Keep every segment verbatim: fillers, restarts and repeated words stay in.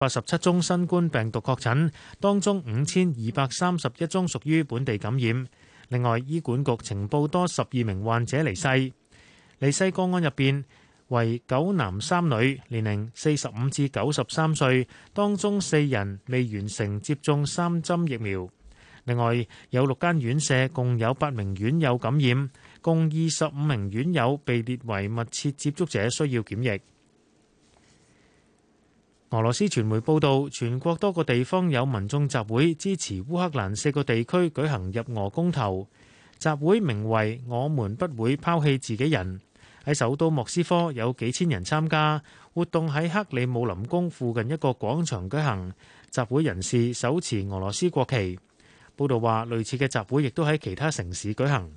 八十七宗新冠病毒確診，當中五千二百三十一宗屬於本地感染。另外，醫管局呈報多十二名患者離世。離世個案入邊為九男三女，年齡四十五至九十三歲，當中四人未完成接種三針疫苗。另外，有六間院舍共有八名院友感染，共二十五名院友被列為密切接觸者，需要檢疫。俄羅斯傳媒報道，全國多個地方有民眾集會支持烏克蘭四個地區舉行入俄公投。集會名為「我們不會拋棄自己人」，喺首都莫斯科有幾千人參加活動，喺克里姆林宮附近一個廣場舉行。集會人士手持俄羅斯國旗。報道話，類似嘅集會亦都喺其他城市舉行。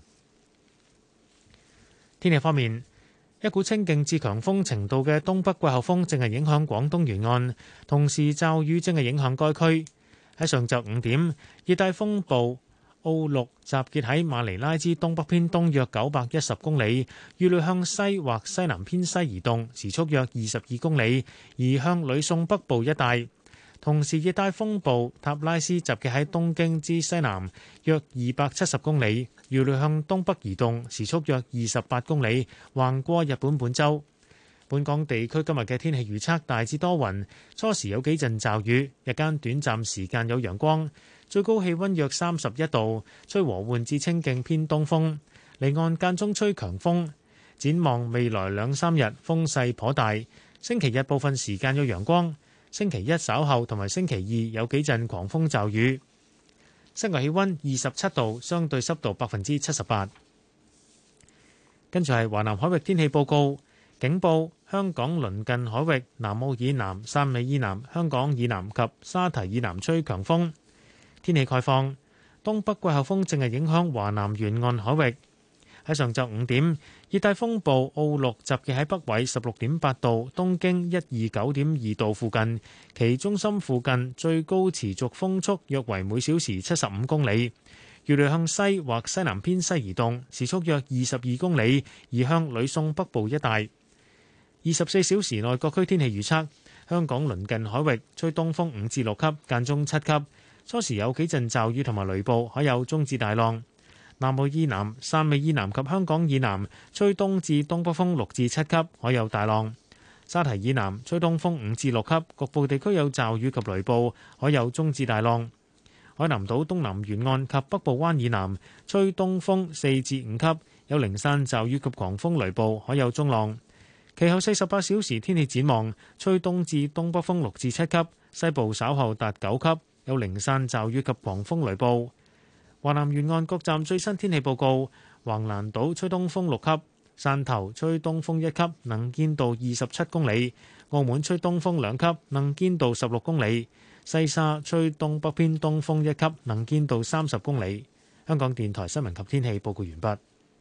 天氣方面，一股清勁至強風程度嘅東北季候風正係影響廣東沿岸，同時驟雨正係影響該區。喺上晝五點，熱帶風暴奧鹿集結喺馬尼拉之東北偏東約九百一十公里，預料向西或西南偏西移動，時速約二十二公里，移向呂宋北部一帶。同時，熱帶風暴塔拉斯集結喺東京之西南約二百七十公里，預料向東北移動，時速約二十八公里，橫過日本本州。本港地區今日嘅天氣預測大致多雲，初時有幾陣驟雨，日間短暫時間有陽光，最高氣溫約三十一度，吹和緩至清勁偏東風，離岸間中吹強風。展望未來兩三日風勢頗大，星期日部分時間有陽光。星期一稍後同埋星期二有幾陣狂風驟雨。室外氣溫二十七度，相對濕度百分之七十八。跟住係華南海域天氣報告，警報：香港鄰近海域南澳以南、汕尾以南、香港以南及沙堤以南吹強風。天氣概況：東北季候風正係影響華南沿岸海域。喺上晝五點，熱帶風暴奧鹿集結喺北緯十六點八度、東經一二九點二度附近，其中心附近最高持續風速約為每小時七十五公里，預料向西或西南偏西移動，時速約二十二公里，移向呂宋北部一帶。二十四小時內各區天氣預測：香港鄰近海域吹東風五至六級，間中七級，初時有幾陣驟雨同埋雷暴，海有中至大浪。南澳以南、汕尾以南及香港以南吹東至東北風六至七級，海有大浪。沙堤以南吹東風五至六級，局部地區有驟雨及雷暴，海有中至大浪。海南島東南沿岸及北部灣以南吹東風四至五級，有零散驟雨及狂風雷暴，海有中浪。其後四十八小時天氣展望，吹東至東北風六至七級，西部稍後達九級，有零散驟雨及狂風雷暴。華南沿岸各站最新天氣報告：橫瀾島吹東風六級，汕頭吹東風一級，能見度二十七公里；澳門吹東風兩級，能見度十六公里；西沙吹東北偏東風一級，能見度三十公里。香港電台新聞及天氣報告完畢。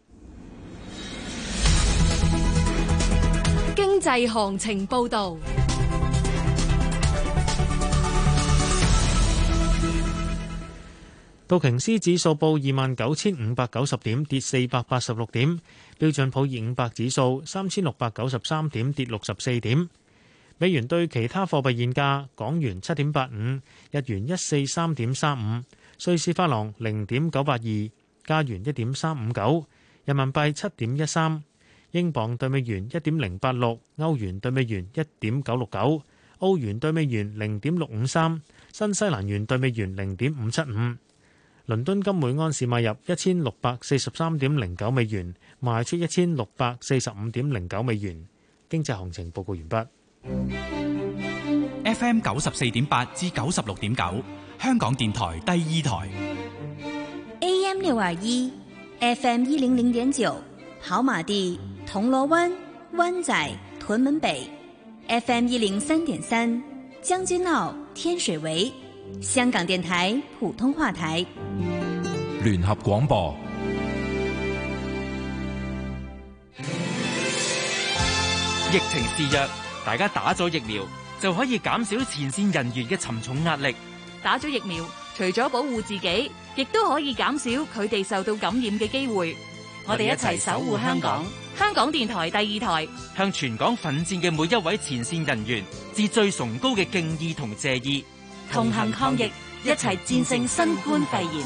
經濟行情報導。 道瓊斯指數報二萬九千五百九十點，跌四百八十六點。標準普爾五百指數三千六百九十三點，跌六十四點。美元對其他貨幣現價：港元七點八五，日元一四三點三五，瑞士法郎零點九八二，加元一點三五九，人民幣七點一三，英鎊對美元一點零八六，歐元對美元一點九六九，澳元對美元零點六五三，新西蘭元對美元零點五七五。倫敦金每安士買入一千六百四十三點零九美元，賣出一千六百四十五點零九美元。經濟行情報告完畢。 F M 九十四點八至九十六點九，香港電台第二台。 A M 六二一，F M 一零零點九，跑馬地、銅鑼灣、灣仔、屯門北 ，F M 一零三點三，將軍澳、天水圍。香港電台普通話台聯合廣播。 疫情肆虐，大家打咗疫苗就可以減少前線人員嘅沉重壓力。 打咗疫苗，除咗保護自己，亦都可以減少佢哋受到感染嘅機會。我哋一齊守護香港， 香港電台第二台向全港奮戰嘅每一位前線人員致最崇高嘅敬意同謝意， 同行抗疫，一齊戰勝新冠肺炎。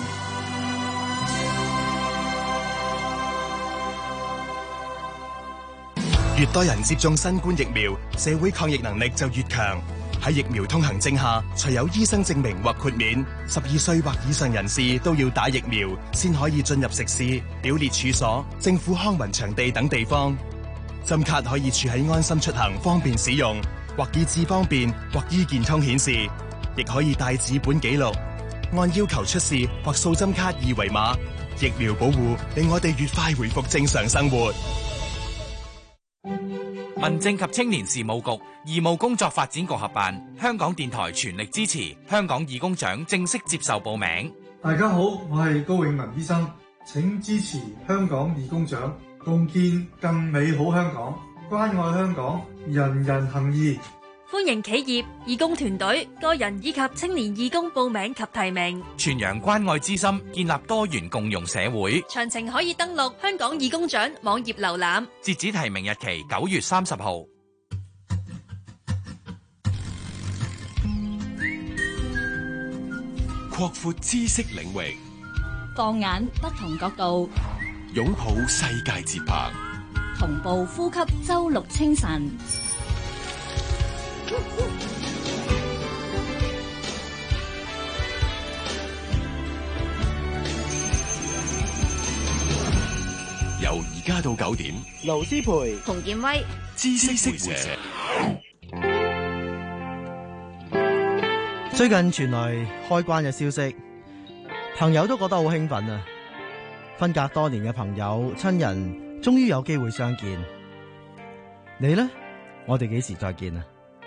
越多人接種新冠疫苗，社會抗疫能力就越強。喺疫苗通行證下，除有醫生證明或豁免，十二歲或以上人士都要打疫苗，先可以進入食肆、表列處所、政府康文場地等地方。針卡可以儲喺安心出行，方便使用，或以智方便或醫健通顯示，亦可以帶紙本記錄，按要求出示或掃針卡二維碼。疫苗保護令我哋越快回復正常生活。 民政及青年事務局義務工作發展局合辦，香港電台全力支持香港義工獎正式接受報名。 大家好，我係高永文醫生，請支持香港義工獎，共建更美好香港，關愛香港，人人行義。 歡迎企業、義工團隊、個人以及青年義工報名及提名， 傳揚關愛之心，建立多元共融社會。 詳情可以登錄香港義工獎網頁瀏覽。 截止提名日期九月三十號。 擴闊知識領域， 放眼不同角度， 擁抱世界節拍， 同步呼吸周六清晨。 由而家到九點， 盧思培、 洪建威， 知識活者。 最近傳來開關嘅消息，朋友都覺得好興奮啊！分隔多年嘅朋友、親人，終於有機會相見。你呢？我哋幾時再見啊？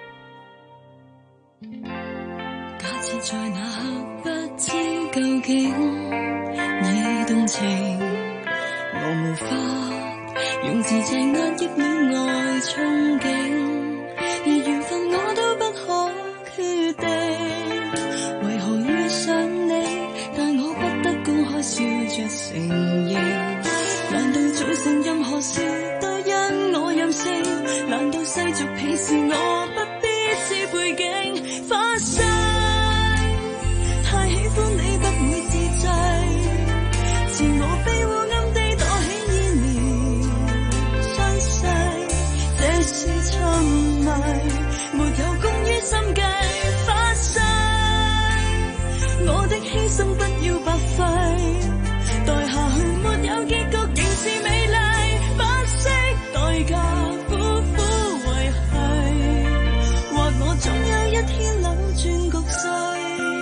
假設在那刻不知究竟已動情，我無法用字隻壓抑戀愛憧憬，而緣分我都不可決定，為何遇上你，但我不得公開笑着承認，難道造成任何事都因我任性？難道世俗鄙視我不必知背景發生？太喜歡你不會自制，自我庇護暗地躲起意念，傷勢這是沉迷，沒有功於心計發生。我的犧牲不要白費，待下去沒有結局仍是美麗，不惜代價苦苦維繫，或我總有一天扭轉局勢。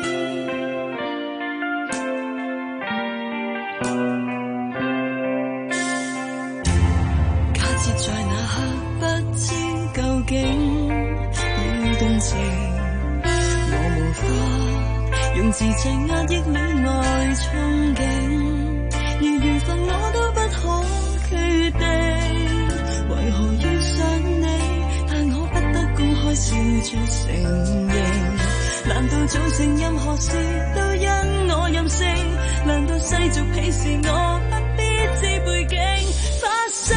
在那刻不知究竟已動情，我無法用字隻壓抑戀愛憧憬，而緣分我都不可決定，為何遇上你，但我不得公開笑着承認，難道造成任何事都因我任性？難道世俗鄙視我不必知背景發生？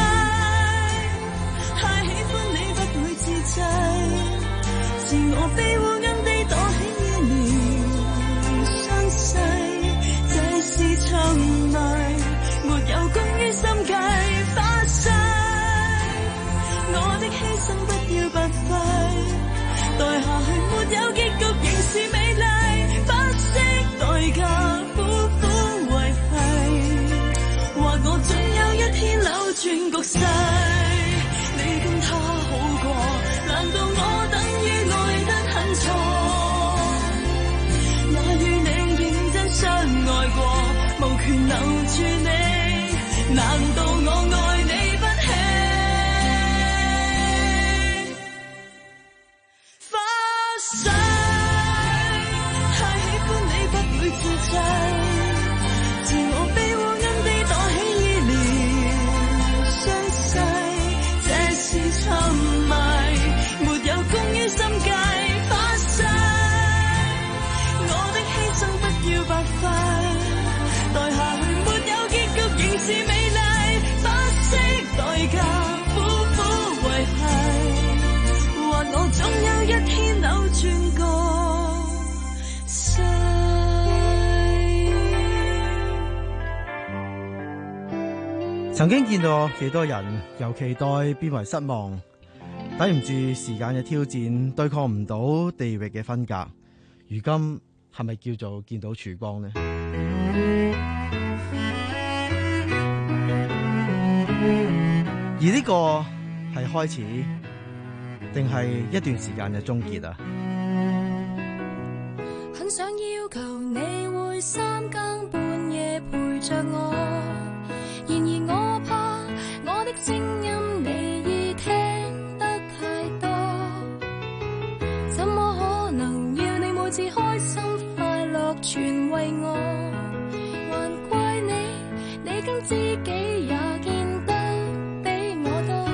太喜歡你不會自制，自我庇護暗地躲起意念，傷勢這是沉迷，沒有功於心計發生。我的犧牲不要白費，待下去沒有結局仍是美麗，不惜代價苦苦維繫，或我總有一天扭轉局勢。你跟他好過，難道我等於愛得很錯？我與你認真相愛過，無權留住你，難道我愛你不起？發誓，太喜歡你不會自制，自我庇護暗地躲起意念，傷勢是沉迷，沒有功於心計發生。我的犧牲不要白費，待下去沒有結局仍是美麗，不惜代價。 曾經見到幾多人由期待變為失望，抵唔住時間嘅挑戰，對抗唔到地域嘅分隔。如今係咪叫做見到曙光呢？而呢個係開始，定係一段時間嘅終結啊？ 很想要求你會三更半夜陪着我，然而我怕我的聲音你已聽得太多，怎麼可能要你每次開心快樂全為我？還怪你，你跟知己也見得比我多，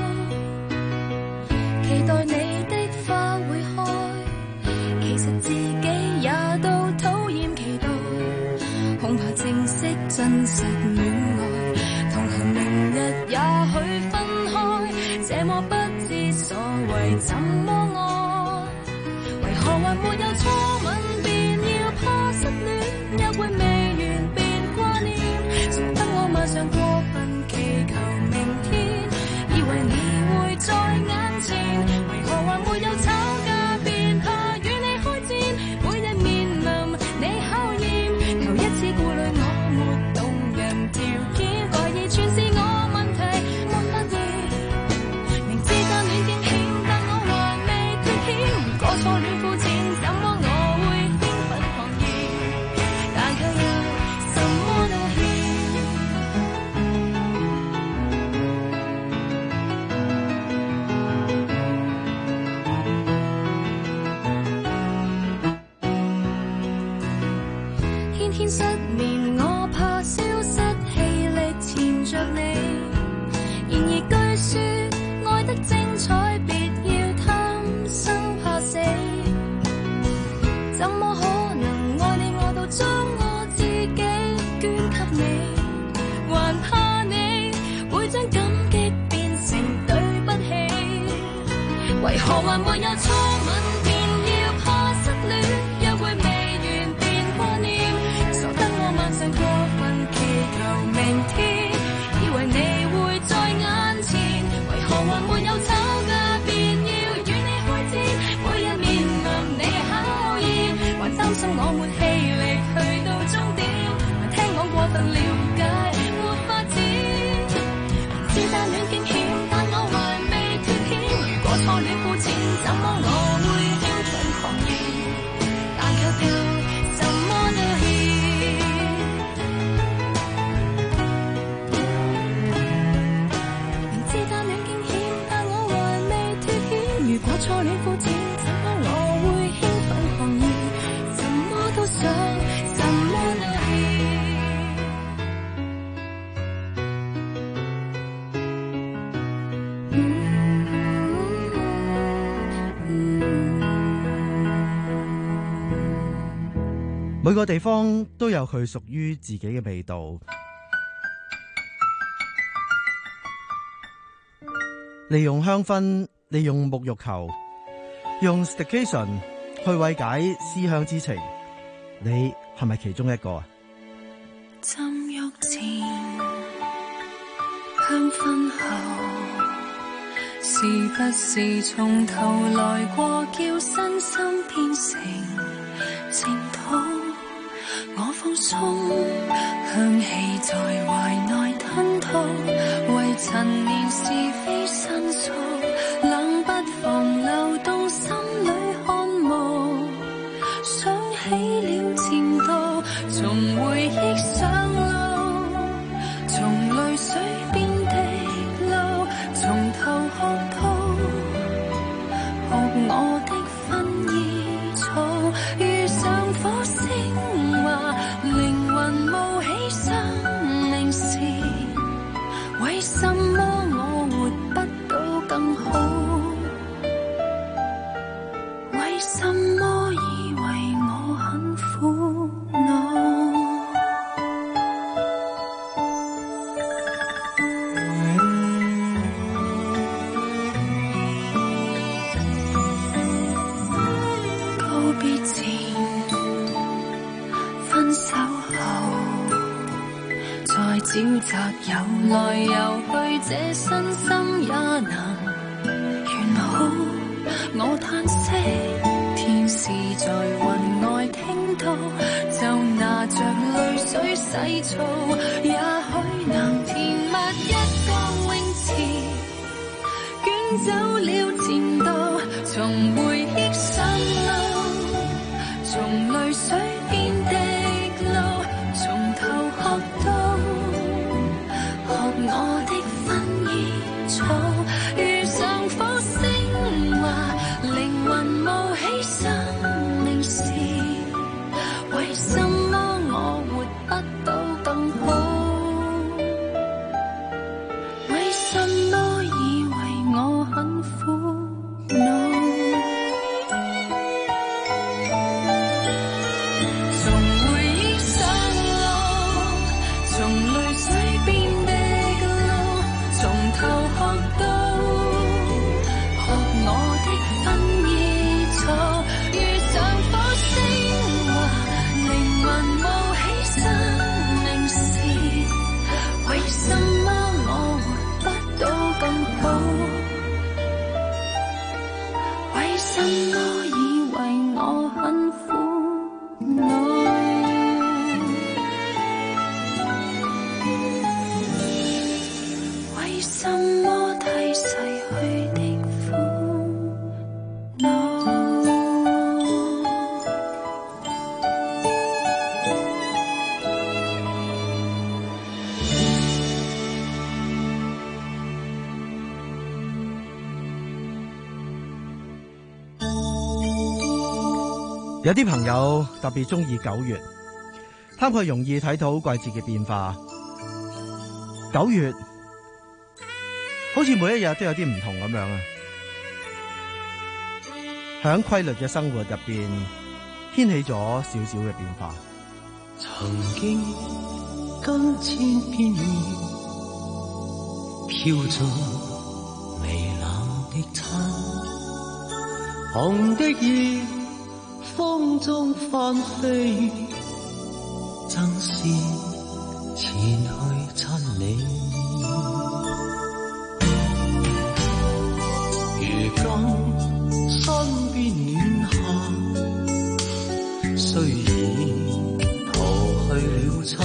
期待你的花會開，其實自己也都討厭期待，恐怕正式真實戀愛，同行明日也許分開，這麼不知所謂怎麼愛？為何還沒有初吻便要怕失戀，約會未完便掛念，傻得我晚上過分祈求明天，以為你會在眼前，為何還沒有吵架便怕與你開戰，每日面臨你考驗，頭一次顧慮我沒動人條件，懷疑全是我問題沒發現，明知單戀驚險但我還未脫險，如果初戀膚淺怎麼我會興奮狂熱，但卻又什麼都欠。天天失眠，我怕消失氣力纏着你，然而據說愛得精彩別要貪生怕死，怎麼可能愛你愛到將我自己捐給你，還怕你會將感激變成對不起，為何還沒有初吻便要怕失戀，約會未完便掛念，傻得我晚上過分祈求明天，以為你會在眼前，為何還沒有吵架便要與你開戰，每日面臨你考驗，還擔心我沒氣力去到終點，還聽講過分了解沒發展，明知單戀驚險但我還未脫險，如果初戀膚淺怎麼我會興奮狂熱，但卻又什麼都欠。明知單戀驚險但我還未脫險，如果初戀膚淺怎麼我會興奮狂熱，什麼都想什麼都欠。 每個地方都有佢屬於自己嘅味道。利用香薰，利用沐浴球，用 staycation 去慰解思鄉之情，你係咪其中一個啊？ 浸浴前，香薰後，是不是從頭來過，叫身心變成淨土？我放鬆，香氣在懷內吞吐，為陳年是非申訴，冷不防流動心裏看霧，想起了前度，從回憶上路，從淚水變滴露，從頭學到學我的薰衣草，遇上火星話靈魂冒起生命時，為什麼我活不到更好？為什麼以為我很沼澤游來游去，這身心也能完好。我嘆息，天使在雲外聽到，就拿着淚水洗澡，也許能填密一個泳池，捲走了前度，從回憶上路，從淚水變滴露，從頭學到學我的薰衣草，遇上火星話靈魂冒起生命時，為什麼我活不到更好？為什麼以為我很苦惱？ 有啲朋友特別中意九月，貪佢容易睇到季節嘅變化。九月好似每一日都有啲唔同咁樣啊！響規律嘅生活入邊，掀起咗少少嘅變化。 曾經跟千片葉飄進微冷的秋，紅的葉風中翻飛，正是前去親你。如今身邊暖夏，雖然逃去了秋，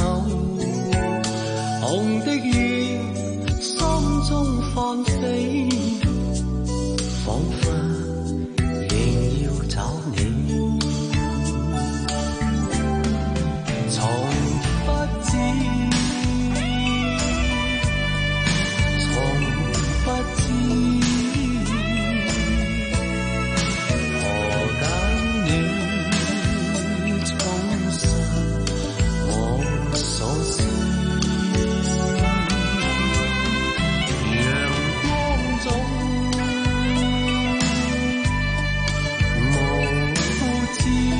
紅的葉心中翻飛，彷彿仍要找你。從不知，從不知，何等你充實我所思。陽光中無知。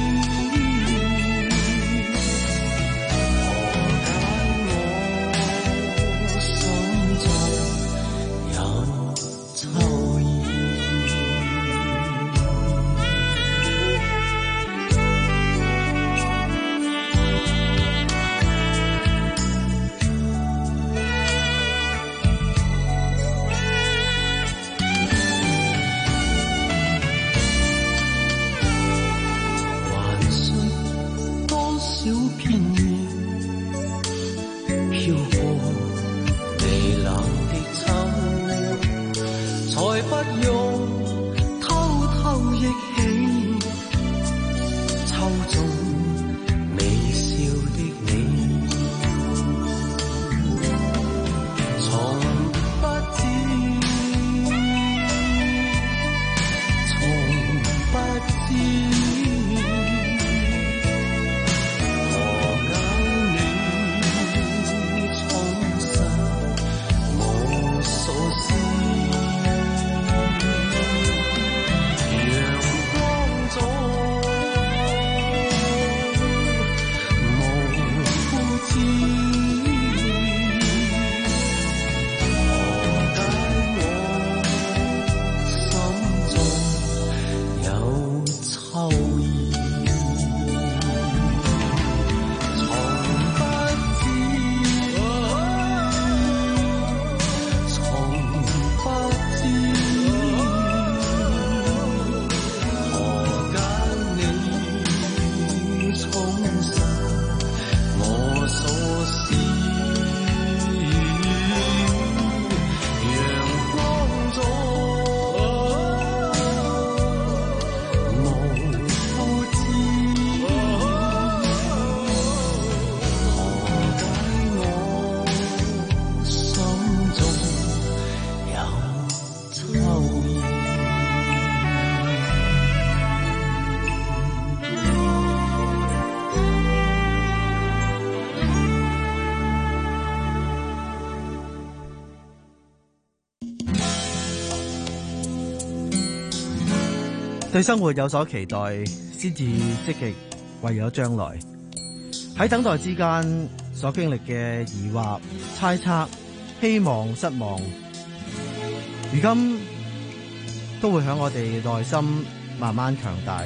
對生活有所期待，先至積極為咗將來。喺等待之間所經歷嘅疑惑、猜測、希望、失望，如今都會喺我哋內心慢慢強大。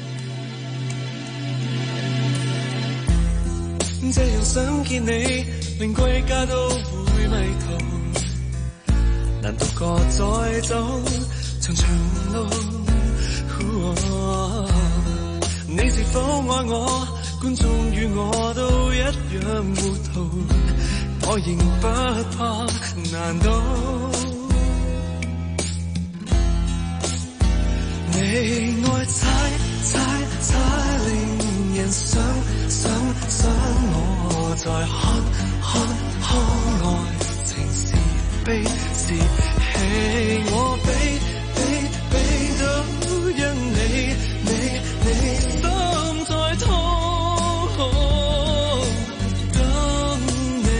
這樣想見你，令歸家都會迷途，難獨個再走長長路。哦、你是否愛我？觀眾與我都一樣糊塗，我仍不怕難倒。你愛猜猜猜，令人想想想，我在看看看愛情是悲是喜，我比比比都因你你你心在痛，等你。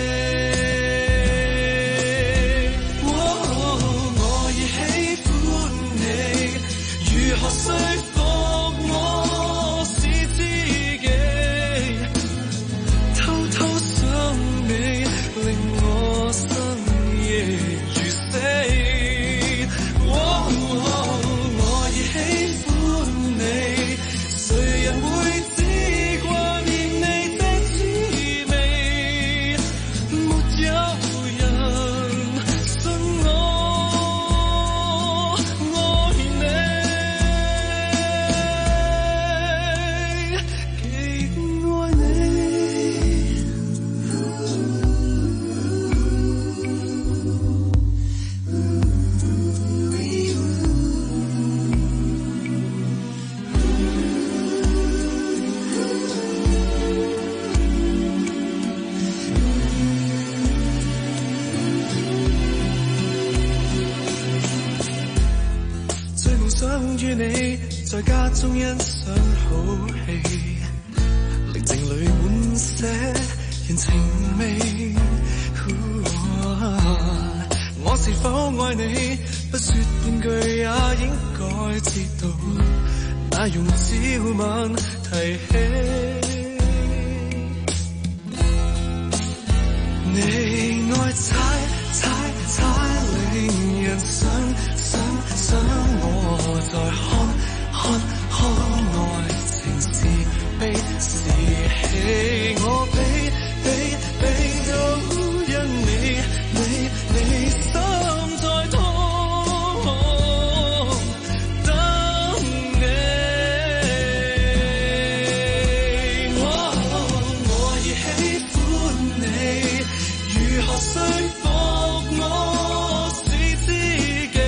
哦、我已喜歡你，如何說服我是知己？偷偷想你，令我生夜如死。哦我已喜歡你，誰人會只掛念你的滋味？沒有人信我愛你，極愛你。最夢想與你在家中欣賞好戲，寧靜裏滿寫人情味。我是否愛你？不說半句也應該知道，那用朝晚提起。你愛猜猜猜，令人想想想，我在看看看愛情是悲是喜，我比比比都因你你你心在痛，等你。哦、我已喜歡你，如何說服我是知己？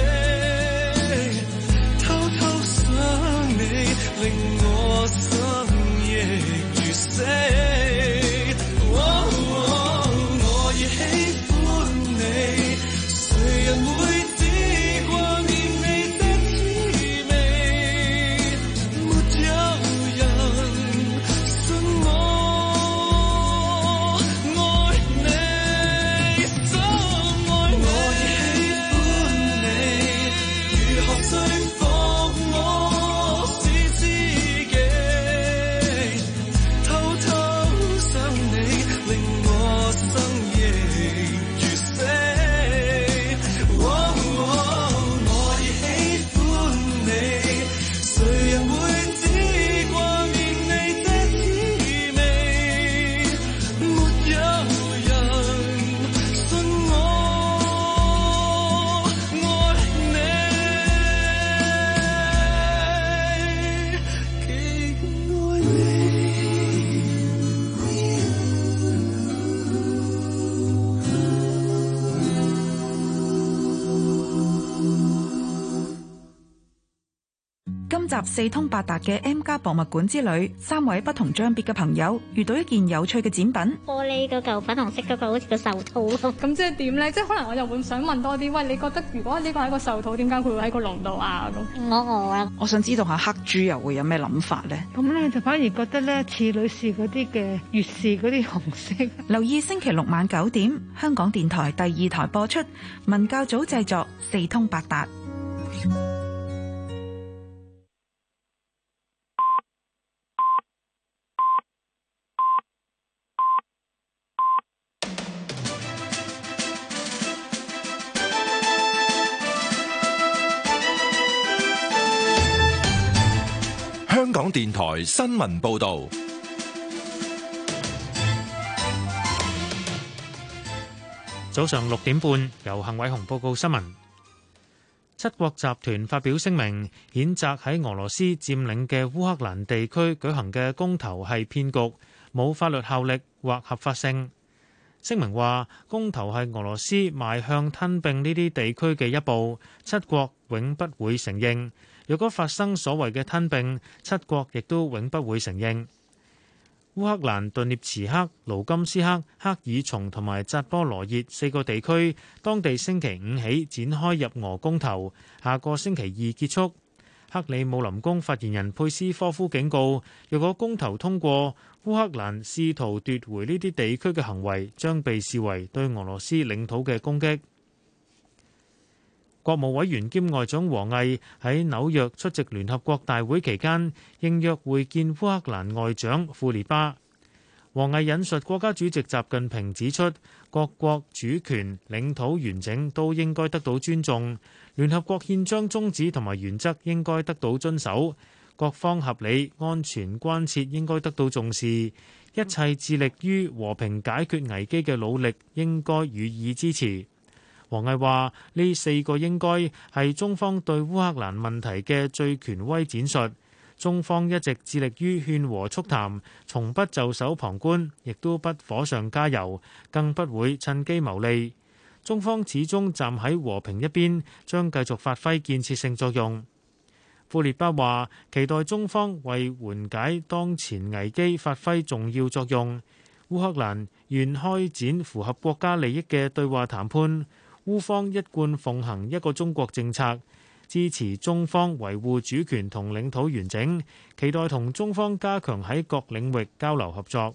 偷偷想你，令我生夜如死。哦、我已喜歡你，誰人會只掛念你的滋味？沒有人信我愛你，真愛你。我已喜歡你，如何說服我是知己？偷偷想你，令我生夜如死。哦、我已喜歡你，誰人會只掛念你的滋味？沒有人信我愛你，極愛你。 今集四通八達嘅 M 家博物館之旅，三位不同障別嘅朋友遇到一件有趣嘅展品。 玻璃嗰嚿粉紅色嗰個好似個壽桃咯。 咁即係點咧？即係可能我就會想問多啲，喂，你覺得如果呢個係一個壽桃，點解佢會喺個籠度啊？咁我我啊， 我想知道下黑豬又會有咩諗法咧？ 咁咧就反而覺得咧似女士嗰啲嘅月事嗰啲紅色。 留意星期六晚九點，香港電台第二台播出，文教組製作四通八達。 港電台新聞報道。 早上六點半，由幸偉雄報告新聞。七國集團發表聲明，譴責喺俄羅斯佔領嘅烏克蘭地區舉行嘅公投係騙局，冇法律效力或合法性。聲明話，公投係俄羅斯邁向吞併呢啲地區嘅一步，七國永不會承認。若果發生所謂嘅吞併，七國亦都永不會承認。烏克蘭頓涅茨克、盧甘斯克、克爾松同埋扎波羅熱四個地區，當地星期五起展開入俄公投，下個星期二結束。克里姆林宮發言人佩斯科夫警告，若果公投通過，烏克蘭試圖奪回呢啲地區嘅行為，將被視為對俄羅斯領土嘅攻擊。國務委員兼外長王毅喺紐約出席聯合國大會期間，應約會見烏克蘭外長庫列巴。王毅引述國家主席習近平指出，各國主權、領土完整都應該得到尊重，聯合國憲章宗旨同埋原則應該得到遵守，各方合理安全關切應該得到重視，一切致力於和平解決危機嘅努力應該予以支持。王毅話：呢四個應該係中方對烏克蘭問題嘅最權威展述。中方一直致力於勸和促談，從不袖手旁觀，亦都不火上加油，更不會趁機牟利。中方始終站喺和平一邊，將繼續發揮建設性作用。庫列巴話：期待中方為緩解當前危機發揮重要作用。烏克蘭願開展符合國家利益嘅對話談判。烏方一貫奉行一個中國政策，支持中方維護主權同領土完整，期待同中方加強喺各領域交流合作。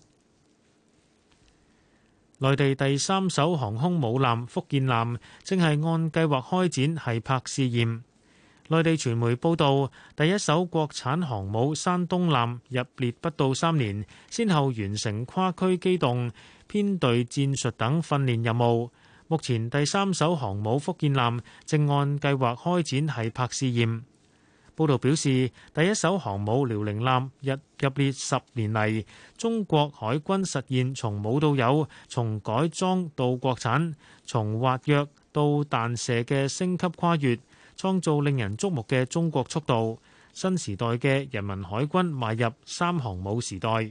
內地第三艘航空母艦福建艦正係按計劃開展繫泊試驗。內地傳媒報道，第一艘國產航母山東艦入列不到三年，先後完成跨區機動、編隊戰術等訓練任務。目前第三艘航母福建艦正按計劃開展繫泊試驗。報道表示，第一艘航母遼寧艦入入列十年嚟，中國海軍實現從冇到有、從改裝到國產、從滑躍到彈射嘅升級跨越，創造令人矚目嘅中國速度。新時代嘅人民海軍邁入三航母時代。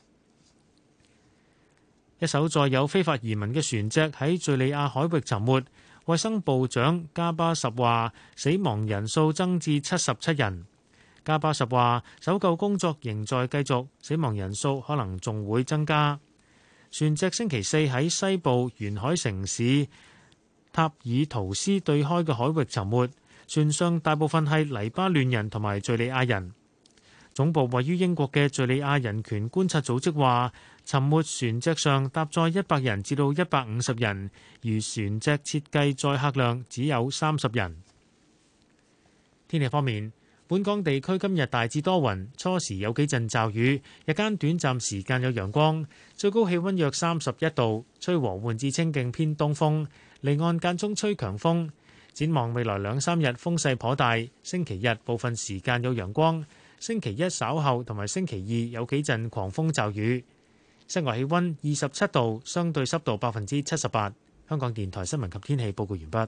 一艘載有非法移民嘅船隻喺敘利亞海域沉沒，衛生部長加巴什話死亡人數增至七十七人。加巴什話搜救工作仍在繼續，死亡人數可能仲會增加。船隻星期四喺西部沿海城市塔爾圖斯對開嘅海域沉沒，船上大部分係黎巴嫩人同埋敘利亞人。總部位於英國嘅敘利亞人權觀察組織話，沉沒船隻上搭載一百人至到一百五十人，而船隻設計載客量只有三十人。天氣方面，本港地區今日大致多雲，初時有幾陣驟雨，日間短暫時間有陽光，最高氣溫約三十一度，吹和緩至清勁偏東風，離岸間中吹強風。展望未來兩三日風勢頗大，星期日部分時間有陽光，星期一稍後同埋星期二有幾陣狂風驟雨。室外氣溫二十七度，相對濕度百分之七十八。香港電台新聞及天氣報告完畢。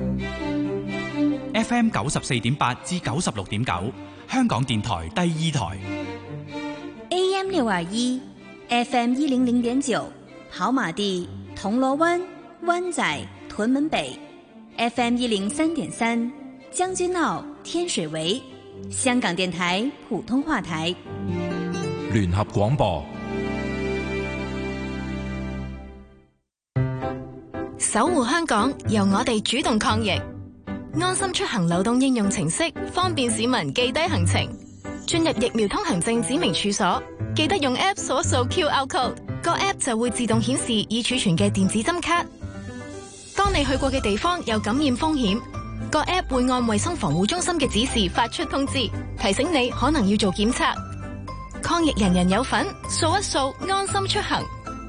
F M 九十四點八至九十六點九，香港電台第二台。 A M 六二一 ，F M 一零零點九，跑馬地、銅鑼灣、灣仔、屯門北 ，F M 一零三點三，將軍澳、天水圍，香港電台普通話台。 聯合廣播。 守護香港，由我哋主動抗疫。安心出行流動應用程式，方便市民記低行程。進入疫苗通行證指明處所，記得用 App 掃一掃 Q R code， 個 App 就會自動顯示已儲存嘅電子針卡。當你去過嘅地方有感染風險，個 App 會按衛生防護中心嘅指示發出通知，提醒你可能要做檢測。抗疫人人有份，掃一掃安心出行。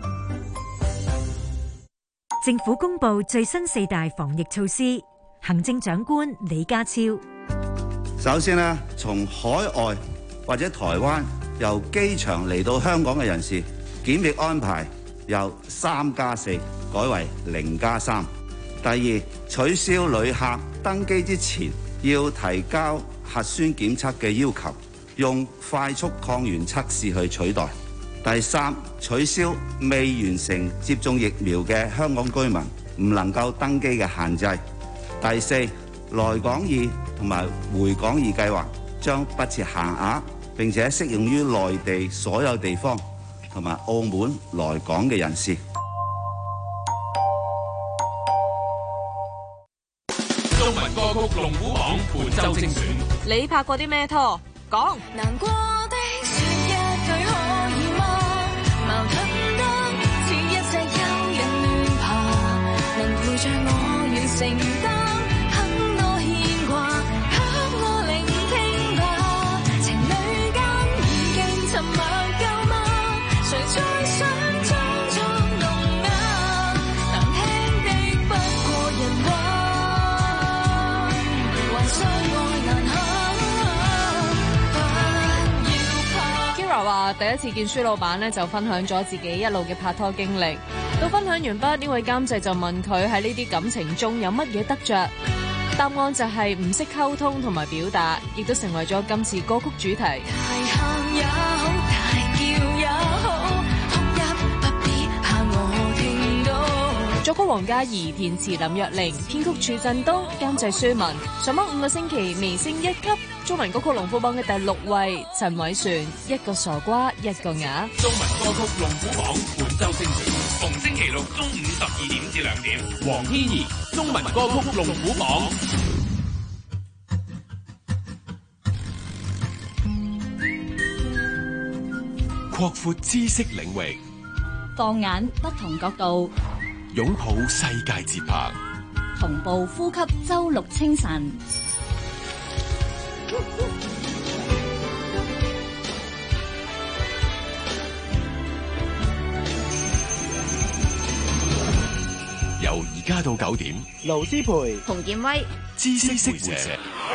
政府公布最新四大防疫措施，行政長官李家超。 首先呢，從海外或者台灣由機場嚟到香港嘅人士，檢疫安排由三加四改為零加三。第二，取消旅客登機之前要提交核酸檢測嘅要求，用快速抗原測試去取代。第三，取消未完成接種疫苗嘅香港居民唔能夠登機嘅限制。第四，來港易同埋回港易計劃將不設限額，並且適用於內地所有地方同埋澳門來港嘅人士。 中文歌曲龍虎榜本周精選。 你拍過啲咩拖？講。 難過的說一句可以嗎？矛盾得似一隻幽人亂爬，能陪着我完成擔很多牽掛，給我聆聽吧。情侶間已經沉默夠嗎？誰再想裝作聾啞？難聽的不過人話，還相愛難堪。 Kira 話第一次見舒老闆咧，就分享咗自己一路嘅拍拖經歷。到分享完畢，呢位監製就問佢喺呢啲感情中有乜嘢得着？答案就係唔識溝通同埋表達，亦都成為咗今次歌曲主題。 大喊也好，大叫也好，哭泣不必怕我聽到。 作曲黃嘉怡，填詞林若寧，編曲處振東，監製舒文。上榜五個星期微升一級，中文歌曲龍虎榜嘅第六位，陳偉璇，一個傻瓜一個啞。 中文歌曲龍虎榜本周精選，逢星期六中午十二點至兩點。黃天怡，中文歌曲龍虎榜。擴闊知識領域， 放眼不同角度， 擁抱世界節拍， 同步呼吸周六清晨。 由而家到九點， 盧思培、 洪建威， 知識識會社。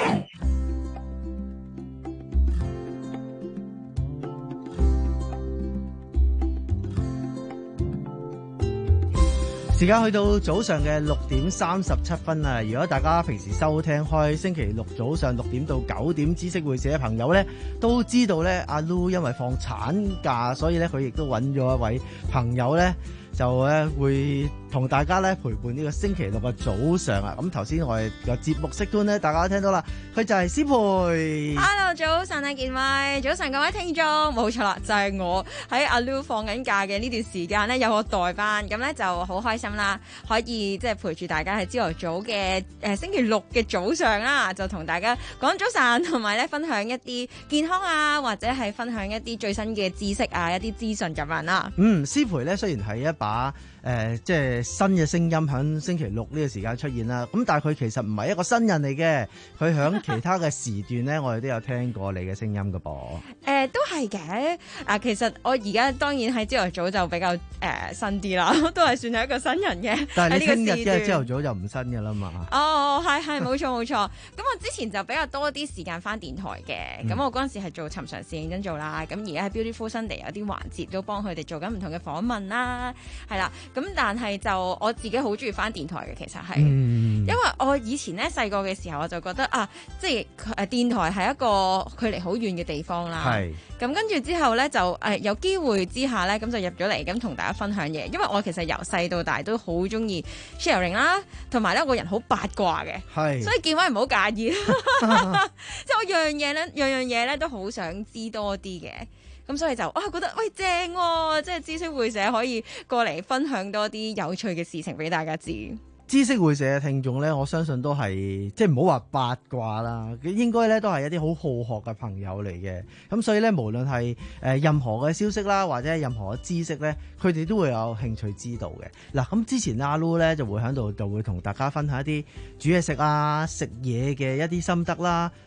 時間去到早上嘅六點三十七分啊！如果大家平時收聽開星期六早上六點到九點知識會社嘅朋友咧，都知道咧阿 Lu 因為放產假，所以咧佢亦都揾咗一位朋友咧，就咧會同大家咧陪伴呢個星期六嘅早上啊！咁頭先我哋個節目色端咧，大家都聽到啦，佢就係思培。 Hello， 早晨啊，健威，早晨各位聽眾，冇錯啦，就係、是、我喺阿 Lu 放緊假嘅呢段時間咧，有我代班，咁咧就好開心啦，可以即係陪住大家喺朝頭早嘅誒、呃、星期六嘅早上啦，就同大家講早晨，同埋咧分享一啲健康啊，或者係分享一啲最新嘅知識啊，一啲資訊咁樣啦。 嗯，思培咧雖然係一把誒、呃、即係新嘅聲音喺星期六呢個時間出現啦，咁但係佢其實唔係一個新人嚟嘅，佢喺其他嘅時段咧，我哋都有聽過你嘅聲音噶噃。誒、 呃，都係嘅。啊，其實我而家當然喺朝頭早就比較誒、呃、新啲啦，都係算係一個新人嘅。 但係你聽日嘅朝頭早就唔新嘅啦嘛。 哦，係係冇錯冇錯。咁我之前就比較多啲時間翻電台嘅，咁、嗯、我嗰陣時係做尋常事認真做啦。咁而家喺 Beautiful Sunday 有啲環節都幫佢哋做緊唔同嘅訪問啦，係啦。咁但係就我自己好中意翻電台嘅，其實係、嗯，因為我以前咧細個嘅時候我就覺得啊，即係誒電台係一個距離好遠嘅地方啦。係。咁跟住之後咧就誒、呃、有機會之下咧咁就入咗嚟咁同大家分享嘢，因為我其實由細到大都好中意 sharing 啦，同埋咧我個人好八卦嘅，係，所以建威唔好介意，即係我樣嘢咧樣樣嘢咧都好想知多啲嘅。咁所以就哇覺得喂正喎、啊，即係知識會社可以過嚟分享多啲有趣嘅事情俾大家知。 知識會社嘅聽眾咧，我相信都係即係唔好話八卦啦，應該咧都係一啲好好學嘅朋友嚟嘅。咁所以咧，無論係誒任何嘅消息啦，或者任何嘅知識咧，佢哋都會有興趣知道嘅。嗱，咁之前阿 Lu 咧就會喺度就會同大家分享一啲煮嘢食啊、食嘢嘅一啲心得啦，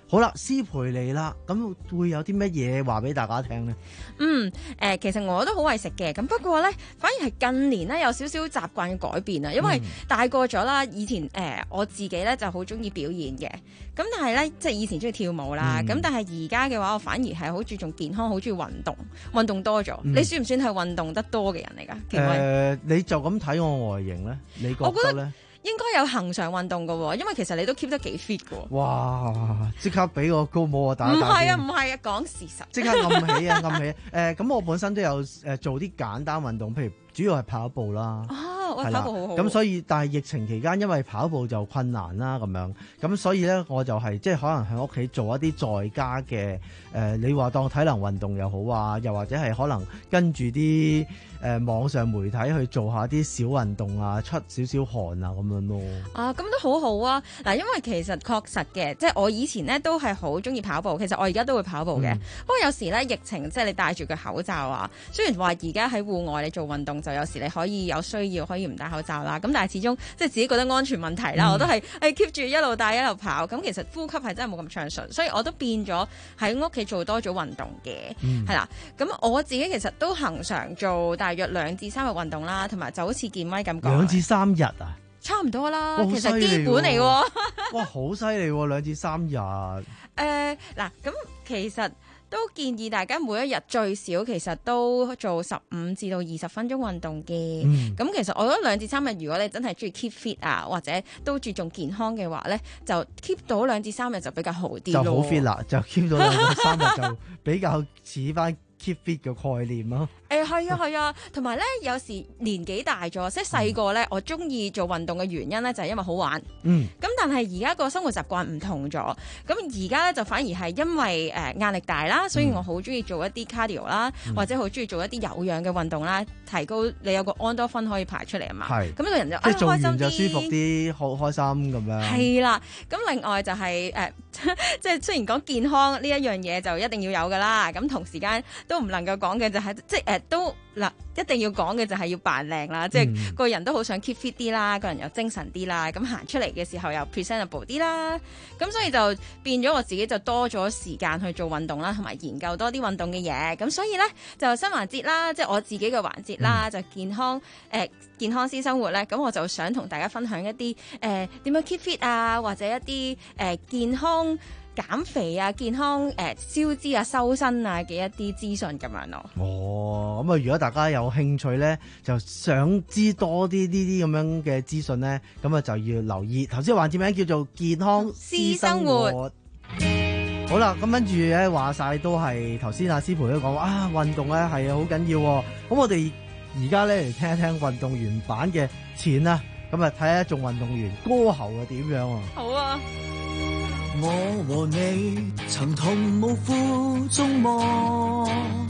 好啦，師培嚟啦，咁會有啲乜嘢話俾大家聽呢？ 嗯，誒、呃，其實我都好為食嘅，咁不過咧，反而係近年咧有少少習慣嘅改變啊，因為大個咗啦，以前誒、呃、我自己咧就好中意表演嘅，咁但係咧即係以前中意跳舞啦，咁、嗯、但係而家嘅話，我反而係好注重健康，好中意運動，運動多咗。嗯、你算唔算係運動得多嘅人嚟㗎？ 誒、呃，你就咁睇我外形咧，你覺得咧？ 應該有恆常運動㗎喎，因為其實你都 keep 得幾 fit 㗎喎。 哇！即刻俾個高帽我打一打。 唔係啊，唔係啊，講事實。 即刻暗起啊，暗起。誒、呃，咁我本身都有誒做啲簡單運動，譬如主要係跑步啦。 哦，我跑步好好。 咁所以，但係疫情期間，因為跑步就困難啦，咁樣，咁所以咧，我就係、是、即係可能喺屋企做一啲在家嘅誒、呃，你話當體能運動又好啊，又或者係可能跟住啲誒網上媒體去做下啲小運動啊，出少少汗啊咁樣咯。 啊，咁都好好啊！嗱，因為其實確實嘅，即係我以前咧都係好中意跑步，其實我而家都會跑步嘅。嗯、不過有時咧疫情，即係你戴住個口罩啊，雖然話而家喺戶外你做運動就有時你可以有需要可以唔戴口罩啦，咁但係始終即係自己覺得安全問題啦，嗯、我都係誒 keep 住一路戴一路跑。咁其實呼吸係真係冇咁暢順，所以我都變咗喺屋企做多咗運動嘅，係啦、嗯。咁我自己其實都恆常做大約兩至三日運動啦，同埋就好似健威咁講， 兩至三日啊。 差唔多啦， 其實基本嚟喎。 哇，好犀利喎，兩至三日。誒、 呃，嗱，咁其實都建議大家每一日最少其實都做十五至到二十分鐘運動嘅。咁、嗯、其實我覺得兩至三日，如果你真係中意 keep fit 啊，或者都注重健康嘅話咧，就 keep 到兩至三日就比較好啲咯。 就好 fit 啦，就 keep 到兩至三日就比較似翻 keep fit 嘅概念咯。 誒係啊係啊，同埋咧有時年紀大咗，即係細個咧，我中意做運動嘅原因咧就係因為好玩。嗯。咁但係而家個生活習慣唔同咗，咁而家咧就反而係因為誒壓力大啦，所以我好中意做一啲 cardio 啦，嗯、或者好中意做一啲有氧嘅運動啦，提高你有個安多酚可以排出嚟啊嘛。係。咁個人就即係做完就舒服啲，好開心咁樣。 係啦，咁另外就係、是、誒、呃，即係雖然講健康呢一樣嘢就一定要有噶啦，咁同時間都唔能夠講嘅就係、是、即係誒、呃、都。嗱，一定要講嘅就係要扮靚啦，嗯、即係個人都好想 keep fit 啲啦，個人又精神啲啦，咁行出嚟嘅時候又 presentable 啲啦，咁所以就變咗我自己就多咗時間去做運動啦，同埋研究多啲運動嘅嘢，咁所以咧就新環節啦，即係我自己嘅環節啦，嗯、就健康誒、呃、健康私生活咧，咁我就想同大家分享一啲誒點樣 keep fit 啊，或者一啲誒、呃、健康減肥啊、健康誒、呃、消脂啊、修身啊嘅一啲資訊咁樣咯。 哦，咁啊，如果大家有興趣咧，就想知多啲呢啲咁樣嘅資訊咧，咁啊就要留意頭先環節名叫做健康私生活。生活好啦，咁跟住咧話晒都係頭先阿師培都講啊，運動咧係好緊要。咁我哋而家咧嚟聽一聽運動員版嘅錢啊，咁啊睇下做運動員歌喉係點樣啊。 好啊。 我和你曾同無負眾望，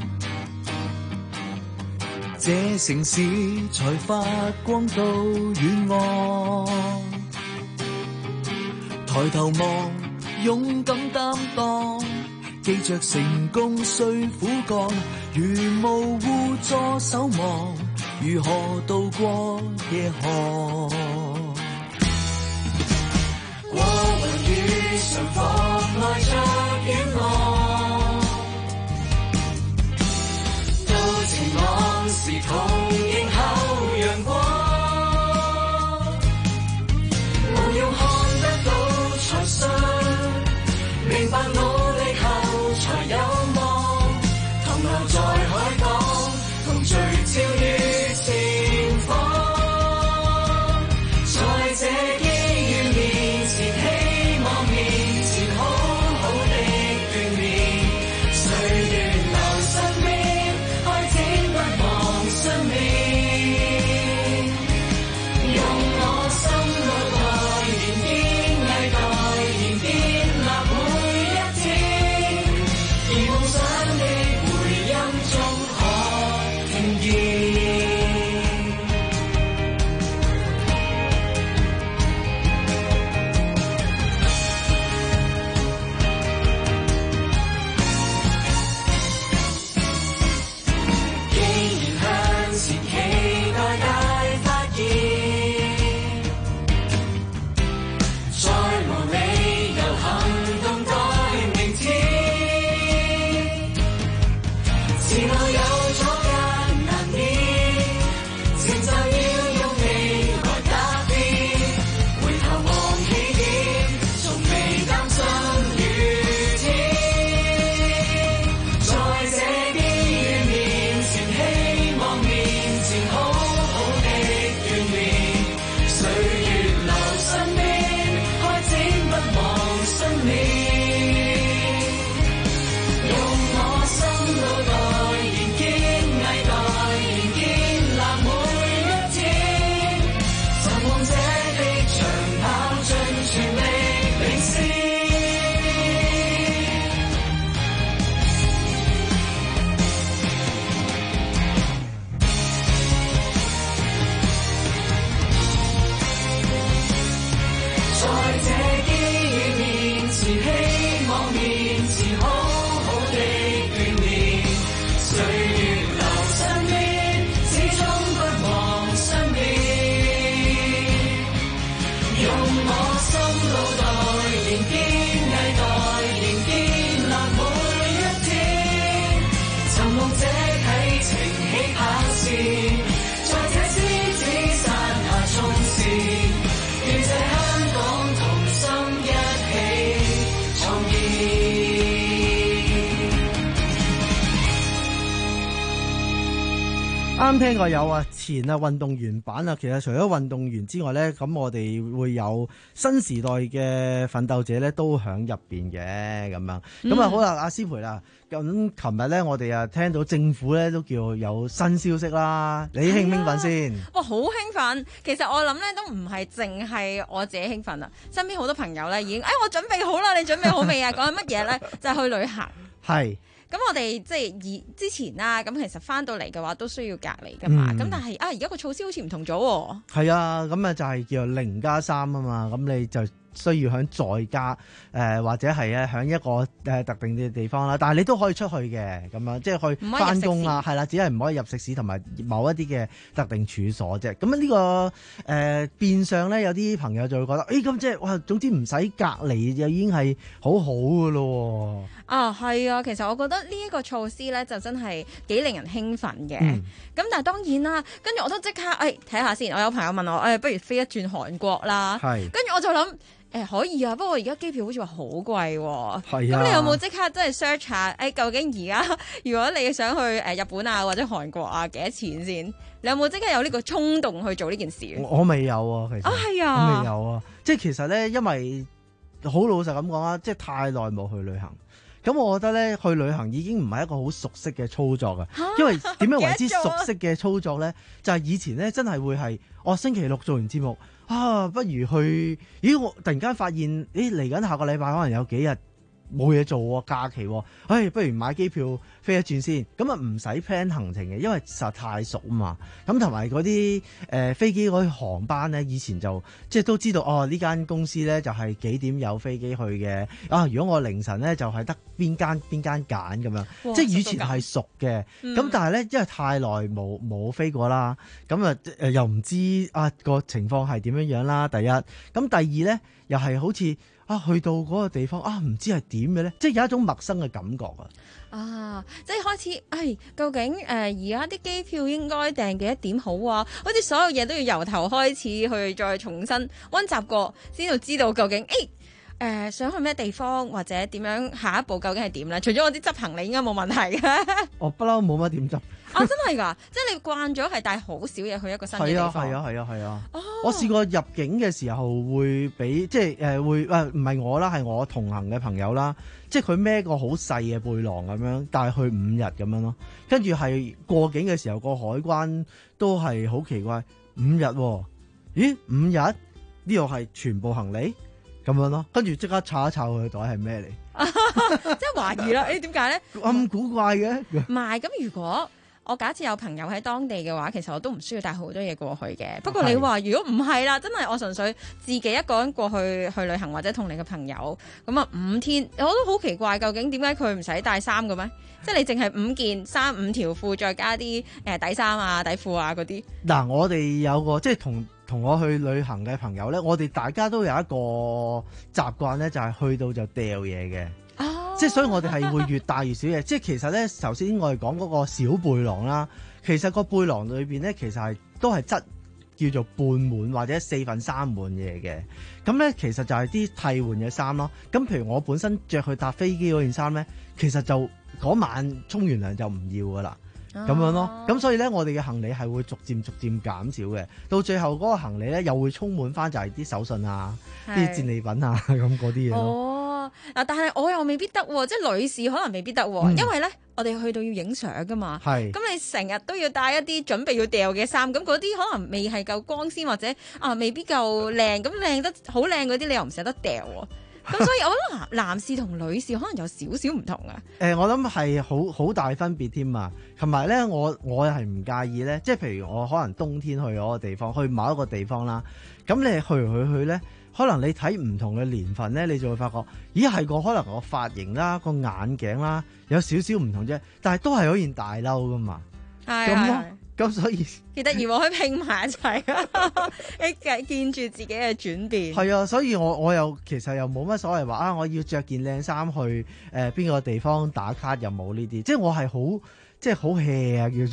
這城市才發光到遠岸。抬頭望，勇敢擔當，記着成功需苦幹，如無互助守望，如何渡過夜寒。常伏愛着遠岸，到晴朗時同迎候陽光。無用看得到才信，明白努力後才有望。同流在海港，同聚焦於前方。在這機遇面前，希望面前好好的鍛鍊，歲月流失面，開展不忘信念。 起跑線，在這獅子山下衝線，願這香港同心一起創建。 啱聽過有啊，前啊運動員版啊，其實除咗運動員之外咧，咁我哋會有新時代嘅奮鬥者咧，都喺入邊嘅咁樣。咁啊、嗯、好啦，阿師培啦，咁琴日咧我哋啊聽到政府咧都叫有新消息啦，你興唔興奮先？ 哇，好興奮！其實我諗咧都唔係淨係我自己興奮啊，身邊好多朋友咧已經，哎，我準備好啦，你準備好未啊？講緊乜嘢咧？就係去旅行。 係。 咁我哋即係而之前啦，咁其實翻到嚟嘅話都需要隔離噶嘛。咁、嗯、但係啊，而家個措施好似唔同咗喎。係啊，咁啊就係叫做零加三啊嘛。咁你就需要喺在家誒、呃、或者係咧喺一個誒、呃、特定嘅地方啦。但係你都可以出去嘅咁樣，即係去翻工啊，係啦，只係唔可以入食肆同埋某一啲嘅特定處所啫。咁啊呢個誒、呃、變相咧，有啲朋友就會覺得，誒咁即係哇，總之唔使隔離就已經係好好噶咯。 啊，係啊，其實我覺得呢一個措施咧就真係幾令人興奮嘅。咁、嗯、但係當然啦，跟住我都即刻誒睇下先。我有朋友問我誒、哎，不如飛一轉韓國啦。係。跟住我就諗誒、欸、可以啊，不過而家機票好似話好貴喎。係啊。咁你有冇即刻即係 search 下誒、欸？究竟而家如果你想去誒日本啊或者韓國啊幾多錢先？你有冇即刻有呢個衝動去做呢件事？ 我未有啊，其實。啊係啊。我未有啊，即係其實咧，因為好老實咁講啊，即係太耐冇去旅行。咁我覺得咧，去旅行已經唔係一個好熟悉嘅操作啊，因為點樣為之熟悉嘅操作咧？就係以前咧真係會係，我、哦、星期六做完節目啊，不如去，咦我突然間發現，咦嚟緊下個禮拜可能有幾日冇嘢做喎，假期喎，唉、哎，不如買機票飛一轉先，咁啊唔使 plan 行程嘅，因為實在太熟啊嘛。咁同埋嗰啲誒飛機嗰啲航班咧，以前就即係都知道哦，呢間公司咧就係幾點有飛機去嘅。啊，如果我凌晨咧就係得邊間邊間揀咁樣，即係以前係熟嘅。咁、嗯、但係咧，因為太耐冇冇飛過啦，咁啊誒又唔知啊個情況係點樣樣啦。第一，咁第二咧又係好似。啊，去到嗰個地方啊，唔知係點嘅咧，即係有一種陌生嘅感覺啊！ 啊，即係開始，唉、哎，究竟誒而家啲機票應該訂幾多點好啊？好似所有嘢都要由頭開始去再重新溫習過，先到知道究竟誒誒、哎呃、想去咩地方或者點樣下一步究竟係點咧？除咗我啲執行李應該冇問題嘅。 我不嬲冇乜點執。 啊，真係㗎！即係你慣咗係帶好少嘢去一個新嘅地方。 係啊，係啊，係啊，係啊。哦，我試過入境嘅時候會俾即係誒、呃、會誒唔係我啦，係我同行嘅朋友啦。即係佢孭個好細嘅背囊咁樣，帶去五日咁樣咯。跟住係過境嘅時候，個海關都係好奇怪，五日喎？咦，五日呢度係全部行李咁樣咯。跟住即刻查一查佢嘅袋係咩嚟， 即係懷疑啦。誒點解咧？ 咁古怪嘅？ 唔係咁，如果我假設有朋友喺當地嘅話，其實我都唔需要帶好多嘢過去嘅。不過你話如果唔係啦，真係我純粹自己一個人過去去旅行，或者同你嘅朋友咁啊五天，我都好奇怪，究竟點解佢唔使帶衫嘅咩？即係你淨係五件衫、五條褲，再加啲誒底衫啊、底褲啊嗰啲。嗱， 我哋有個即係同同我去旅行嘅朋友咧，我哋大家都有一個習慣咧，就係去到就掉嘢嘅。即係所以我哋係會越帶越少嘢，即係其實咧，頭先我哋講嗰個小背囊啦，其實個背囊裏邊咧，其實係都係質叫做半滿或者四分三滿嘢嘅。咁咧，其實就係啲替換嘅衫咯。咁譬如我本身着去搭飛機嗰件衫咧，其實就嗰晚沖完涼就唔要噶啦，咁、啊、樣咯。咁所以咧，我哋嘅行李係會逐漸逐漸減少嘅。到最後嗰個行李咧，又會充滿翻就係啲手信啊、啲戰利品啊咁嗰啲嘢咯。 哦嗱，但係我又未必得喎，即係女士可能未必得喎、嗯，因為咧我哋去到要影相噶嘛，咁你成日都要帶一啲準備要掉嘅衫，咁嗰啲可能未係夠光鮮或者啊未必夠靚，咁靚得好靚嗰啲你又唔捨得掉喎，咁所以我覺得男男士同女士可能有少少唔同啊。 誒、呃，我諗係好好大分別添啊，同埋咧我我係唔介意咧，即係譬如我可能冬天去嗰個地方，去某一個地方啦，咁你去嚟去去咧。可能你睇唔同嘅年份咧，你就會發覺，咦係個可能個髮型啦、個眼鏡啦，有少少唔同啫，但係都係嗰件大褸噶嘛。係咁咁所以幾得意喎，可以拼埋一齊，你見住自己嘅轉變。 係啊，所以我我又其實又冇乜所謂話啊，我要着件靚衫去誒邊、呃、個地方打卡又冇呢啲，即係我係好即係好 hea 啊叫做。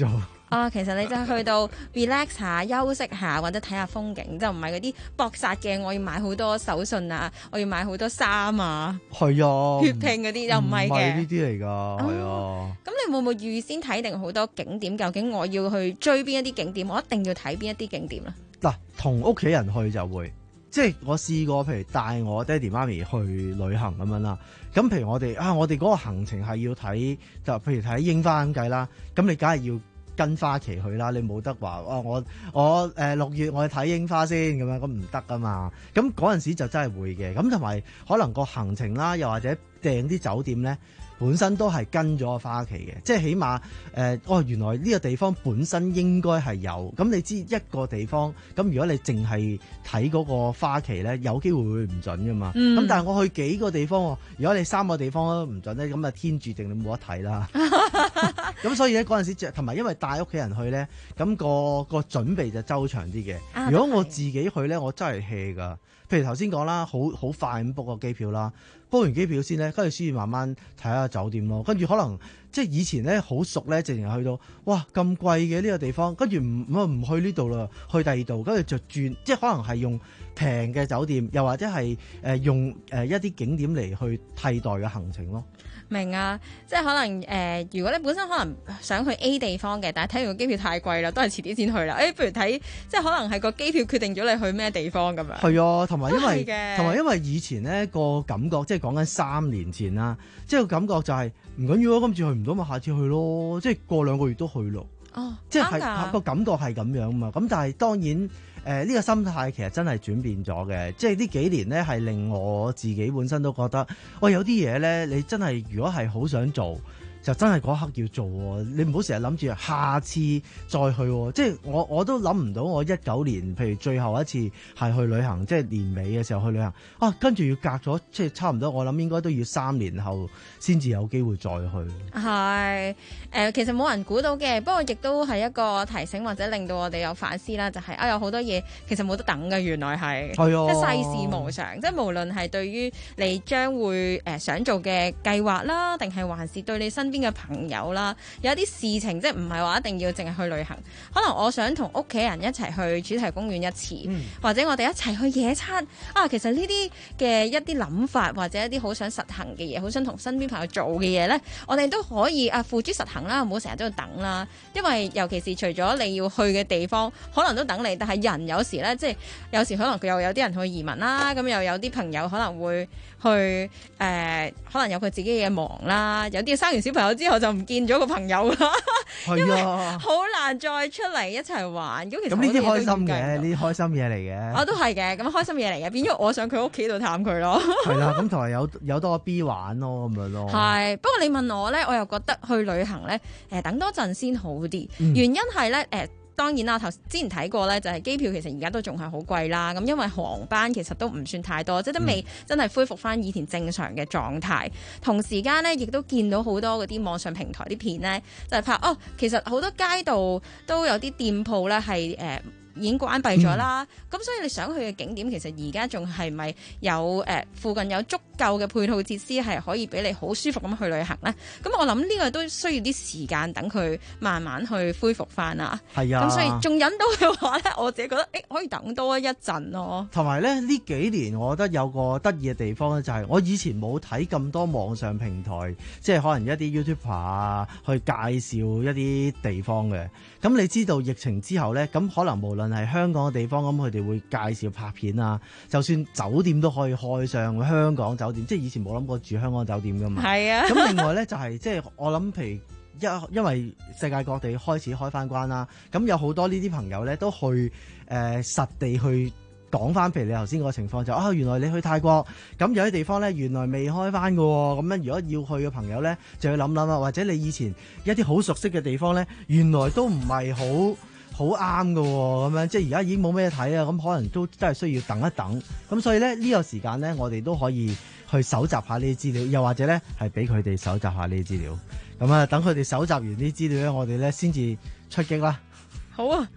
啊，其實你就係去到 relax 下、休息下或者睇下風景，就唔係嗰啲搏殺嘅。我要買好多手信啊，我要買好多衫啊， 係啊， 血拼嗰啲又唔係嘅。 唔係呢啲嚟㗎，係啊。 咁你會唔會預先睇定好多景點？究竟我要去追邊一啲景點？我一定要睇邊一啲景點咧？ 嗱，同屋企人去就會，即係我試過，譬如帶我爹哋媽咪去旅行咁樣啦。咁譬如我哋啊，我哋嗰個行程係要睇，就譬如睇櫻花咁計啦。咁你梗係要跟花期去啦，你冇得話啊！我我誒六月我去睇櫻花先咁樣，咁唔得噶嘛。咁嗰陣時就真係會嘅。咁同埋可能個行程啦，又或者訂啲酒店咧，本身都係跟咗個花期嘅，即係起碼誒、呃，哦原來呢個地方本身應該係有。咁你知一個地方，咁如果你淨係睇嗰個花期咧，有機會會唔準噶嘛。咁、嗯、但係我去幾個地方，如果你三個地方都唔準咧，咁啊天注定你冇得睇啦。咁所以咧嗰陣時，同埋因為帶屋企人去咧，咁、那個個準備就周詳啲嘅。啊、如果我自己去咧，我真係 hea 噶。譬如頭先講啦，好好快咁 book 個機票啦，book完機票先咧，跟住先至慢慢睇下酒店咯。跟住可能即係以前咧好熟咧，直情去到哇咁貴嘅呢個地方，跟住唔唔去呢度啦，去第二度，跟住就轉，即係可能係用平嘅酒店，又或者係誒、呃、用誒一啲景點嚟去替代嘅行程咯。 明啊，即係可能誒、呃，如果你本身可能想去 A 地方嘅，但係睇完個機票太貴啦，都係遲啲先去啦。誒、哎，不如睇，即係可能係個機票決定咗你去咩地方咁樣。 係啊，同埋因為同埋因為以前呢個感覺，即係講緊三年前啦，即係個感覺就係唔緊要咯，今次去唔到咪下次去咯，即係過兩個月都去咯。哦，即係係個感覺係咁樣嘛。咁但係當然。誒、呃、呢、這個心態其實真係轉變咗嘅，即係呢幾年呢係令我自己本身都覺得，喂有啲嘢呢，你真係如果係好想做，就真係嗰刻要做喎。你唔好成日諗住下次再去喎。即係我我都諗唔到，我一九年譬如最後一次係去旅行，即係年尾嘅時候去旅行啊，跟住要隔咗即係差唔多，我諗應該都要三年後先至有機會再去。 係誒、呃，其實冇人估到嘅，不過亦都係一個提醒或者令到我哋有反思啦。就係、是、啊，有好多嘢其實冇得等嘅，原來係，即係世事無常。即係無論係對於你將會誒、呃、想做嘅計劃啦，定係還是對你身邊嘅朋友啦，有一啲事情即係唔係話一定要淨係去旅行，可能我想同屋企人一齊去主題公園一次，嗯、或者我哋一齊去野餐啊。其實呢啲嘅一啲諗法或者一啲好想實行嘅嘢，好想同身邊朋友做嘅嘢呢，我哋都可以啊付諸實行啦，唔好成日都要等啦。因為尤其是除咗你要去嘅地方，可能都等你，但係人有時呢，即係有時可能佢又有啲人去移民啦，咁又有啲朋友可能會去誒、呃，可能有佢自己嘅忙啦，有啲生完小朋友之後就唔見咗個朋友啦，因為好難再出嚟一齊玩。咁其實咁呢啲開心嘅，呢啲開心嘢嚟嘅。 我都係嘅，咁開心嘢嚟嘅，變咗我上佢屋企度探佢咯。 係啦，咁同埋有有多個 B 玩咯，咁樣咯。 係，不過你問我咧，我又覺得去旅行咧，誒、呃、等多陣先好啲。嗯、原因係咧，誒、呃。當然啦，頭之前睇過咧，就係機票其實而家都仲係好貴啦。咁因為航班其實都唔算太多，即係都未真係恢復翻以前正常嘅狀態。同時間咧，亦都見到好多嗰啲網上平台啲片咧，就係拍哦，其實好多街道都有啲店鋪咧係誒已經關閉咗啦。咁、嗯、所以你想去嘅景點，其實而家仲係咪有誒、呃、附近有足夠嘅配套設施係可以俾你好舒服咁去旅行咧？咁我諗呢個都需要啲時間等佢慢慢去恢復翻啊。係啊。咁所以仲忍到嘅話咧，我自己覺得誒、欸、可以等多一陣咯。同埋咧呢幾年，我覺得有個得意嘅地方咧，就係我以前冇睇咁多網上平台，即係可能一啲 YouTuber 啊去介紹一啲地方嘅。咁你知道疫情之後咧，咁可能無論係香港嘅地方，咁佢哋會介紹拍片啊，就算酒店都可以開上香港酒店，即係以前冇諗過住香港酒店噶嘛。係啊。咁另外咧就係、是、即係我諗，譬如一因為世界各地開始開翻關啦，咁有好多呢啲朋友咧都去誒、呃、實地去講翻，譬如你頭先個情況就啊，原來你去泰國，咁有啲地方咧原來未開翻㗎喎，咁樣如果要去嘅朋友咧就要諗諗啦，或者你以前一啲好熟悉嘅地方咧，原來都唔係好好啱㗎喎，咁樣即係而家已經冇咩睇啊，咁可能都真係需要等一等，咁所以咧呢、呢個時間咧，我哋都可以去搜集下呢啲資料，又或者咧係俾佢哋搜集下呢啲資料，咁啊等佢哋搜集完啲資料咧，我哋咧先至出擊啦。好啊！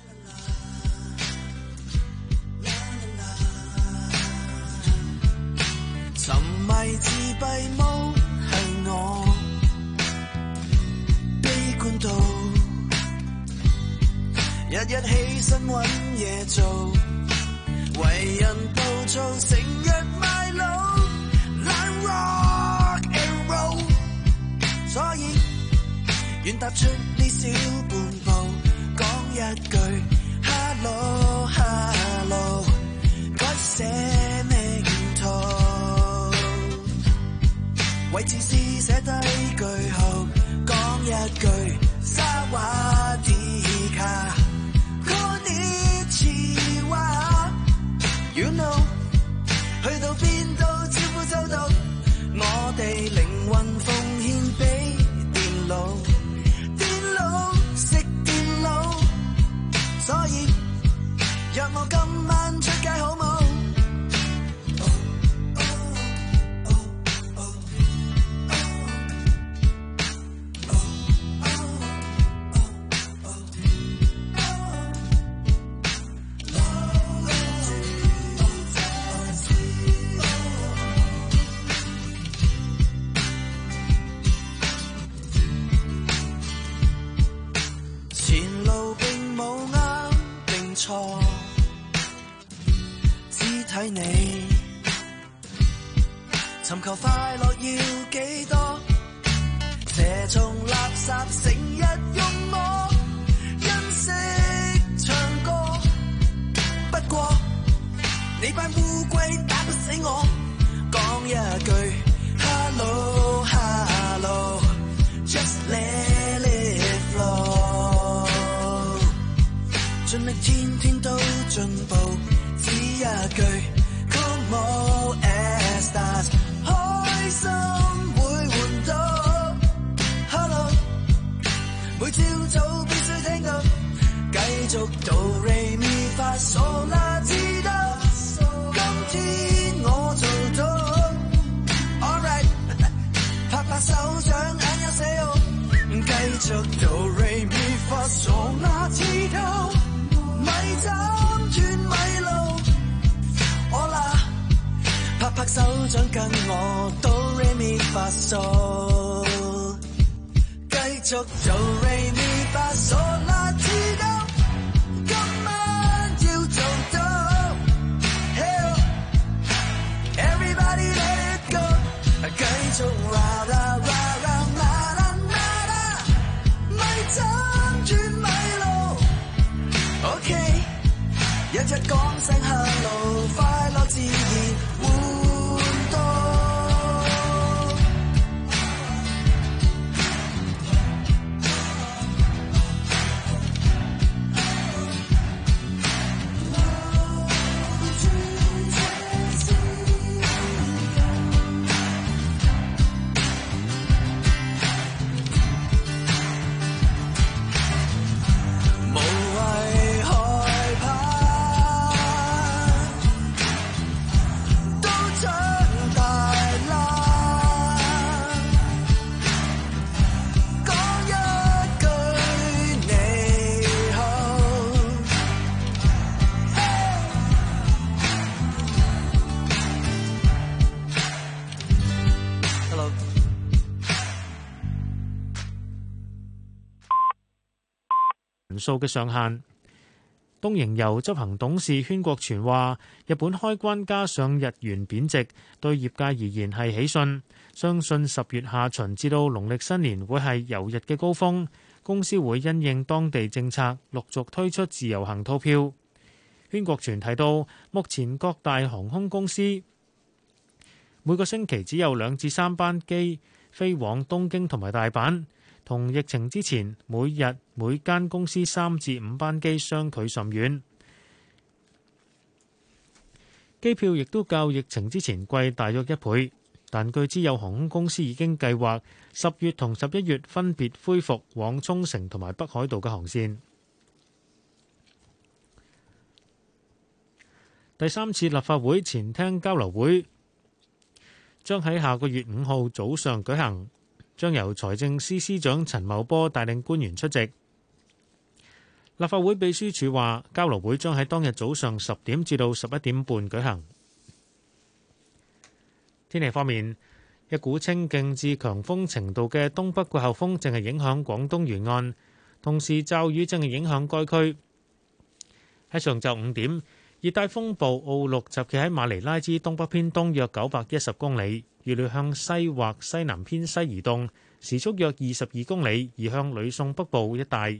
沉迷自閉無向我悲觀到日日起身揾嘢做，為人暴躁，成日賣腦，懶 rock and roll， 所以願踏出呢小半步，講一句 hello hello， 改寫名圖，為自私寫低句號，講一句沙瓦迪卡。You know， 去到邊都招呼周到，我哋靈魂奉獻俾電腦，電腦食電腦，所以讓我今晚出街好冇？睇你尋求快樂要幾多？蛇蟲垃圾成日用我，欣惜唱歌。不過你班烏龜打不死我，講一句 Hello Hello Just let it flow， 盡力天天都進步，只一句 Come on Estas， 開心會換到 Hello， 每朝早必須聽到，繼續到 Re Mi Fa So La Ti Do， 今天我做到 Alright， 拍拍手掌眼有寫好，繼續到 Re Mi Fa So La Ti Do， 咪斬斷咪路，我啦拍拍手掌跟我到 Re Mi Fa So， 繼續到 Re Mi Fa So La Ti Do， 今晚要做到 Hey Everybody let it go， 繼續 ra ra ra ra na na na na， 咪斬斷咪路 OK， 日日講聲 hello， 快樂自然換到。 人數嘅上限。東瀛遊執行董事禤國全話：日本開關加上日元貶值，對業界而言係喜訊。相信十月下旬至到農曆新年會係遊日嘅高峰，公司會因應當地政策陸續推出自由行套票。禤國全提到，目前各大航空公司每個星期只有兩至三班機飛往東京同埋大阪。同疫情之前，每日每間公司三至五班機相距甚遠，機票亦都較疫情之前貴大約一倍。但據知有航空公司已經計劃十月同十一月分別恢復往沖繩同埋北海道嘅航線。第三次立法會前廳交流會將喺下個月五號早上舉行。將由財政司司長陳茂波帶領官員出席。立法會秘書處話，交流會將喺當日早上十點至到十一點半舉行。天氣方面，一股清勁至強風程度嘅東北季候風正係影響廣東沿岸，同時驟雨正係影響該區。 喺上晝五點，熱帶風暴奧鹿集結喺馬尼拉之東北偏東約九百一十公里，預料向西或西南偏西移動，時速約二十二公里，移向呂宋北部一帶。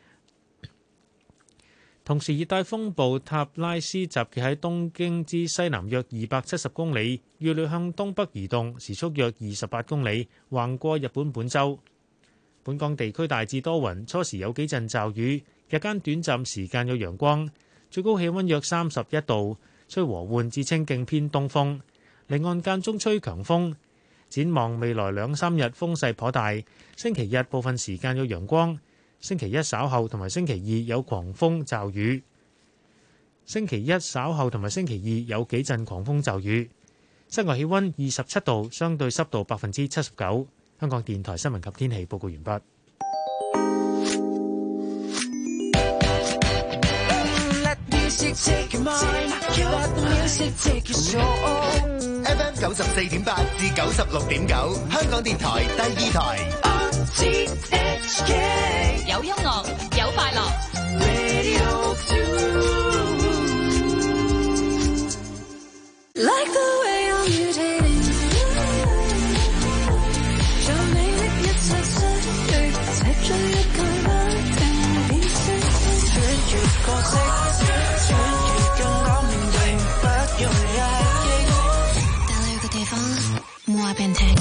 同時，熱帶風暴塔拉斯集結喺東京之西南約二百七十公里，預料向東北移動，時速約二十八公里，橫過日本本州。本港地區大致多雲，初時有幾陣驟雨，日間短暫時間有陽光，最高氣温約三十一度，吹和緩至清勁偏東風，離岸間中吹強風。展望未來兩三日風勢頗大，星期日部分時間有陽光。星期一稍後同埋星期二有狂風驟雨，星期一稍後同埋星期二有幾陣狂風驟雨。室外氣溫二十七度，相對濕度百分之七十九。香港電台新聞及天氣報告完畢。 F M 九十四點八至九十六點九，香港電台第二台。 有音樂，有快樂。 帶你去個地方，冇話俾人聽。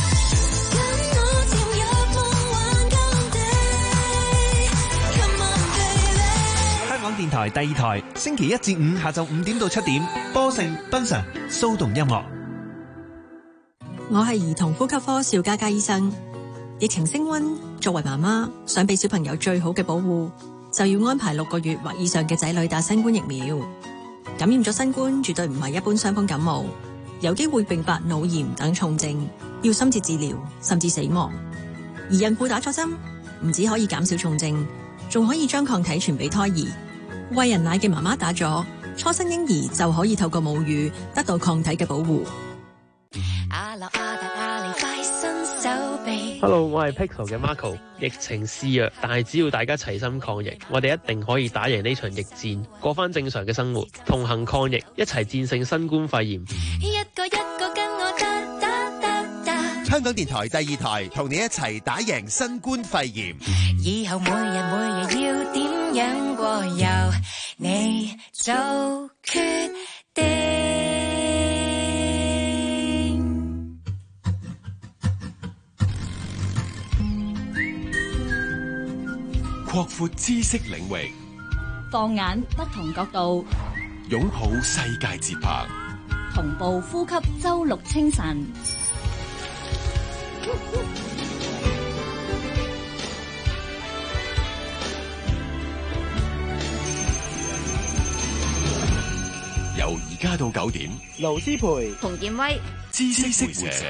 電台第二台，星期一至五下晝五點到七點，波盛、賓臣、騷動音樂。 我係兒童呼吸科邵嘉嘉醫生。疫情升溫，作為媽媽想俾小朋友最好嘅保護，就要安排六個月或以上嘅仔女打新冠疫苗。感染咗新冠絕對唔係一般傷風感冒，有機會併發腦炎等重症，要深切治療甚至死亡。而孕婦打咗針，唔止可以減少重症，仲可以將抗體傳俾胎兒。餵人奶嘅媽媽打咗，初生嬰兒就可以透過母乳得到抗體嘅保護。 Hello， 我係 Pixel 嘅 Marco。疫情肆虐，但係只要大家齊心抗疫，我哋一定可以打贏呢場疫戰，過翻正常嘅生活，同行抗疫，一齊戰勝新冠肺炎。 一個一個跟我打打打打。 香港電台第二台同你一齊打贏新冠肺炎。 以後每日每日要點樣過，由你做決定。 擴闊知識領域， 放眼不同角度， 擁抱世界節拍， 同步呼吸周六清晨。 由而家到九點， 盧思培、 馮建威， 知識會社。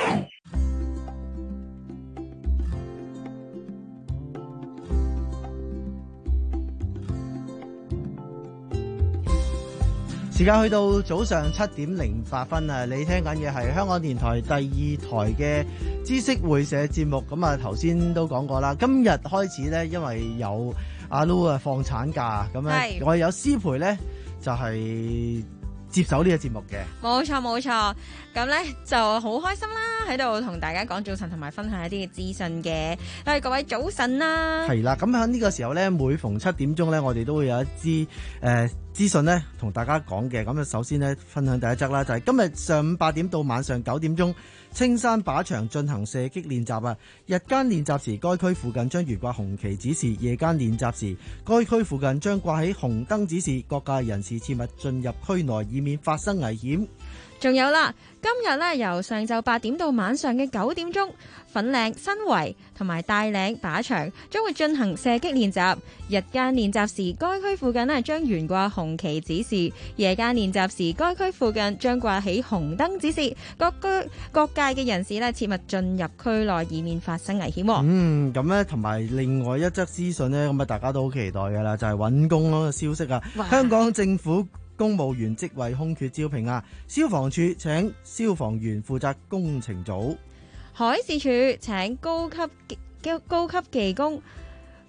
時間去到早上七點零八分啊！你聽緊嘅係香港電台第二台嘅知識會社節目。咁啊，頭先都講過啦，今日開始咧，因為有阿 Lu 啊放產假，咁咧我哋有思培咧就係、是、接手呢個節目嘅。 冇錯冇錯，咁咧就好開心啦，喺度同大家講早晨，同埋分享一啲嘅資訊嘅。誒，各位早晨啦！ 係啦，咁喺呢個時候咧，每逢七點鐘咧，我哋都會有一支誒。呃資訊呢同大家講嘅，咁啊首先呢分享第一則啦，就係、是、今日上午八點到晚上九點鐘，青山靶場進行射擊練習啊！日間練習時，該區附近將懸掛紅旗指示；夜間練習時，該區附近將掛起紅燈指示，各界人士切勿進入區內，以免發生危險。 仲有啦，今日咧由上晝八點到晚上嘅九點鐘，粉嶺、新圍同埋大嶺靶場將會進行射擊練習。日間練習時，該區附近咧將懸掛紅旗指示；夜間練習時，該區附近將掛起紅燈指示，各區各界嘅人士咧切勿進入區內，以免發生危險。 嗯，咁咧同埋另外一則資訊呢，咁啊大家都好期待㗎啦，就係、是、揾工嗰個消息啊！香港政府公務員職位空缺招聘啊！消防處請消防員負責工程組， 海事處請高級高高級技工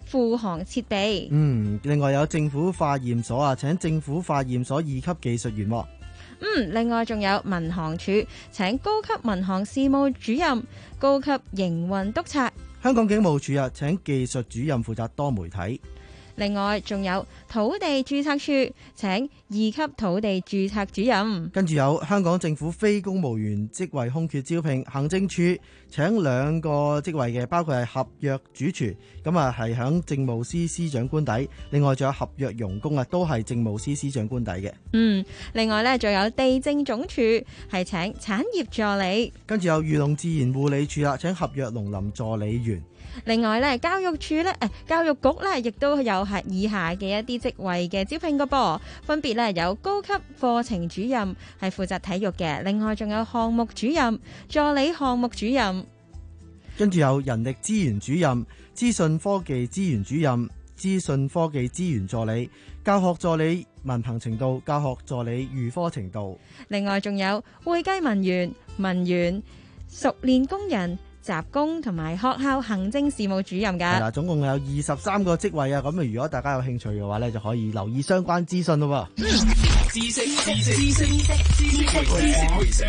護航設備。 嗯，另外有政府化驗所啊，請政府化驗所二級技術員。 嗯，另外仲有民航處請高級民航事務主任、高級營運督察。 香港警務處啊，請技術主任負責多媒體。 另外仲有土地註冊處請二級土地註冊主任。 跟住有香港政府非公務員職位空缺招聘，行政處請兩個職位嘅，包括係合約主廚，咁啊係響政務司司長官邸。另外仲有合約傭工啊，都係政務司司長官邸嘅。 嗯，另外呢，仲有地政總署係請產業助理。 跟住有漁農自然護理處啦，請合約農林助理員。 另外咧，教育處咧，誒，教育局咧，亦都有係以下嘅一啲職位嘅招聘個噃，分別咧有高級課程主任係負責體育嘅，另外仲有項目主任、助理項目主任， 跟住有人力資源主任、資訊科技資源主任、資訊科技資源助理、教學助理文憑程度、教學助理預科程度， 另外仲有會計文員、文員、熟練工人、雜工同埋學校行政事務主任㗎。 係啦，總共有二十三個職位啊！咁啊，如果大家有興趣嘅話咧，就可以留意相關資訊咯喎。 知識知識知識知識會社。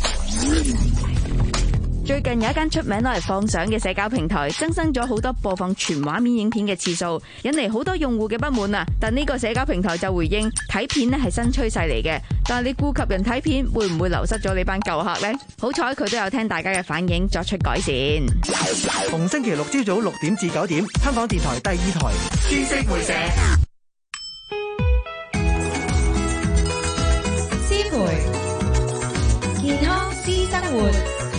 最近有一間出名攞嚟放相嘅社交平台，增生咗好多播放全畫面影片嘅次數，引嚟好多用戶嘅不滿啊！但呢個社交平台就回應，睇片呢係新趨勢嚟嘅，但係你顧及人睇片，會唔會流失咗你班舊客呢？好彩佢都有聽大家嘅反應，作出改善。 逢星期六朝早六點至九點，香港電台第二台知識會社。 思培健康私生活。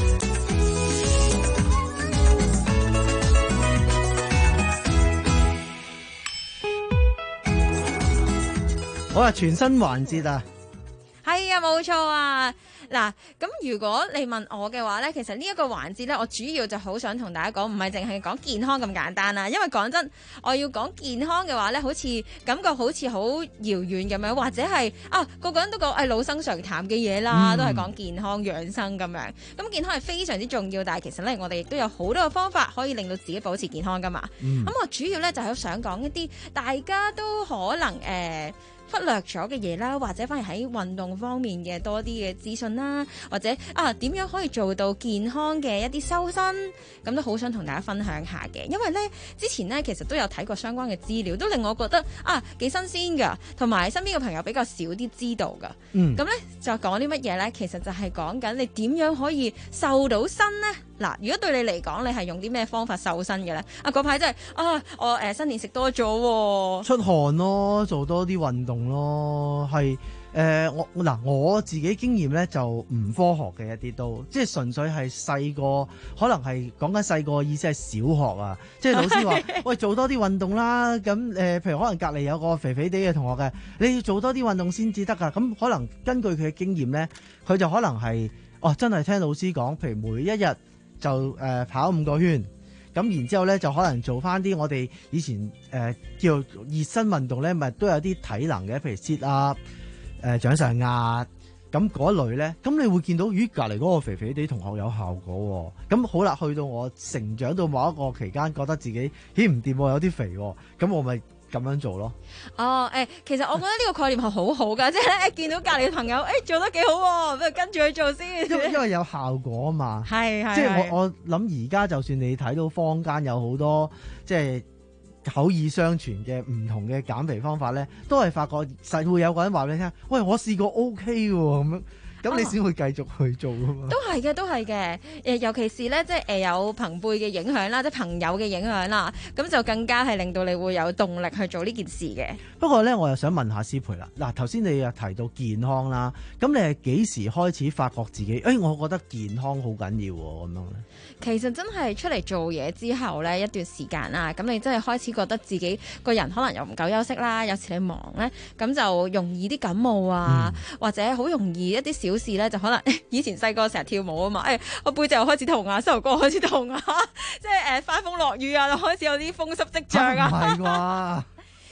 好啊，全新環節啊！ 係啊，冇錯啊！嗱，咁如果你問我嘅話呢，其實呢一個環節呢，我主要就好想同大家講，唔係淨係講健康咁簡單啦。因為講真，我要講健康嘅話呢，好似感覺好似好遙遠咁樣，或者係啊個個人都講誒老生常談嘅嘢啦，嗯、都係講健康養生咁樣。咁健康係非常之重要，但係其實呢，我哋亦都有好多嘅方法可以令到自己保持健康噶嘛。咁、嗯、我主要呢，就係想講一啲大家都可能誒。呃忽略咗嘅嘢啦，或者反而喺運動方面嘅多啲嘅資訊啦，或者啊點樣可以做到健康嘅一啲修身，咁都好想同大家分享下嘅。因為呢，之前呢，其實都有睇過相關嘅資料，都令我覺得啊幾新鮮㗎，同埋身邊嘅朋友比較少啲知道㗎。嗯，咁呢，就講啲乜嘢呢？其實就係講緊你點樣可以瘦到身呢？嗱，如果對你嚟講，你係用啲咩方法瘦身嘅咧？啊，嗰排真係啊，我誒、呃、新年食多咗喎， 出汗咯，做多啲運動咯，係誒、呃、我嗱我自己經驗咧就唔科學嘅一啲都，即係純粹係細個，可能係講緊細個意思係小學啊，即係老師話喂做多啲運動啦，咁誒、呃、譬如可能隔離有個肥肥哋嘅同學嘅，你要做多啲運動先至得㗎，咁可能根據佢嘅經驗咧，佢就可能係哦真係聽老師講，譬如每一日就誒、呃、跑五個圈，咁然之後咧就可能做翻啲我哋以前誒、呃、叫熱身運動咧，咪都有啲體能嘅，譬如 sit up、誒掌上壓咁嗰類咧，咁你會見到咦隔離嗰個肥肥哋同學有效果喎，咁好啦，去到我成長到某一個期間，覺得自己咦唔掂喎，有啲肥喎，咁我咪咁樣做咯。 哦，誒、欸，其實我覺得呢個概念係好好㗎，即係咧見到隔離嘅朋友，誒、欸、做得幾好喎，不如跟住去做先。 因為有效果啊嘛， 係係， 即係我我諗而家就算你睇到坊間有好多即係口耳相傳嘅唔同嘅減肥方法咧，都係發覺實會有個人話俾你聽，喂，我試過 O K 喎咁樣。咁你先會繼續去做噶嘛？都係嘅，都係嘅。誒，尤其是咧，即係誒有朋輩嘅影響啦，即係朋友嘅影響啦，咁就更加係令到你會有動力去做呢件事嘅。 不過咧，我又想問下思培啦。嗱，頭先你又提到健康啦，咁你係幾時開始發覺自己？誒、哎，我覺得健康好緊要喎，咁樣咧。 其實真係出嚟做嘢之後咧，一段時間啦，咁你真係開始覺得自己個人可能又唔夠休息啦，有時你忙咧，咁就容易啲感冒啊，嗯、或者好容易一啲小事咧，就可能以前細個成日跳舞啊嘛，誒、哎、我背脊又開始痛啊，膝頭哥開始痛啊，即係誒翻風落雨啊，就開始有啲風濕跡象啊。唔係啩？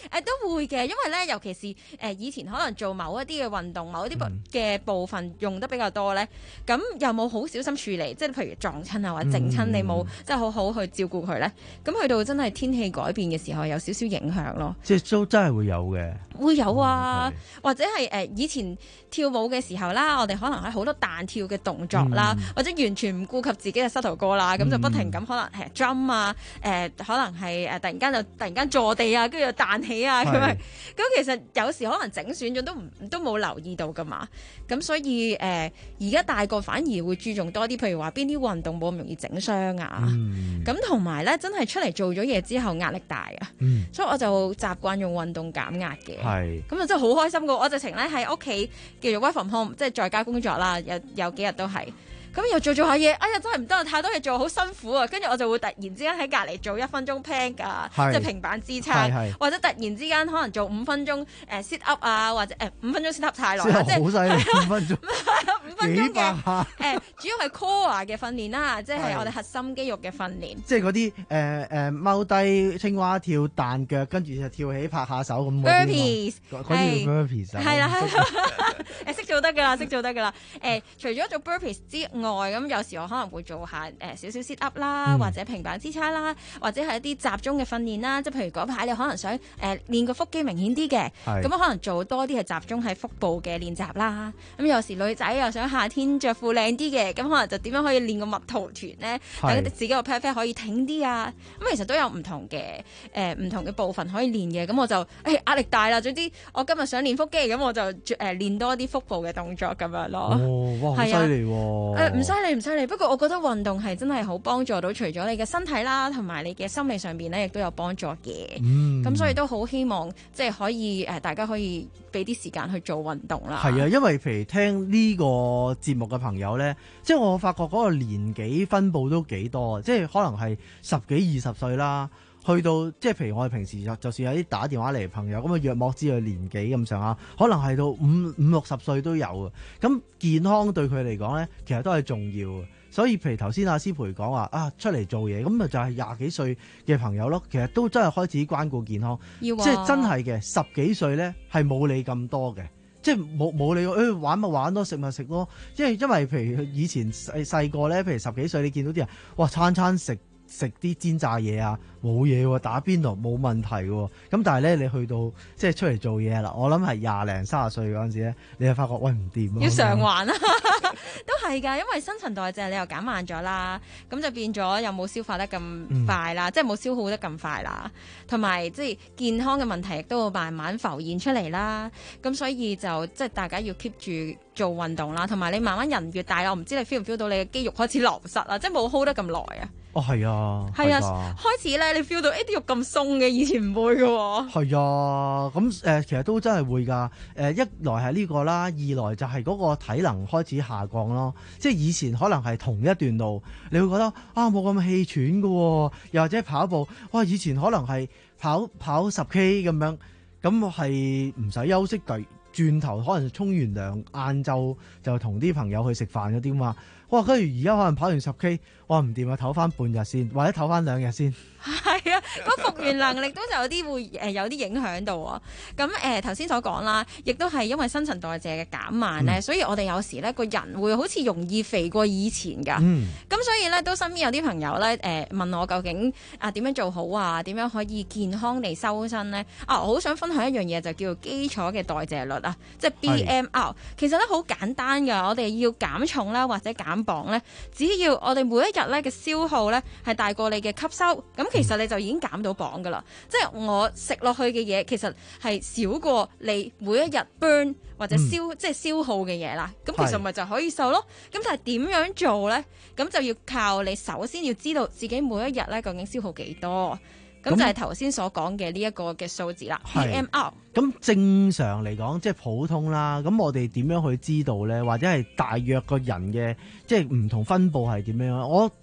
誒都會嘅，因為咧，尤其是誒、呃、以前可能做某一啲嘅運動，某一啲嘅部分用得比較多咧，咁又冇好小心處理，即係譬如撞親啊或者整親，你冇即係好好去照顧佢咧，咁去到真係天氣改變嘅時候，有少少影響咯。 即係都真係會有嘅， 會有啊， 嗯、 或者係誒、呃、以前跳舞嘅時候啦，我哋可能係好多彈跳嘅動作啦，嗯、或者完全唔顧及自己嘅膝頭哥啦，咁、嗯、就不停咁可能係 jump 啊，誒、呃、可能係誒突然間就突然間坐地啊，跟住又彈起啊咁樣，咁其實有時可能整損咗都唔都冇留意到噶嘛，咁所以誒而家大個反而會注重多啲，譬如話邊啲運動冇咁容易整傷啊，咁同埋咧真係出嚟做咗嘢之後壓力大啊，嗯、所以我就習慣用運動減壓嘅，咁啊真係好開心噶，我直情咧喺屋企叫做 work from home， 即係在家工作啦，有有幾日都係。咁又做做下嘢，哎呀真係唔得啊！太多嘢做，好辛苦啊！跟住我就會突然之間喺隔離做一分鐘 plank 㗎，即係平板支撐，或者突然之間可能做五分鐘誒 sit up 啊，或者誒五分鐘 sit up 太耐啦，即係好犀利，五分鐘， 五分鐘嘅誒，主要係 core 嘅訓練啦，即係我哋核心肌肉嘅訓練。即係嗰啲誒誒踎低青蛙跳彈腳，跟住就跳起拍下手咁。 burpees 嗰啲 burpees 係啦，誒識做得㗎啦，識做得㗎啦。誒除咗做 burpees 之外，咁有時我可能會做下誒、呃、少少 sit up 啦，嗯、或者平板支撐啦，或者係一啲集中嘅訓練啦。即係譬如嗰排你可能想誒、呃、練個腹肌明顯啲嘅，咁可能做多啲係集中喺腹部嘅練習啦。咁有時女仔又想夏天着褲靚啲嘅，咁可能就點樣可以練個蜜桃臀咧，等自己個 pat pat 可以挺啲啊。咁其實都有唔同嘅誒唔同嘅部分可以練嘅。咁我就誒、哎、壓力大啦，總之我今日想練腹肌，咁我就誒、呃、練多啲腹部嘅動作咁樣咯。 哦，哇，好犀利喎！ 誒唔犀利唔犀利，不過我覺得運動係真係好幫助到，除咗你嘅身體啦，同埋你嘅心理上邊咧，亦都有幫助嘅。咁、嗯、所以都好希望即係可以誒，大家可以俾啲時間去做運動啦。 係啊，因為譬如聽呢個節目嘅朋友咧，即係我發覺嗰個年紀分佈都幾多，即係可能係十幾二十歲啦。去到即係譬如我哋平時就就算有啲打電話嚟朋友咁啊，約莫知佢年紀咁上下，可能係到五五六十歲都有啊。咁健康對佢嚟講咧，其實都係重要嘅。所以譬如頭先阿思培講話啊，出嚟做嘢咁啊，就係廿幾歲嘅朋友咯。其實都真係開始關顧健康， 要啊、 即係真係嘅。十幾歲咧係冇你咁多嘅，即係冇冇你誒、哎、玩咪玩咯，食咪食咯。因為因為譬如以前細細個咧，譬如十幾歲你見到啲人哇餐餐食。食啲煎炸嘢啊，冇嘢喎，打邊爐冇問題喎。咁但係咧，你去到即係出嚟做嘢啦，我諗係廿零三十歲嗰陣時咧，你就發覺喂唔掂啊， 要償還啊，都係㗎，因為新陳代謝你又減慢咗啦，咁就變咗又冇消化得咁快啦，嗯、即係冇消耗得咁快啦，同埋即係健康嘅問題亦都會慢慢浮現出嚟啦。咁所以就即係大家要 keep 住做運動啦，同埋你慢慢人越大，我唔知你 feel 唔 feel 到你嘅肌肉開始流失啦，即係冇 hold 得咁耐啊。 哦，係啊， 係啊，開始咧，你 feel 到誒啲肉咁鬆嘅，以前唔會嘅喎。 係啊，咁誒、呃、其實都真係會㗎。誒、呃、一來係呢個啦，二來就係嗰個體能開始下降咯。即係以前可能係同一段路，你會覺得啊冇咁氣喘嘅喎，又或者跑步，哇以前可能係跑跑十 K 咁樣，咁係唔使休息嘅。轉頭可能沖完涼，晏晝就同啲朋友去食飯嗰啲嘛。哇！跟住而家可能跑完十 K， 哇唔掂啊，唞翻半日先，或者唞翻兩日先。 係啊，個復原能力都就有啲會誒有啲影響到啊。咁誒頭先所講啦，亦都係因為新陳代謝嘅減慢咧，嗯、所以我哋有時咧個人會好似容易肥過以前㗎。咁、嗯、所以咧都身邊有啲朋友咧誒問我究竟啊點樣做好啊？點樣可以健康地修身咧？啊，我好想分享一樣嘢就叫做基礎嘅代謝率啊，即係 B M R。是其實咧好簡單㗎，我哋要減重啦或者減磅咧，只要我哋每一日咧嘅消耗咧係大過你嘅吸收，咁其實你就已經減到磅噶啦。即係我食落去嘅嘢，其實係少過你每一日 burn 或者消、嗯、即係消耗嘅嘢啦。咁其實咪就可以瘦咯。咁但係點樣做咧？咁就要靠你首先要知道自己每一日咧究竟消耗幾多。咁就係頭先所講嘅呢一個嘅數字啦 ，B M R。 咁正常嚟講，即係普通啦。咁我哋點樣去知道咧？或者係大約個人嘅即係唔同分佈係點樣？我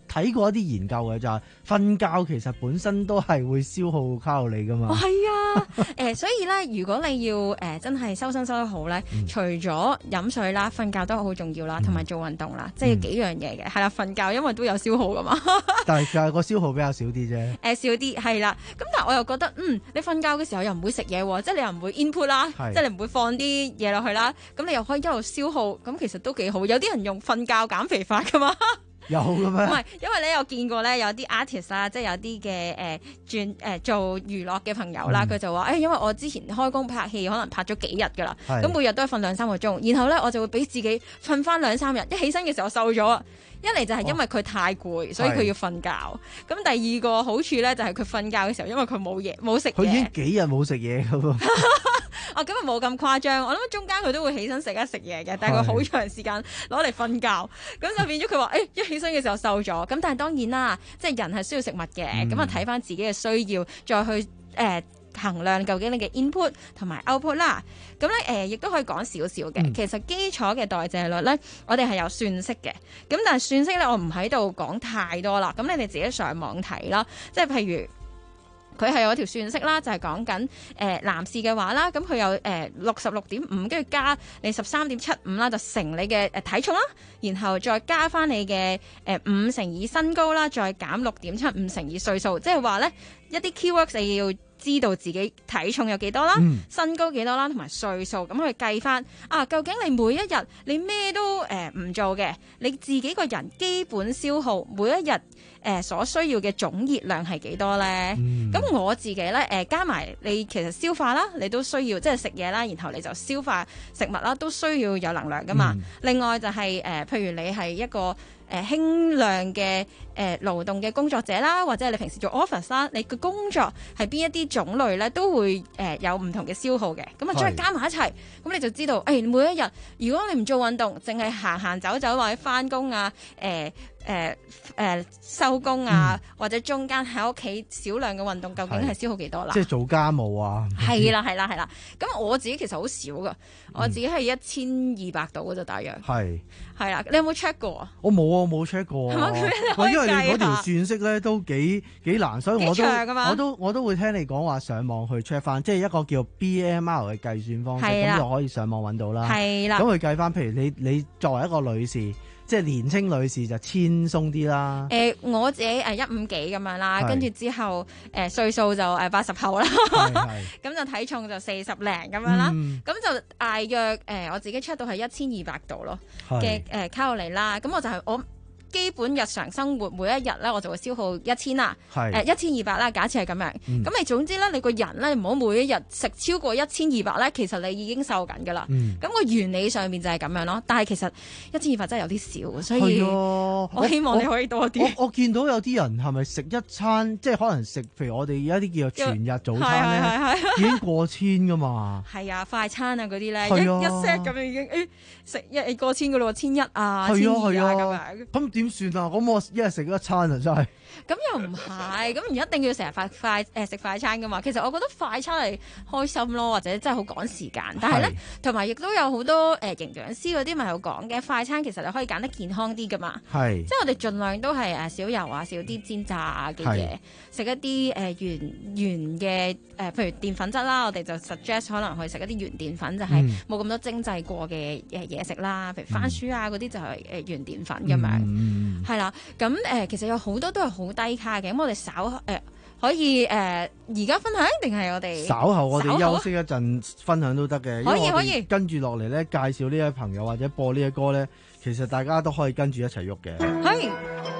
睇過一啲研究嘅，就係、是、瞓覺其實本身都係會消耗卡路里噶嘛。 哦，係啊，誒、呃，所以咧，如果你要誒、呃、真係修身修得好咧，嗯、除咗飲水啦、瞓覺都好重要啦，同埋、嗯、做運動啦，即係幾樣嘢嘅。係啦、嗯，瞓覺因為都有消耗噶嘛。 但係就個消耗比較少啲啫。誒、 呃，少啲係啦。咁但係我又覺得，嗯，你瞓覺嘅時候又唔會食嘢喎，即係你又唔會 input 啦，是即係你唔會放啲嘢落去啦。咁你又可以一路消耗，咁其實都幾好。有啲人用瞓覺減肥法噶嘛。 有嘅咩？ 唔係，因為咧有見過咧有啲 artist 啦，即係有啲嘅誒轉誒做娛樂嘅朋友啦，佢、嗯、就話誒、欸，因為我之前開工拍戲，可能拍咗幾日㗎啦，咁是每日都係瞓兩三個鐘，然後咧我就會俾自己瞓翻兩三日，一起身嘅時候瘦咗啊！一嚟就係因為佢太攰，哦、所以佢要瞓覺。咁是第二個好處咧就係佢瞓覺嘅時候，因為佢冇嘢冇食嘢。佢已經幾日冇食嘢㗎喎。 哦，咁啊冇咁誇張，我諗中間佢都會起身食一食嘢嘅，但係佢好長時間攞嚟瞓覺，咁是就變咗佢話誒一起身嘅時候瘦咗。咁但係當然啦，即係人係需要食物嘅，咁啊睇翻自己嘅需要，再去誒、呃、衡量究竟你嘅 input 同埋 output 啦。咁咧誒亦都可以講少少嘅，嗯、其實基礎嘅代謝率咧，我哋係有算式嘅。咁但係算式咧，我唔喺度講太多啦。咁你哋自己上網睇啦，即係譬如。佢係有一條算式啦，就係講緊誒男士嘅話啦，咁佢有誒六十六點五，跟住加你十三點七五啦，就乘你嘅誒體重啦，然後再加翻你嘅誒五乘以身高啦，再減六點七五乘以歲數，即係話咧一啲 keywords 你要知道自己體重有幾多啦，嗯、身高幾多啦，同埋歲數，咁去計翻啊，究竟你每一日你咩都誒唔、呃、做嘅，你自己個人基本消耗每一日誒、呃、所需要嘅總熱量係幾多咧？咁、嗯、我自己咧誒、呃、加埋你其實消化啦，你都需要即係食嘢啦，然後你就消化食物啦，都需要有能量噶嘛。嗯、另外就係、是、誒、呃，譬如你係一個誒輕量嘅誒勞動嘅工作者啦，或者你平時做 office 啦，你嘅工作係邊一啲種類咧，都會誒有唔同嘅消耗嘅。咁啊，再加埋一齊，咁你就知道，誒每一日如果你唔做運動，淨係行行走走或者翻工啊，誒誒誒收工啊，嗯、或者中間喺屋企少量嘅運動，究竟係消耗幾多啦？ 即係做家務啊？ 係啦係啦係啦。咁我自己其實好少噶，我自己係一千二百度嗰度大約。係係啦，你有冇 check 過啊？ 我冇啊，我冇 check 過啊。因為你嗰條算式咧都幾幾難，所以我都我都我都會聽你講話上網去 check 翻，即係一個叫 B M R 嘅計算方式，咁的就可以上網揾到啦。係啦的，咁佢計翻，譬如你你作為一個女士。即係年青女士就輕鬆啲啦。誒、呃，我自己誒一五幾咁樣啦，跟住是之後誒、呃、歲數就誒八十後啦，咁就體重就四十零咁樣啦，咁、嗯、就大約誒、呃、我自己 check 到係一千二百度咯嘅誒卡路里啦，咁我就係、是、我。基本日常生活每一日咧，我就會消耗一千啦，誒一千二百啦。假設係咁樣，咁、嗯、你總之咧，你個人咧唔好每一日食超過一千二百咧，其實你已經瘦緊噶啦。咁個、嗯、原理上面就係咁樣咯。但係其實一千二百真係有啲少，所以我希望你可以多啲。 我我見到有啲人係咪食一餐，即係可能食，譬如我哋而家啲叫做全日早餐咧，已經過千噶嘛。係啊，快餐啊嗰啲咧，一一 set 咁樣已經誒食一過千噶咯，千一啊，千二啊咁樣。 咁點算啊？咁我一日食一餐啊，真係。 咁又唔係，咁唔一定要成日快快誒食快餐噶嘛。其實我覺得快餐係開心咯，或者真係好趕時間。但係咧，同埋亦都有好多誒營養師嗰啲咪有講嘅，快餐其實你可以揀得健康啲噶嘛。係是，即係我哋盡量都係誒少油啊，少啲煎炸啊嘅嘢，食是一啲誒、呃、原原嘅誒、呃，譬如澱粉質啦，我哋就 suggest 可能去食一啲原澱粉，就係冇咁多精製過嘅誒嘢食啦，譬如番薯啊嗰啲就係誒原澱粉咁樣，係啦、嗯。咁誒、呃、其實有好多都係好低卡嘅，咁我哋稍誒、呃、可以誒而家分享，定係我哋稍後我哋休息一陣分享都得嘅。 可以可以。 跟住落嚟咧，介紹呢位朋友或者播呢一歌咧，其實大家都可以跟住一齊喐嘅。係。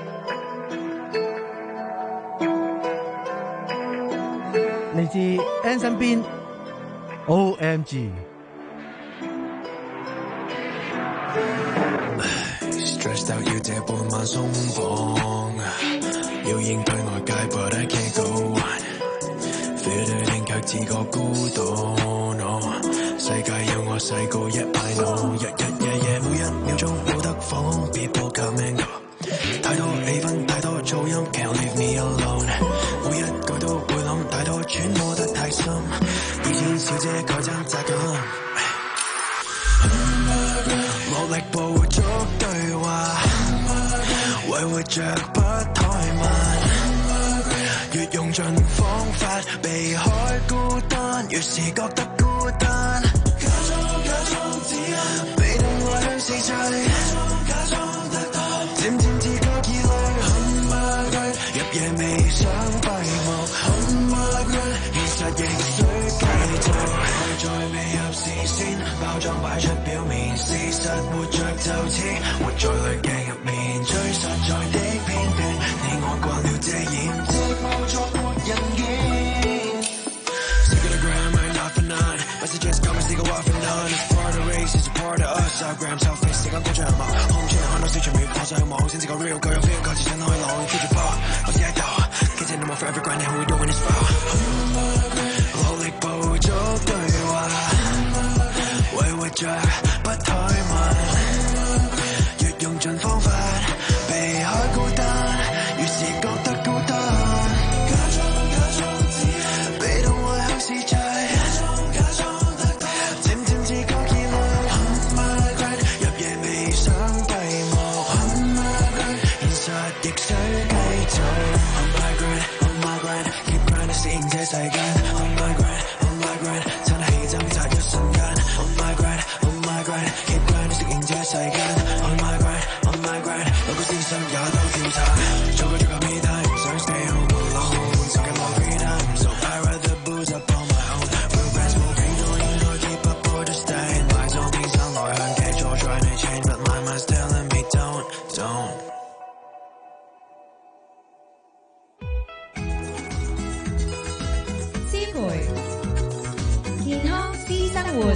嚟自 Anson Bean O M G。 Stressed out 要這半晚鬆綁，要應對外界 but I can't go on。Feel it in 卻自覺孤獨， no。 世界要我細個一派 no。 日日夜夜每一秒鐘冇得放，people coming up。 太多氣氛太多噪音 can't leave me alone。 每一句都會諗，太多揣摩得太深，以前小姐改真責任，落力捕捉對話，維護着不怠慢，越用盡方法避開孤單，越是覺得孤單。假裝假裝只因被動愛向是誰，假裝假裝得到，漸漸自覺已累。Oh my god，入夜未想閉幕。Oh my god，現實亦需繼續。愛在未入視線，包裝擺出表面，事實活着就似活在濾鏡入面，最實在的片段，你我慣了遮掩，寂寞作沒人見。Sick of the gram, I ain't not for none. Messages coming, stick a while for none. It's part of the race, it's a part of us. Our gram self-face, 時間高長毛，空穿看到市場面放上網，先知個 real 夠有 feel， 夠自信開朗，keep 住波，我只喺度，記住你冇 forever grind，你會 doing this far。努力捕捉對話，維活着不怠慢，越用盡方法避開孤單，越是覺得孤單。假裝假裝只因被動愛向是誰，假裝假裝得到，漸漸自覺已累。Oh my god，入夜未想閉幕。Oh my god，現實亦需繼續。Oh my god，Oh my god，keep grinding，適應這世間。Oh my god，Oh my god，趁氣掙扎一瞬間。Oh my god，Oh my god，keep grinding，適應這世間。Oh my god，Oh my god，每個先生也都調查，做個足夠 me time，唔想 stay home alone，手緊冇 free time，so I rather booze up on my own。Real friends 冇幾多，應該 keep up or just stay。買咗天生內向嘅錯 try to change，but my mind's telling me don't don't。 師培健康私生活。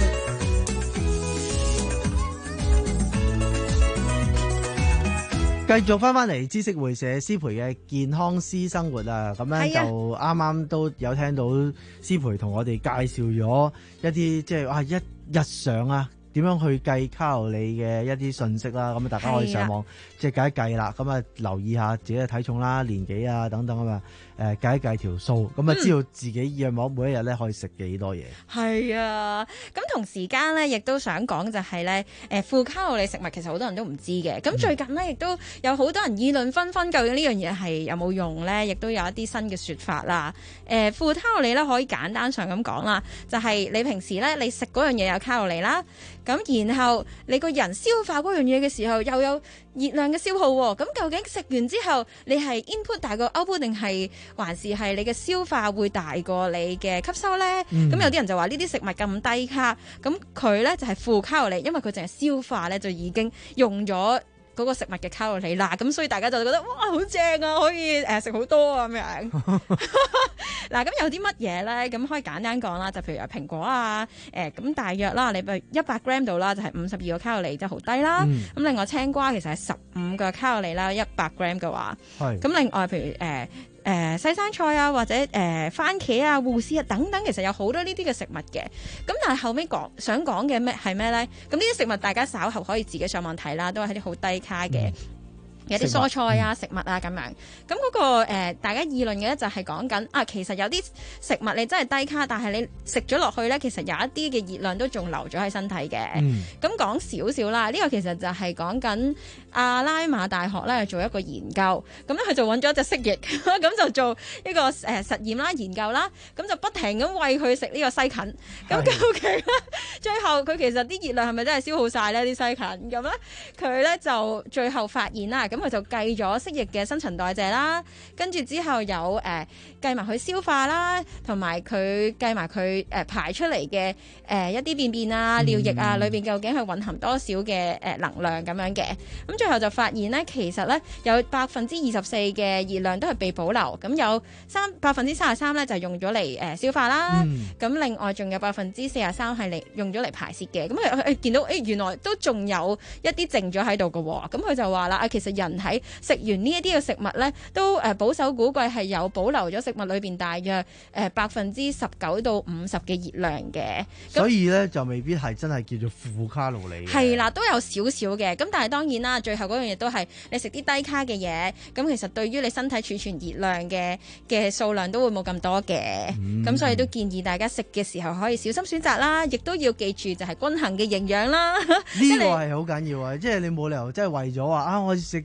繼續翻翻嚟知識會社師培嘅健康私生活啊，咁咧就啱啱都有聽到師培同我哋介紹咗一啲即係啊一日常啊點樣去計卡路里嘅一啲信息啦，咁啊大家可以上網即係計一計啦，咁啊留意下自己嘅體重啦、年紀啊等等啊嘛，誒計一計條數，咁啊知道自己約莫每一日咧可以食幾多嘢。 係啊，咁同時間咧，亦都想講就係咧，誒負卡路里食物其實好多人都唔知嘅。咁最近呢，亦都有好多人議論紛紛，究竟呢樣嘢係有冇用咧？亦都有一啲新嘅説法啦。誒負卡路里咧可以簡單上咁講啦，就係你平時咧你食嗰樣嘢有卡路里啦，咁然後你個人消化嗰樣嘢嘅時候又有熱量嘅消耗喎。咁究竟食完之後你係 input 大過 output 定係還是係你嘅消化會大過你嘅吸收呢？咁、嗯、有啲人就話呢啲食物咁低卡，咁佢呢就係負卡路里，因為佢淨係消化呢就已經用咗嗰個食物嘅卡路里啦，咁所以大家就覺得哇好正啊，可以誒食好多啊咁樣。嗱咁有啲乜嘢咧？咁可以簡單講啦，就譬如話蘋果啊，誒、呃、咁大約啦，你譬如一百 gram 度啦，就係五十二個卡路里，就好低啦。咁、嗯、另外青瓜其實係十五個卡路里啦，一百 gram 嘅話。係。咁另外譬如誒。呃誒、呃、西生菜啊，或者誒、呃、番茄啊、芋絲啊等等，其實有好多呢啲嘅食物嘅。咁但係後尾講想講嘅咩係咩咧？咁呢啲食物大家稍後可以自己上網睇啦，都係啲好低卡嘅。嗯有啲蔬菜啊、食物啊咁樣，咁嗰、那個、呃、大家議論嘅咧就係講緊啊，其實有啲食物你真係低卡，但係你食咗落去咧，其實有一啲嘅熱量都仲留咗喺身體嘅。咁講少少啦，呢、這個其實就係講緊阿拉馬大學咧做一個研究，咁咧佢就揾咗一隻蜥蜴，咁就做一個誒、呃、實驗啦、研究啦，咁就不停咁餵佢食呢個西芹，咁究竟咧最後佢其實啲熱量係咪真係消耗晒呢啲西芹？咁咧佢咧就最後發現啦。咁佢就計咗蜥蜴嘅新陳代謝啦，跟住之後有誒計埋佢消化啦，同埋佢計埋佢誒排出嚟嘅誒一啲便便啊、尿液啊裏邊究竟係蘊含多少嘅誒能量咁樣嘅。咁最後就發現咧，其實咧有百分之二十四嘅熱量都係被保留，咁有三百分之三十三咧就用咗嚟誒消化啦。咁、嗯、另外仲有百分之四十三係嚟用咗嚟排泄嘅。咁佢誒見到誒、欸、原來都仲有一啲剩咗喺度嘅喎。咁佢就話啦啊，其實人喺食完呢一啲嘅食物咧，都誒保守估計係有保留咗食物裏邊大約誒百分之十九到五十嘅熱量嘅， 所以咧就未必係真係叫做負卡路里。 係啦，都有少少嘅，咁但係當然啦，最後嗰樣嘢都係你食啲低卡嘅嘢，咁其實對於你身體儲存熱量嘅嘅數量都會冇咁多嘅，咁、嗯、所以都建議大家食嘅時候可以小心選擇啦，亦都要記住就係均衡嘅營養啦。呢、 呢個係好緊要啊，即係你冇理由即係為咗話啊我食啲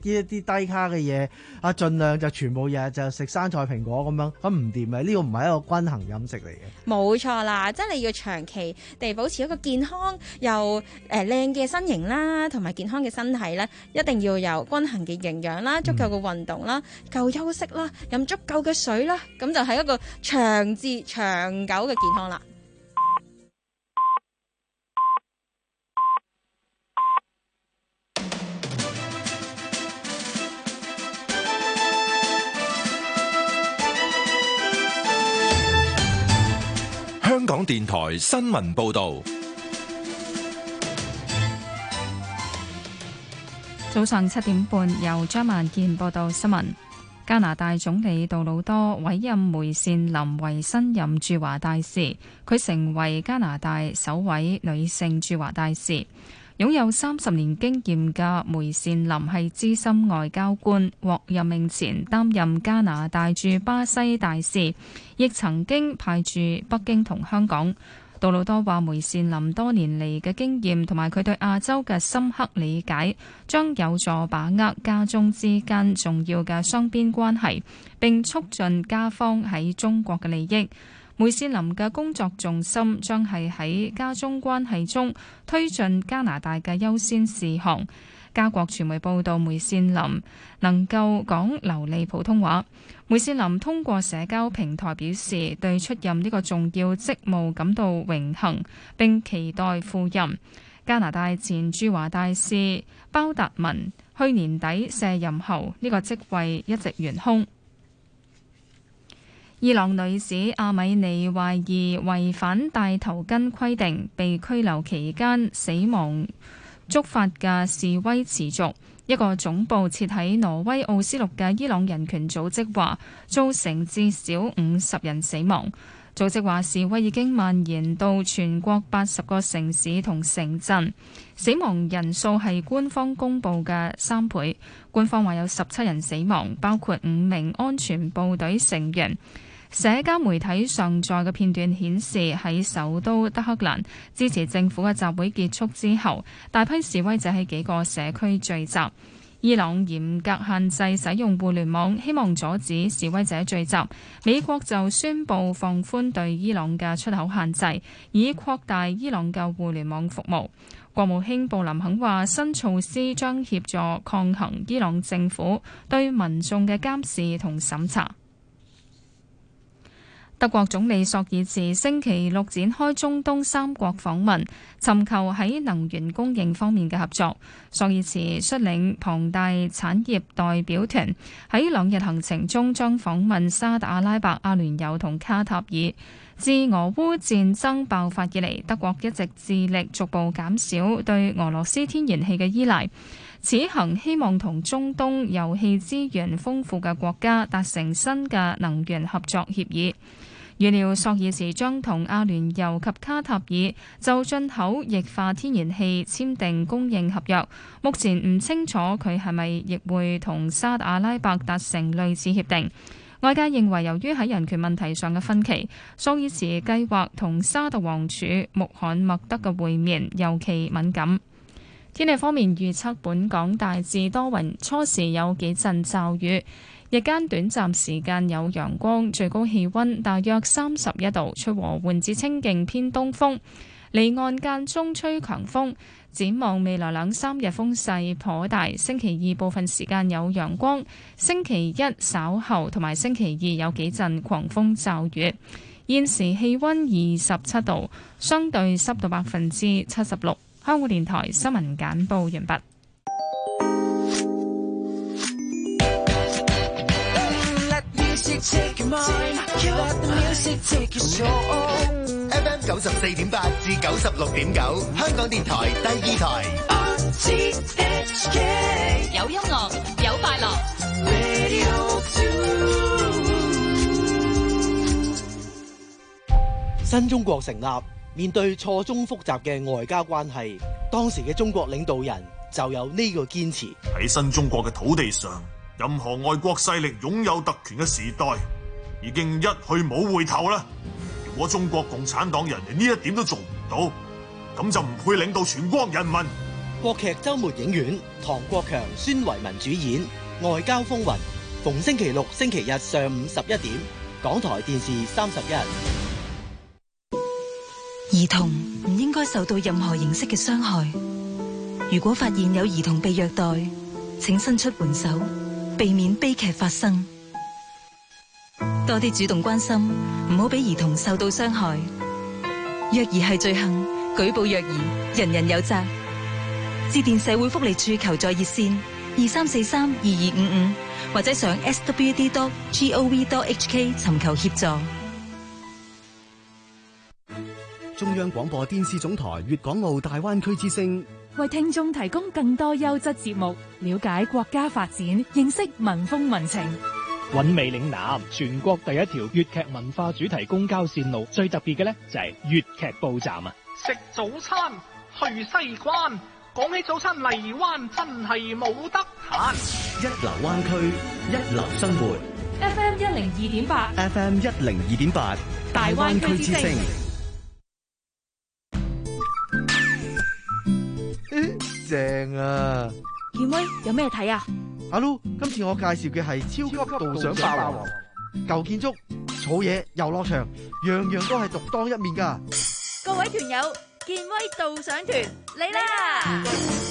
啲一啲低卡嘅嘢啊，盡量就全部日日就食生菜蘋果咁樣，咁唔掂嘅。呢個唔係一個均衡飲食嚟嘅。 冇錯啦，即係你要長期地保持一個健康又誒靚嘅身形啦，同埋健康嘅身體咧，一定要有均衡嘅營養啦，足夠嘅運動啦，夠休息啦，飲足夠嘅水啦，咁就係一個長治長久嘅健康啦。 香港電台新聞報道。 早上七點半，由張萬健報道新聞。加拿大總理杜魯多委任梅善林為新任駐華大使，佢成為加拿大首位女性駐華大使。擁有三十年經驗嘅梅善林係資深外交官，獲任命前擔任加拿大駐巴西大使，亦曾經派駐北京同香港。杜魯多話：梅善林多年嚟嘅經驗同埋佢對亞洲嘅深刻理解，將有助把握加中之間重要嘅雙邊關係，並促進加方喺中國嘅利益。梅善林嘅工作重心將係喺加中關係中推進加拿大嘅優先事項。加國傳媒報道，梅善林能夠講流利普通話。梅善林通過社交平台表示，對出任呢個重要職務感到榮幸，並期待赴任。加拿大前駐華大使包達文去年底卸任後，呢個職位一直懸空。伊朗女子阿米尼懷疑違反戴頭巾規定，被拘留期間死亡，觸發嘅示威持續。一個總部設喺挪威奧斯陸嘅伊朗人權組織話，造成至少五十人死亡。組織話示威已經蔓延到全國八十個城市同城鎮，死亡人數係官方公佈嘅三倍。官方話有十七人死亡，包括五名安全部隊成員。社交媒體上載嘅片段顯示，喺首都德黑蘭支持政府嘅集會結束之後，大批示威者喺幾個社區聚集。伊朗嚴格限制使用互聯網，希望阻止示威者聚集。美國就宣布放寬對伊朗嘅出口限制，以擴大伊朗嘅互聯網服務。國務卿布林肯話，新措施將協助抗衡伊朗政府對民眾嘅監視同審查。德國總理朔爾茨星期六展開中東三國訪問，尋求喺能源供應方面嘅合作。朔爾茨率領龐大產業代表團喺兩日行程中將訪問沙特阿拉伯、阿聯酋同卡塔爾。自俄烏戰爭爆發以嚟，德國一直致力逐步減少對俄羅斯天然氣嘅依賴。此行希望同中東油氣資源豐富嘅國家達成新嘅能源合作協議。預料朔爾茨將同阿聯酋及卡塔爾就進口液化天然氣簽訂供應合約。目前唔清楚佢係咪亦會同沙特阿拉伯達成類似協定。外界認為，由於喺人權問題上嘅分歧，朔爾茨計劃同沙特王儲穆罕默德嘅會面尤其敏感。天氣方面預測，本港大致多雲，初時有幾陣驟雨，日間短暫時間有陽光，最高氣溫大約三十一度，吹和緩至清勁偏東風，離岸間中吹強風。展望未來兩三日風勢頗大，星期二部分時間有陽光，星期一稍後同埋星期二有幾陣狂風驟雨。現時氣溫二十七度，相對濕度百分之七十六。香港電台新聞簡報完畢。 F M 九十四點八至九十六點九，香港電台第二台。 有音樂，有快樂。 新中國成立，面對錯綜複雜嘅外交關係，當時嘅中國領導人就有呢個堅持。 喺新中國嘅土地上，任何外國勢力擁有特權嘅時代已經一去冇回頭啦。如果中國共產黨人連呢一點都做唔到，咁就唔配領導全國人民。 國劇周末影院，唐國強、孫維民主演《外交風雲》，逢星期六、星期日上午十一點，港台電視三十一。 兒童唔應該受到任何形式嘅傷害。如果發現有兒童被虐待，請伸出援手，避免悲劇發生。多啲主動關心，唔好俾兒童受到傷害。虐兒係罪行，舉報虐兒，人人有責。致電社會福利處求助熱線二三四三二二五五，或者上 s w d dot gov dot h k 尋求協助。 中央廣播電視總台粵港澳大灣區之聲， 為聽眾提供更多優質節目，了解國家發展，認識民風民情。 韻味嶺南，全國第一條粵劇文化主題公交線路，最特別嘅咧就係粵劇報站啊！ 食早餐去西關，講起早餐荔灣真係冇得彈。 一流灣區，一流生活。 F M 一零二點八 ，F M 一零二點八，大灣區之聲。 正啊！ 健威有咩睇啊？ 阿 Lu， 今次我介紹嘅係超級導賞霸王，舊建築、草野、遊樂場，樣樣都係獨當一面噶。 各位團友，健威導賞團嚟啦！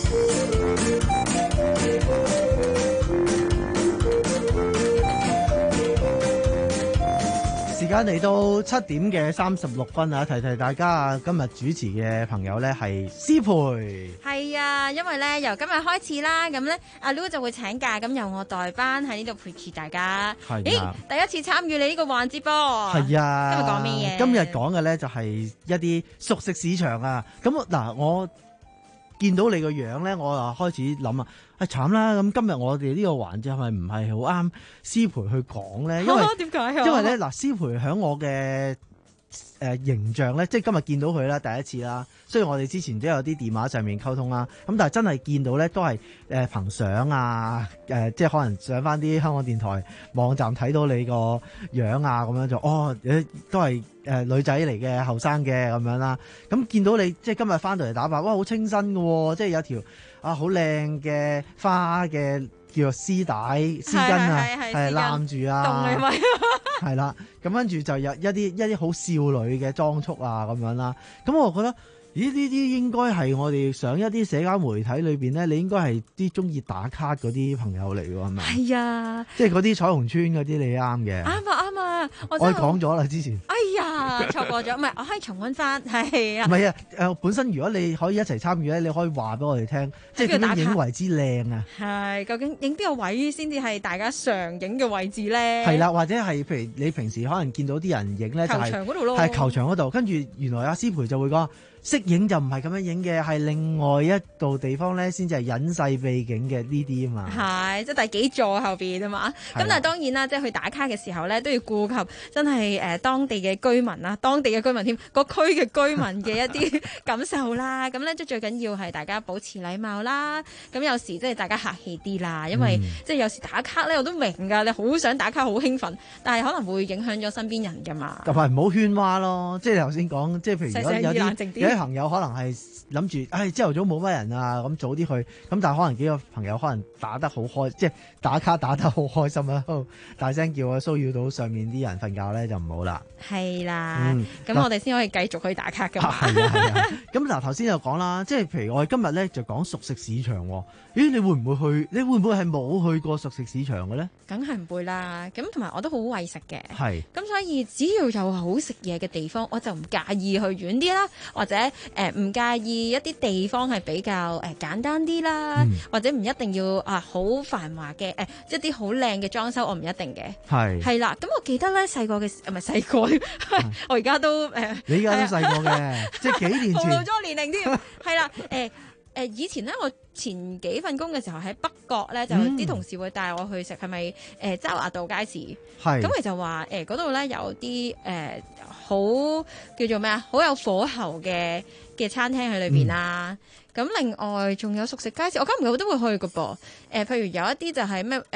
時間嚟到七點嘅三十六分啊！提提大家啊，今日主持嘅朋友咧係思培。 係啊，因為咧由今日開始啦，咁咧阿 Lu 就會請假，咁由我代班喺呢度陪住大家。 係咦，第一次參與你呢個環節噃。 係啊。 今日講咩嘢？ 今日講嘅咧就係一啲熟食市場啊。咁嗱，我見到你個樣咧，我啊開始諗啊，係慘啦！咁今日我哋呢個環節係咪唔係好啱思培去講咧？因為點解啊？ 因為咧嗱，思培喺我嘅誒形象咧，即係今日見到佢啦，第一次啦。雖然我哋之前都有啲電話上面溝通啦，咁但係真係見到咧，都係誒憑相啊，誒、呃、即係可能上翻啲香港電台網站睇到你個樣啊，咁樣就哦，都係誒、呃、女仔嚟嘅，後生嘅咁樣啦。咁見到你即係今日翻到嚟打扮，哇，好清新嘅喎，即係有條啊好靚嘅花嘅叫做絲帶絲巾啊，係攬住啊，係啦。咁跟住就有一啲一啲好少女嘅裝束啊咁樣啦。咁我覺得，咦？呢啲應該係我哋上一啲社交媒體裏邊咧，你應該係啲中意打卡嗰啲朋友嚟㗎，係咪？ 係啊， 即係嗰啲彩虹村嗰啲，你啱嘅。 啱啊啱啊，我我講咗啦之前。 哎呀，錯過咗，唔係我可以重溫翻，係啊。 唔係啊，誒本身如果你可以一齊參與咧，你可以話俾我哋聽，即係點樣影為之靚啊？ 係，究竟影邊個位先至係大家常影嘅位置咧？ 係啦，或者係譬如你平時可能見到啲人影咧，就係球場嗰度咯， 係球場嗰度，跟住原來阿思培就會講。識影就唔係咁樣影嘅，係另外一度地方咧，先至係隱世秘境嘅呢啲啊嘛。 係，即係第幾座後邊啊嘛。咁但係當然啦，即係去打卡嘅時候咧，都要顧及真係誒、呃、當地嘅居民啦，當地嘅居民添，個區嘅居民嘅一啲感受啦。咁咧即係最緊要係大家保持禮貌啦。咁有時即係大家客氣啲啦，因為、嗯、即係有時打卡咧，我都明㗎，你好想打卡，好興奮，但係可能會影響咗身邊人㗎嘛。 同埋唔好喧嘩咯，即係頭先講，即係譬如有有啲朋友可能係諗住，唉，朝頭早冇乜人啊，咁早啲去，咁但係可能幾個朋友可能打得好開，即係打卡打得好開心啊，大聲叫啊，騷擾到上面啲人瞓覺咧就唔好啦。係啦，咁、嗯、我哋先可以繼續去打卡㗎嘛。係啊係啊，咁嗱頭先就講啦，即係譬如我哋今日咧就講熟食市場喎。咦，你會唔會去？你會唔會係冇去過熟食市場嘅咧？梗係唔會啦。咁同埋我都好為食嘅。係。咁所以只要有好食嘢嘅地方，我就唔介意去遠啲啦，或者誒唔、呃、介意一啲地方係比較誒、呃、簡單啲啦，嗯、或者唔一定要啊好繁華嘅誒、呃、一啲好靚嘅裝修，我唔一定嘅。係。係啦。咁我記得咧細個嘅唔係細個，我而家都誒。呃、你而家都細個嘅，即係幾年前。暴露咗年齡添。係啦，誒、呃。誒以前咧，我前幾份工嘅時候喺北角咧，就啲、嗯、同事會帶我去食，係咪誒渣華道街市？係咁，佢就話誒嗰度咧有啲誒好叫做咩啊，好有火候嘅嘅餐廳喺裏邊啦。咁、嗯、另外仲有熟食街市，我今日我都會去㗎噃。誒、呃，譬如有一啲就係咩誒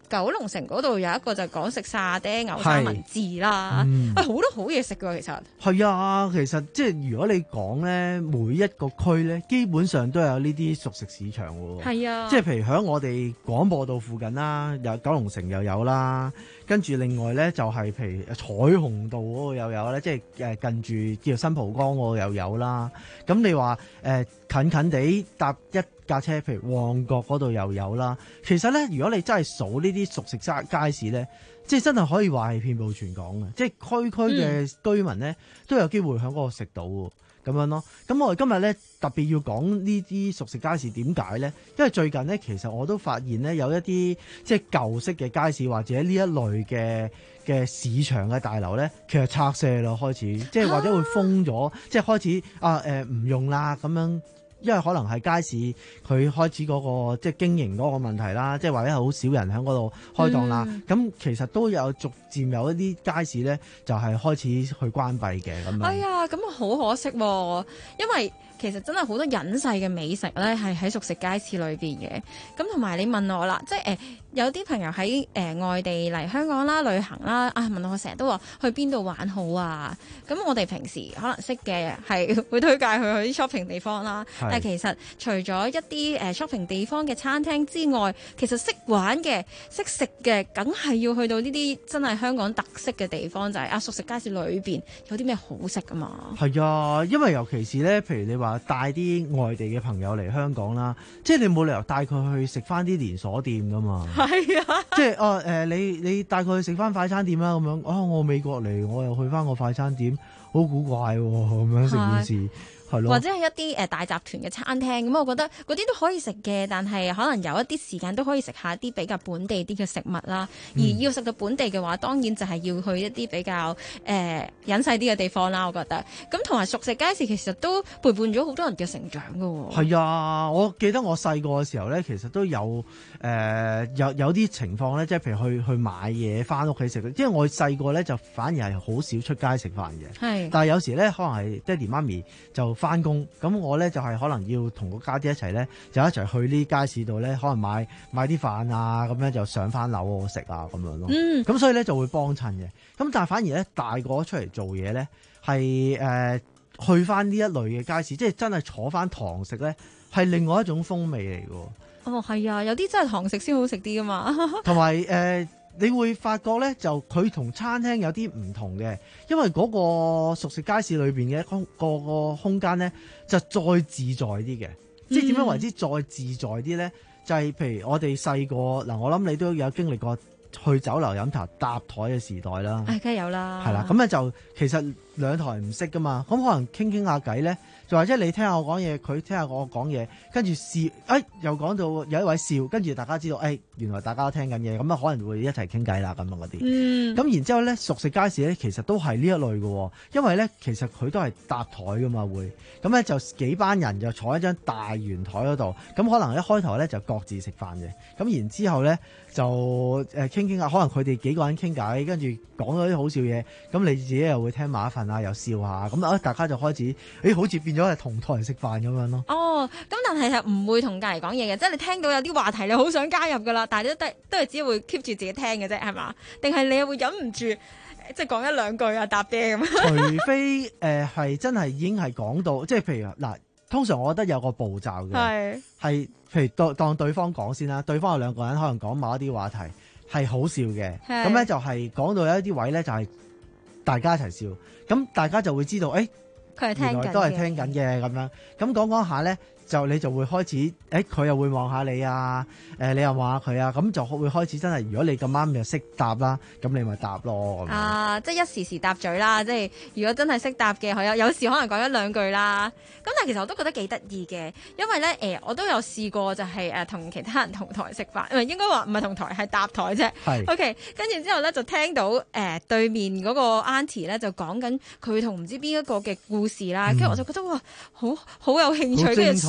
九龍城嗰度有一個就講食沙爹牛三文治啦， 嗯喂好多好嘢食㗎其實。 係啊，其實即係如果你講咧，每一個區咧，基本上都有呢啲熟食市場喎。 係啊， 即係譬如喺我哋廣播道附近啦，有九龍城又有啦，跟住另外咧就係譬如彩虹道嗰個又有咧，即係誒近住叫做新蒲崗嗰個又有啦。咁你話誒、呃、近近地搭一架車，譬如旺角嗰度又有啦。其實咧，如果你真係數呢啲熟食街街市咧，即係真係可以話係遍佈全港嘅，即係區區嘅居民咧、嗯、都有機會喺嗰度食到喎，咁樣咯。咁我哋今日咧特別要講呢啲熟食街市點解咧？因為最近咧其實我都發現咧有一啲即係舊式嘅街市或者呢一類嘅嘅市場嘅大樓咧，其實拆卸咯開始，即係或者會封咗，啊、即係開始啊誒唔、呃、用啦咁樣。因為可能係街市佢開始嗰、那個即係經營嗰個問題啦，即係或者係好少人喺嗰度開檔啦。咁、嗯、其實都有逐漸有一啲街市咧，就係、是、開始去關閉嘅咁樣。 哎呀，咁好可惜喎、啊，因為其實真係好多隱世嘅美食咧，係喺熟食街市裏邊嘅。咁同埋你問我啦，即係誒、呃、有啲朋友喺誒、呃、外地嚟香港啦旅行啦，啊問我成日都話去邊度玩好啊。咁我哋平時可能識嘅係會推介佢去啲 shopping 地方啦。但係其實除咗一啲誒 shopping 地方嘅餐廳之外，其實識玩嘅、識食嘅，梗係要去到呢啲真係香港特色嘅地方，就係、是、啊熟食街市裏邊有啲咩好食㗎嘛。 係啊，因為尤其是咧，譬如你話帶啲外地嘅朋友嚟香港啦，即係你冇理由帶佢去食翻啲連鎖店㗎嘛。係啊，即係哦誒，你你帶佢去食翻快餐店啦咁樣。啊，我美國嚟，我又去翻個快餐店，好古怪喎、哦，咁樣成件事。或者係一啲誒大集團嘅餐廳，咁我覺得嗰啲都可以食嘅，但係可能有一啲時間都可以食下一啲比較本地啲嘅食物啦。嗯、而要食到本地嘅話，當然就係要去一啲比較誒、呃、隱世啲嘅地方啦。我覺得咁同埋熟食街市其實都陪伴咗好多人嘅成長㗎喎。係啊，我記得我細個嘅時候咧，其實都有誒、呃、有有啲情況咧，即係譬如去去買嘢翻屋企食。因為我細個咧就反而係好少出街食飯嘅，係但係有時咧可能係爹哋媽咪就翻工，咁我咧就係、是、可能要同個家姐一齊咧，就一齊去呢街市度咧，可能買買啲飯啊，咁樣就上翻樓食啊，咁樣咯。嗯，咁所以咧就會幫襯嘅。咁但係反而咧大個出嚟做嘢咧，係誒、呃、去翻呢一類嘅街市，即係真係坐翻堂食咧，係另外一種風味嚟嘅。 哦，係啊，有啲真係堂食先好食啲噶嘛。 同埋誒。你會發覺咧，就佢同餐廳有啲唔同嘅，因為嗰個熟食街市裏邊嘅空個個空間咧，就再自在啲嘅。嗯、即係點樣為之再自在啲咧？就係、是、譬如我哋細個嗱，我諗你都有經歷過去酒樓飲茶搭台嘅時代啦。誒， 梗係有啦。係啦， 咁咧就其實兩台唔識噶嘛，咁可能傾傾下偈咧。就或者你聽下我講嘢，佢聽下我講嘢，跟住笑，哎，又講到有一位笑，跟住大家知道，哎，原來大家都聽緊嘢，咁啊可能會一齊傾偈啦，咁樣嗰啲。嗯。咁然之後咧，熟食街市咧，其實都係呢一類嘅，因為咧，其實佢都係搭台噶嘛，會，咁咧就幾班人就坐喺張大圓台嗰度，咁可能一開頭咧就各自食飯嘅，咁然之後咧就誒傾傾下，可能佢哋幾個人傾偈，跟住講咗啲好笑嘢，咁你自己又會聽埋一份啊，又笑下，咁啊大家就開始，誒好似變咗係同台食飯咁樣咯。 哦，咁但係就唔會同隔離講嘢嘅，即係你聽到有啲話題你好想加入噶啦，但係都都都係只會 keep 住自己聽嘅啫，係嘛？定係你又會忍唔住即係講一兩句啊搭爹咁？ 除非誒係、呃、真係已經係講到，即係譬如嗱，通常我覺得有個步驟嘅，係係譬如當當對方講先啦，對方有兩個人可能講某一啲話題係好笑嘅，咁咧就係講到有一啲位咧就係大家一齊笑，咁大家就會知道誒。欸佢係聽緊嘅， 原來都係聽緊嘅咁樣，咁講講下咧，就你就會開始，誒佢又會望下你啊，誒你又望下佢啊，咁就會開始真係，如果你咁啱又識答啦，咁你咪答咯。 啊，即係一時時答嘴啦，即係如果真係識答嘅，有有時可能講一兩句啦。咁但係其實我都覺得幾得意嘅，因為咧誒、呃，我都有試過就係誒同其他人同台食飯，唔係應該話唔係同台係搭台啫。係。OK，跟住之後咧就聽到誒、呃、對面嗰個 auntie 咧就講緊佢同唔知邊一個嘅故事啦，跟住、嗯、我就覺得哇，好好有興趣，跟住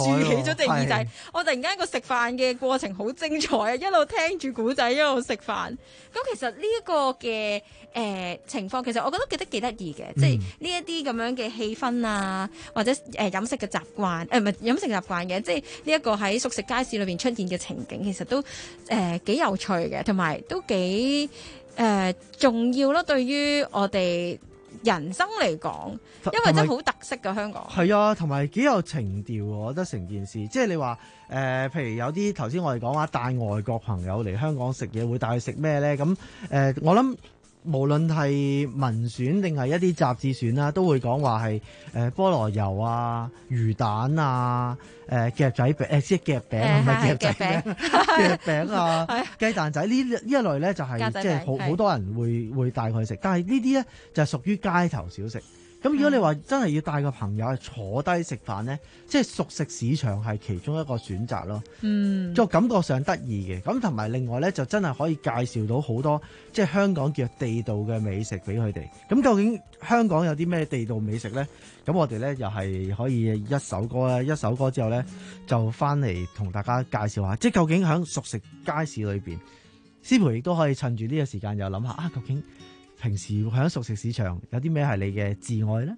豎起咗隻耳仔。 係我突然間個食飯嘅過程好精彩啊！一路聽住古仔，一路食飯。咁其實呢一個嘅誒、呃、情況，其實我覺得記得幾得意嘅，即係呢一啲咁樣嘅氣氛啊，或者誒、呃、飲食嘅習慣，誒唔係飲食習慣嘅，即係呢一個喺熟食街市裏邊出現嘅情景，其實都誒幾、呃、有趣嘅，同埋都幾誒、呃、重要咯。對於我哋人生嚟講，因為真係好特色㗎香港。 係啊，同埋幾有情調喎，我覺得成件事，即係你話誒、呃，譬如有啲頭先我哋講話帶外國朋友嚟香港食嘢，會帶佢食咩咧？咁誒、呃，我諗無論係民選定係一啲雜誌選啦，都會講話係誒菠蘿油啊、魚蛋啊、誒、呃、夾仔餅誒即係夾餅，唔係夾仔餅，夾餅啊、雞蛋仔呢呢一類咧就係即係好好多人會會帶佢去食，但係呢啲咧就係屬於街頭小食。咁如果你話真係要帶個朋友係坐低食飯呢，即係熟食市場係其中一個選擇咯。 嗯， 就感覺上得意嘅。咁同埋另外呢，就真係可以介紹到好多即係香港叫地道嘅美食俾佢哋。咁究竟香港有啲咩地道美食呢？咁我哋呢又係可以一首歌啦，一首歌之後呢，就翻嚟同大家介紹下，即係究竟喺熟食街市裏邊，師培亦都可以趁住呢個時間又諗下啊，究竟平時喺熟食市場有啲咩係你嘅摯愛呢？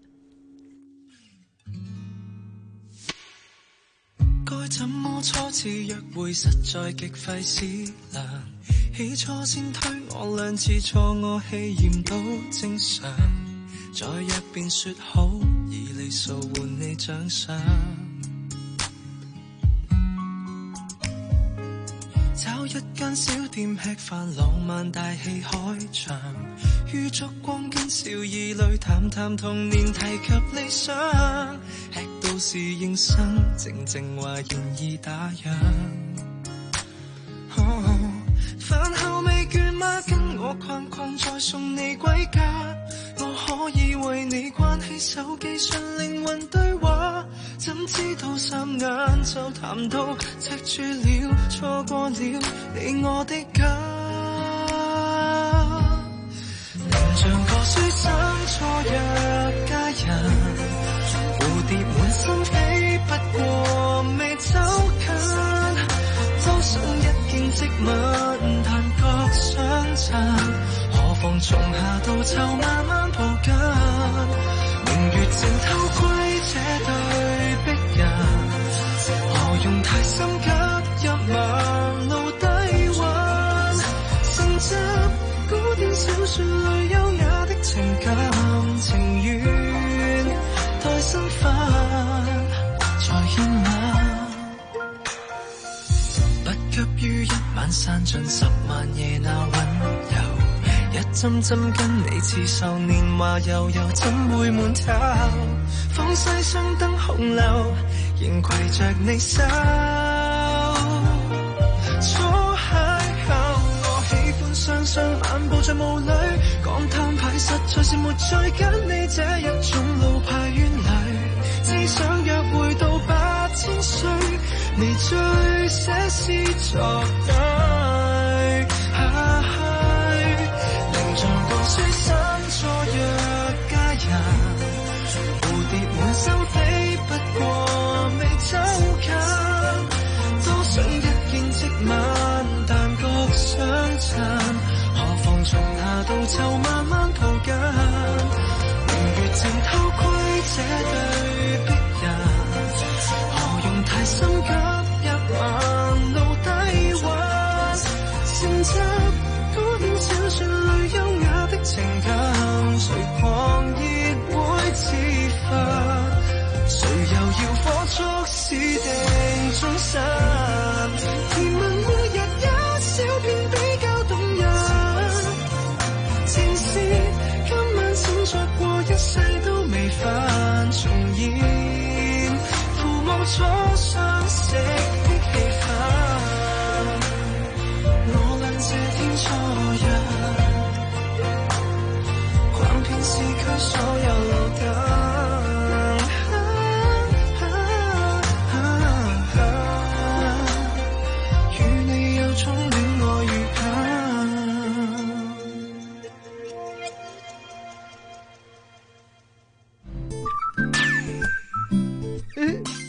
該怎麼初次約會實在極費思量，起初先推我兩次錯我氣焰都正常，再約便說好以里數換你獎賞，找一間小店吃飯，浪漫大戲開場，於燭光跟笑意裏談談童年，提及理想，吃到侍應生靜靜話現已打烊。哦，飯後未倦嗎？跟我逛逛再送你歸家，我可以為你關起手機純靈魂對話，怎知道霎眼就談到赤柱了，錯過了你我的家。像個書生錯約佳人，蝴蝶滿心飛，不過未走近，都想一見即吻，但覺相襯，何妨從夏到秋慢慢抱緊，明月正偷窺這對璧人，何用太心急入晚路低溫，承襲古典小說裏優雅的情感情願待身份再牽吻，不急於一晚散盡十萬夜那溫柔，一針針跟你刺繡年華悠悠，怎會悶透？放西雙燈紅樓，仍攜着你手。雙雙漫步在霧裏，講攤牌實在是沒趣，跟你這一種老派冤侶，只想約會到八千歲，未醉寫詩作對。寧像個書生錯約佳人，蝴蝶滿心飛，不過未走近，多想一見即吻，但覺相襯，何妨從夏到秋慢慢抱緊，明月正偷窺這對璧人，何用太心急入晚路低溫，承襲古典小說裏優雅的情感，誰狂熱會自焚，誰又要火速私定終身，甜蜜每日一小片比較動人，情是今晚醒着過一世都未犯重現，父母初相識的氣氛，我倆這天初約，逛遍市區所有路燈，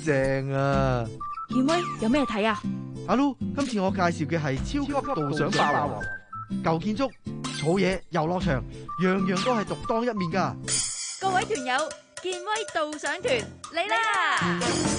正啊！ 健威有咩睇啊？ 阿 Lu，今次我介紹嘅係超級導賞霸王，舊建築、草野、遊樂場，樣樣都係獨當一面噶。 各位團友，健威導賞團嚟啦！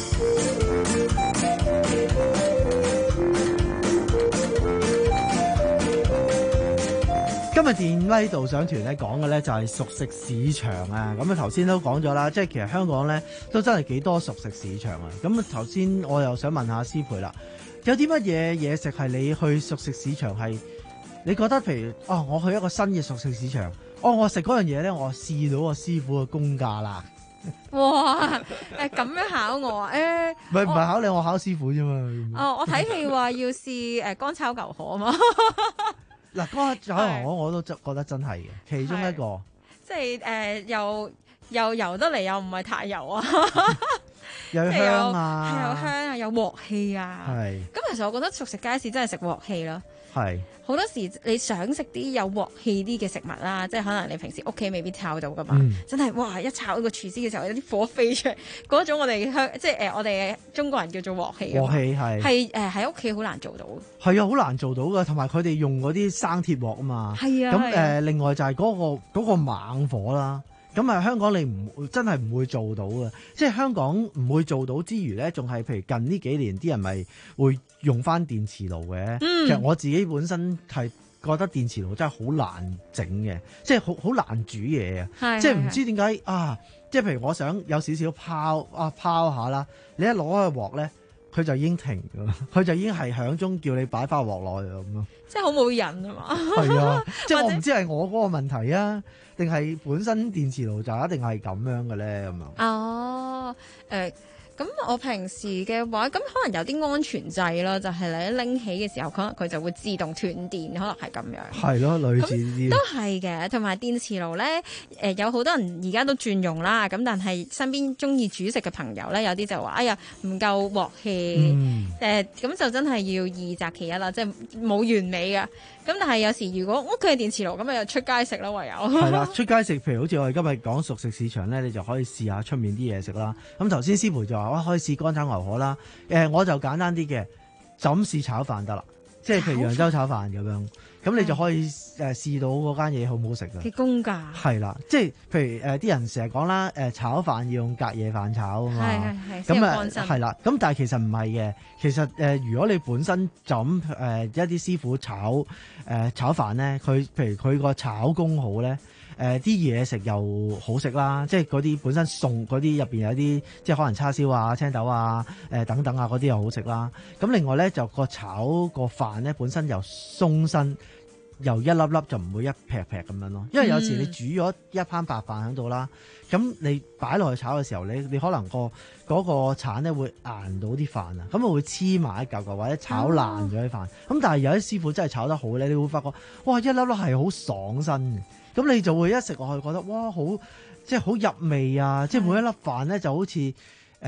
今日健威導賞團咧講嘅咧就係熟食市場啊！咁啊頭先都講咗啦，即係其實香港咧都真係幾多熟食市場啊！咁啊頭先我又想問下師培啦，有啲乜嘢嘢食係你去熟食市場係你覺得譬如哦，我去一個新嘅熟食市場，哦我食嗰樣嘢咧，我試到個師傅嘅功架啦。 哇！誒咁樣考我啊？誒唔係唔係考你，我考師傅啫嘛。 哦，我睇戲話要試誒乾炒牛河啊嘛。 嗱，乾炒牛河我都覺得真係嘅，其中一個即係誒、呃、又又油得嚟，又唔係太油啊， 又香啊， 係又香啊，有鑊氣啊。係咁，其實我覺得熟食街市真係食鑊氣咯。係好多時你想食啲有鑊氣啲嘅食物啦，即係可能你平時屋企未必炒到噶嘛。嗯、真係哇！一炒一個廚師嘅時候，有啲火飛出嚟嗰種我，我哋香即係誒我哋中國人叫做鑊氣。鑊氣係係誒喺屋企好難做到。係啊，好難做到噶，同埋佢哋用嗰啲生鐵鑊啊嘛。係啊。咁誒、呃，另外就係嗰、嗰個嗰個猛火啦。咁啊，香港你唔真係唔會做到嘅，即係香港唔會做到之餘咧，仲係譬如近呢幾年啲人咪會用翻電磁爐嘅。嗯、其實我自己本身係覺得電磁爐真係好難整嘅，即係好好難煮嘢啊！即係唔知點解啊！即係譬如我想有少少拋啊拋下啦，你一攞開個鑊咧，佢就已經停㗎啦，佢就已經係響鐘叫你擺翻個鑊落去咁咯。即係好冇癮啊嘛！係啊，即係我唔知係我嗰個問題啊，定係本身電磁爐就一定係咁樣嘅咧咁樣。哦，誒、呃。咁我平時嘅話，咁可能有啲安全掣啦，就係、是、你一拎起嘅時候，可能佢就會自動斷電，可能係咁樣。係咯，類似啲都係嘅。同埋電磁爐咧，誒、呃、有好多人而家都轉用啦。咁但係身邊中意煮食嘅朋友咧，有啲就話：哎呀，唔夠鑊氣。誒、嗯，咁、呃、就真係要二擇其一啦，即係冇完美嘅。咁但係有時如果屋企係電磁爐，咁咪又出街食啦，唯有。係啦，出街食，譬如好似我哋今日講熟食市場咧，你就可以試下出面啲嘢食啦。咁頭先師培就話：哇，可以試乾炒牛河啦。誒、呃，我就簡單啲嘅，就咁試炒飯得啦。即係譬如揚州炒飯咁樣，咁你就可以誒試到嗰間嘢好唔好食嘅。嘅功架。係啦，即係譬如誒啲、呃、人成日講啦，誒、呃、炒飯要用隔夜飯炒啊嘛。係係係。咁啊係啦，咁但係其實唔係嘅，其實誒、呃、如果你本身就咁誒、呃、一啲師傅炒誒、呃、炒飯咧，佢譬如佢個炒工好咧。誒啲嘢食又好食啦，即係嗰啲本身餸嗰啲入邊有啲，即係可能叉燒啊、青豆啊、誒、呃、等等啊嗰啲又好食啦。咁另外咧就個炒個飯咧本身又鬆身，又一粒粒就唔會一劈劈咁樣咯。因為有時你煮咗一盤白飯喺度啦，咁、嗯、你擺落去炒嘅時候，你你可能、個嗰、個鏟咧會硬到啲飯啊，咁啊會黐埋一嚿嚿或者炒爛咗啲飯。咁、哦、但係有啲師傅真係炒得好咧，你會發覺哇一粒粒係好爽身嘅。咁你就會一食落去覺得哇好，即係好入味啊！即係每一粒飯咧就好似誒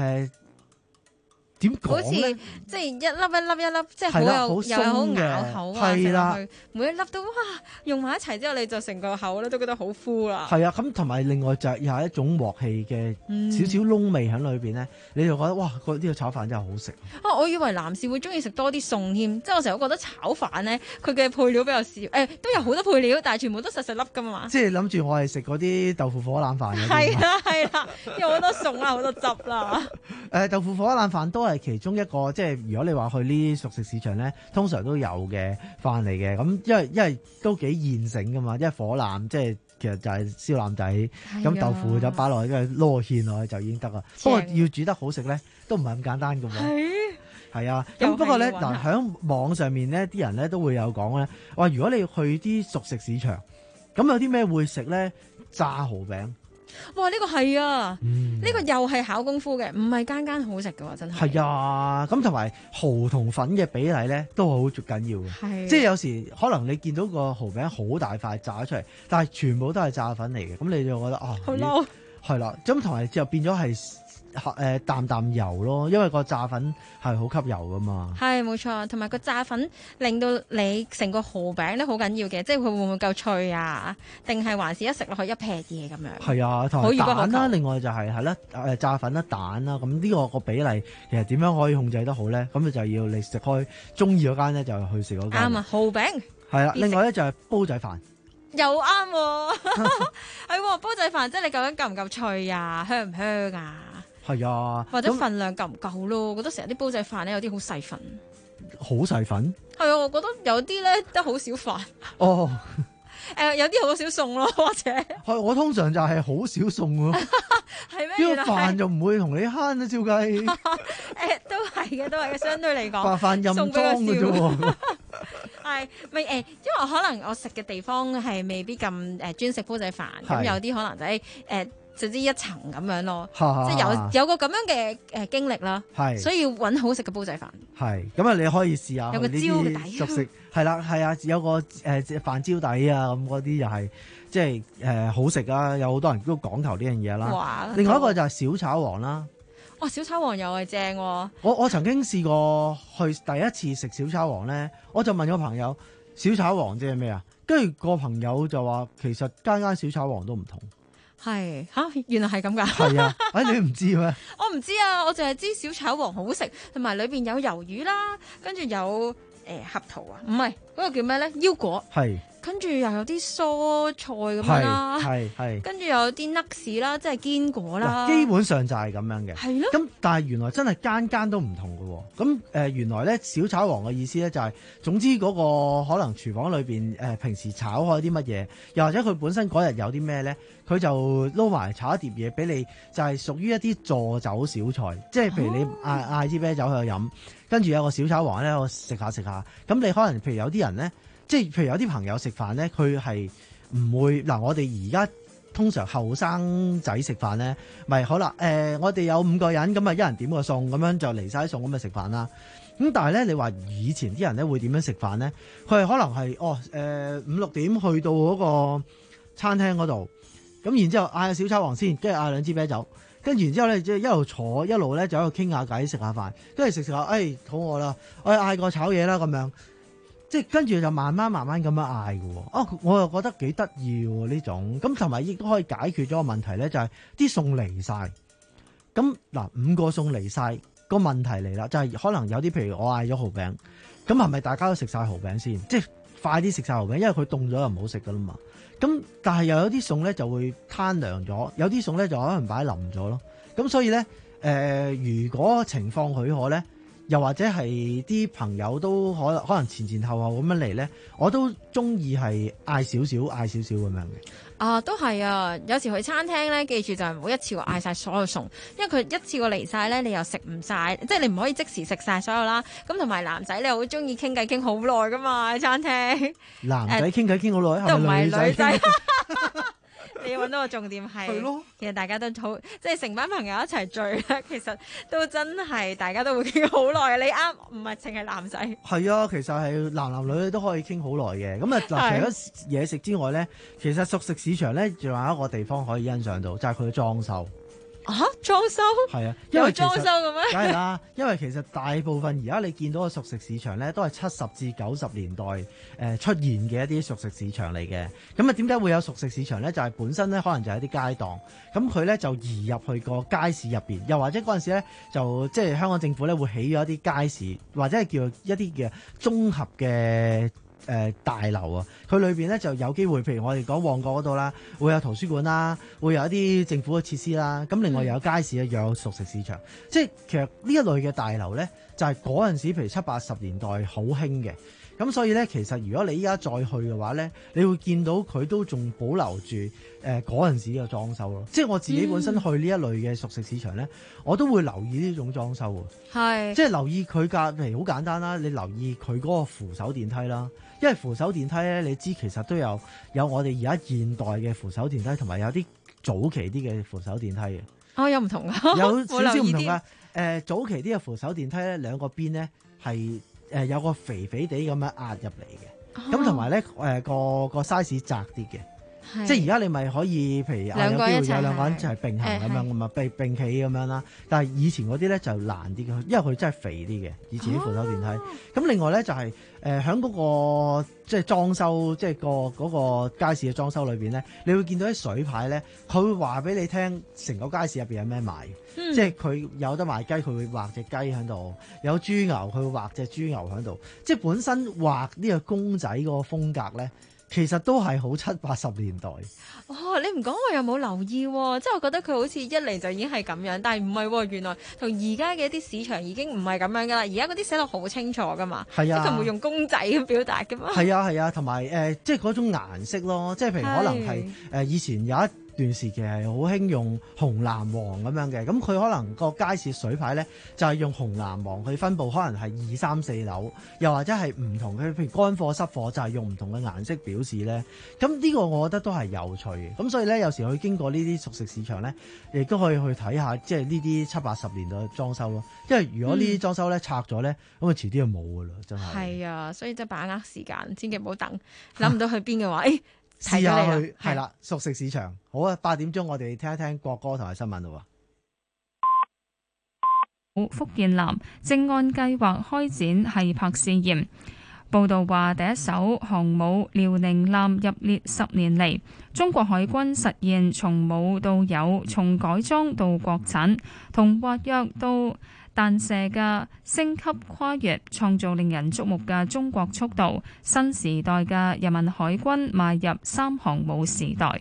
點講咧，即係一粒一粒一粒，即係好有又好咬口啊！食落去每一粒都哇用埋一齊之後，你就成個口咧都覺得好敷啦。係啊，咁同埋另外就係有一種鑊氣嘅少少燶味喺裏邊咧，嗯、你就覺得哇個呢個炒飯真係好食。啊，我以為男士會中意食多啲餸添，即係我成日覺得炒飯咧佢嘅配料比較少，誒、欸、都有好多配料，但係全部都細細粒噶嘛。即係諗住我係食嗰啲豆腐火腩飯嘅。係啦係啦，有好多餸啦，好多汁啦。誒、呃、豆腐火腩飯都係其中一個，即係如果你話去呢啲熟食市場咧，通常都有嘅飯嚟嘅。咁因為因為都幾現成噶嘛，因為火腩即係其實就係燒腩仔，咁豆腐就擺落去，跟住撈個芡落去就已經得啦。不過要煮得好食咧，都唔係咁簡單噶喎。係係啊，咁不過咧嗱，喺網上面咧，啲人咧都會有講咧，話如果你去啲熟食市場，咁有啲咩會食咧？炸蠔餅。哇！呢、這個係啊，呢、嗯、個又係考功夫嘅，唔係間間好食嘅喎，真係。係啊，咁同埋蠔同粉嘅比例咧都好緊要嘅，係即係有時可能你見到個蠔餅好大塊炸出嚟，但係全部都係炸粉嚟嘅，咁你就覺得啊，好嬲。係啦，咁同埋就變咗係誒啖啖油咯，因為個炸粉係好吸油噶嘛。 係冇錯，同埋個炸粉令到你成個蠔餅都好緊要嘅，即係佢會唔會夠脆啊？定係還是一食落去一撇嘢咁樣？ 係啊，同埋蛋啦，另外就係係啦誒炸粉啦、蛋啦，咁呢個個比例其實點樣可以控制得好咧？咁就要你食開中意嗰間咧，就去食嗰間。 啱啊，蠔餅。 係啦，另外咧就係煲仔飯。 又啱喎，係喎，煲仔飯即係你究竟夠唔夠脆啊？香唔香啊？ 係啊， 或者份量夠唔夠咯？我覺得成日啲煲仔飯咧有啲好細份， 好細份。 係啊，我覺得有啲咧得好少飯。 哦， 誒、呃、有啲好少餸咯，或者係我通常就係好少餸喎。 係咩？ 呢個飯就唔會同你慳啊，照計。 誒、呃、都係嘅，都係嘅，相對嚟講。 白飯任裝嘅啫喎。 係咪誒？因為可能我食嘅地方係未必咁誒專食煲仔飯，咁有啲可能就係誒就知一層咁樣咯，即係有有個咁樣嘅誒經歷啦。係，所以要揾好食嘅煲仔飯。係， 咁啊你可以試下有個椒底熟食，係啦係啊，有個誒飯椒底啊，咁嗰啲又係即係誒好食啊！有好多人都講求呢樣嘢啦。哇！另外一個就係小炒王啦。 哇！小炒王又係正喎、啊。 我我曾經試過去第一次食小炒王咧，我就問個朋友小炒王即係咩啊？跟住個朋友就話其實間間小炒王都唔同。 係嚇，原來係咁㗎。係啊，哎你唔知咩？ 我唔知啊，我淨係知小炒王好食，同埋裏邊有魷魚啦，跟住有誒合桃啊，唔係嗰個叫咩咧？腰果。係。跟住又有啲蔬菜咁樣啦，係係，跟住又有啲 nuts 啦，即係堅果啦。 基本上就係咁樣嘅。係咯。咁但係原來真係間間都唔同嘅喎。咁誒、呃、原來咧小炒王嘅意思咧就係、是、總之嗰個可能廚房裏邊誒、呃、平時炒開啲乜嘢，又或者佢本身嗰日有啲咩咧，佢就撈埋炒一碟嘢俾你，就係、是、屬於一啲助酒小菜，即係譬如你嗌嗌支啤酒去飲，跟住有個小炒王咧，我食下食下。咁你可能譬如有啲人咧。即係譬如有啲朋友食飯咧，佢係唔會嗱，我哋而家通常後生仔食飯咧，咪好啦，誒、呃，我哋有五個人，咁啊一人點個餸，咁樣就嚟晒餸咁咪食飯啦。咁但係咧，你話以前啲人咧會點樣食飯咧？佢係可能係哦，誒、呃、五六點去到嗰個餐廳嗰度，咁然之後嗌小炒王先，跟住嗌兩支啤酒，跟住然之後咧即係一路坐一路咧就喺度傾下偈食下飯，跟住食食下，誒肚餓啦，我嗌個炒嘢啦咁樣。即係跟住就慢慢慢慢咁樣嗌嘅喎，啊我又覺得幾得意喎呢種，咁同埋亦都可以解決咗個問題咧，就係啲餸離晒。咁嗱五個餸離晒，個問題嚟啦，就係、是、可能有啲譬如我嗌咗蠔餅，咁係咪大家都食晒蠔餅先？即係快啲食晒蠔餅，因為佢凍咗就唔好食噶啦嘛。咁但係又有啲餸咧就會攤涼咗，有啲餸咧就可能擺腍咗咯。咁所以咧誒、呃，如果情況許可咧。又或者係啲朋友都可可能前前後後咁樣嚟咧，我都中意係嗌少少嗌少少咁樣嘅。 啊，都係啊！有時去餐廳咧，記住就係唔好一次過嗌晒所有餸，因為佢一次過嚟晒咧，你又食唔晒，即係你唔可以即時食晒所有啦。咁同埋男仔咧，好中意傾偈傾好耐噶嘛喺餐廳。男仔傾偈傾好耐，都唔係女仔。你要揾到個重點係，其實大家都好，即係成班朋友一齊聚咧，其實都真係大家都會傾好耐。你啱，唔係淨係男仔。係啊，其實係男男女女都可以傾好耐嘅。咁啊，嗱，除咗嘢食之外咧，其實熟食市場咧，仲有一個地方可以欣賞到，就係佢嘅裝修。啊，裝修係啊，因為裝修嘅咩？梗係啦，因為其實大部分而家你見到嘅熟食市場咧，都係七十至九十年代誒、呃、出現嘅一啲熟食市場嚟嘅。咁啊，點解會有熟食市場咧？就係、是、本身咧，可能就係一啲街檔，咁佢咧就移入去個街市入邊，又或者嗰陣時咧，就即係香港政府咧會起咗一啲街市，或者係叫一啲嘅綜合嘅。誒、呃、大樓啊，佢裏邊咧就有機會，譬如我哋講旺角嗰度啦，會有圖書館啦，會有一啲政府嘅設施啦，咁另外又有街市啊，又有熟食市場，即係其實呢一類嘅大樓咧，就係嗰陣時譬如七八十年代好興嘅。咁所以咧，其實如果你依家再去嘅話咧，你會見到佢都仲保留住誒嗰陣時嘅裝修咯。即係我自己本身去呢一類嘅熟食市場咧，嗯、我都會留意呢種裝修喎。係，即係留意佢架，譬如好簡單啦，你留意佢嗰個扶手電梯啦。因為扶手電梯咧，你知其實都有有我哋而家現代嘅扶手電梯，同埋有啲早期啲嘅扶手電梯嘅。哦，有唔同㗎，有少少唔同㗎。誒、呃，早期啲嘅扶手電梯咧，兩個邊咧係。誒有個肥肥地咁樣壓入嚟嘅，咁同埋咧誒個個 size 窄啲嘅， 即係而家你咪可以，譬如啊有機會有兩個人就係並行咁樣咁啊，並並企咁樣啦。但係以前嗰啲咧就難啲嘅，因為佢真係肥啲嘅。以前啲扶手電梯。咁、哦、另外咧就係誒喺嗰個即係裝修，即係個嗰個街市嘅裝修裏邊咧，你會見到啲水牌咧，佢會話俾你聽成個街市入邊有咩賣。嗯、即係佢有得賣雞，佢會畫隻雞喺度；有豬牛，佢會畫隻豬牛喺度。即係本身畫呢個公仔嗰個風格咧。其實都係好七八十年代。 哦，你唔講我又冇留意喎、哦，即係我覺得佢好似一嚟就已經係咁樣，但係唔係喎，原來同而家嘅一啲市場已經唔係咁樣噶啦。而家嗰啲寫得好清楚噶嘛， 係啊， 即係佢唔會用公仔咁表達噶嘛。係啊係啊，同埋誒，即係嗰種顏色咯，即係譬如可能係誒、呃、以前有一段時期係好興用紅藍黃咁樣嘅，咁佢可能個街市水牌咧就係、是、用紅藍黃去分佈，可能係二三四樓，又或者係唔同嘅，譬如乾貨濕貨就係用唔同嘅顏色表示咧。咁呢個我覺得都係有趣嘅。咁所以咧，有時去經過呢啲熟食市場咧，亦都可以去睇下，即係呢啲七八十年代嘅裝修咯。因為如果呢啲裝修咧拆咗咧，咁啊遲啲就冇噶啦，真係。係啊，所以即係把握時間，千祈唔好等，諗唔到去邊嘅話，誒。 試下去係啦，熟食市場好啊！八點鐘我哋聽一聽國歌同埋新聞咯。 福建艦正按計劃開展繫泊試驗。報道話，第一艘航母遼寧艦入列十年嚟，中國海軍實現從冇到有，從改裝到國產，同滑躍到彈射嘅升級跨越，創造令人矚目嘅中國速度。新時代嘅人民海軍邁入三航母時代。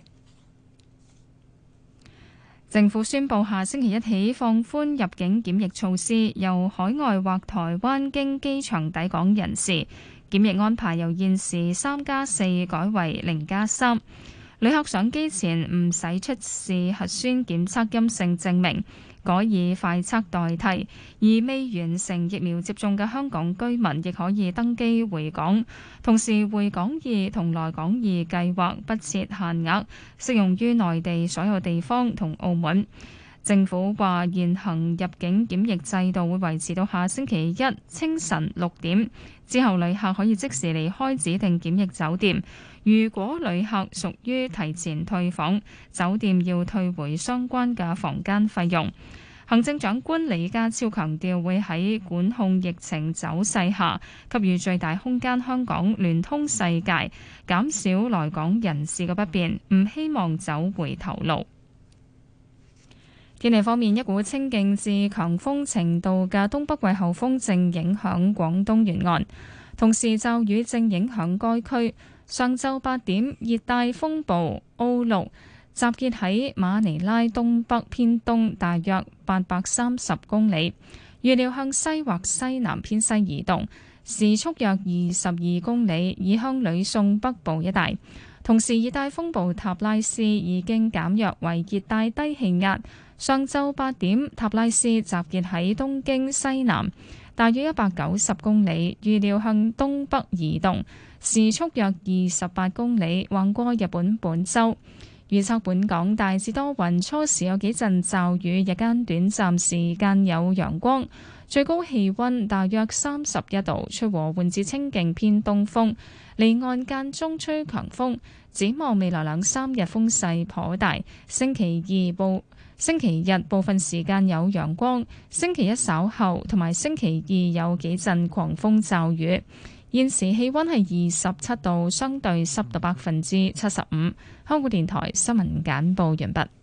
政府宣布下星期一起放寬入境檢疫措施，由海外或台灣經機場抵港人士，檢疫安排由現時三加四改為零加三。旅客上機前唔使出示核酸檢測陰性證明，改以快測代替，而未完成疫苗接種嘅香港居民亦可以登機回港。同時，回港易同來港易計劃不設限額，適用於內地所有地方同澳門。政府話現行入境檢疫制度會維持到下星期一清晨六點，之後旅客可以即時離開指定檢疫酒店。如果旅客屬於提前退房，酒店要退回相關嘅房間費用。行政長官李家超強調，會喺管控疫情走勢下，給予最大空間香港聯通世界，減少來港人士嘅不便，唔希望走回頭路。天氣方面，一股清勁至強風程度嘅東北季候風正影響廣東沿岸，同時驟雨正影響該區。上晝八點，熱帶風暴奧鹿集結喺馬尼拉東北偏東大約八百三十公里，預料向西或西南偏西移動，時速約二十二公里，移向呂宋北部一帶。同時，熱帶風暴塔拉斯已經減弱為熱帶低氣壓。上晝八點，塔拉斯集結喺東經西南大約一百九十公里，預料向東北移動，時速約二十八公里，橫過日本本州。預測本港大致多雲，初時有幾陣驟雨，日間短暫時間有陽光，最高氣溫大約三十一度，吹和緩至清勁偏東風，離岸間中吹強風。展望未來兩三日風勢頗大，星期二部星期日部分時間有陽光，星期一稍後同埋星期二有幾陣狂風驟雨。現時氣溫係二十七度，相對濕度百分之七十五。香港電台新聞簡報完畢。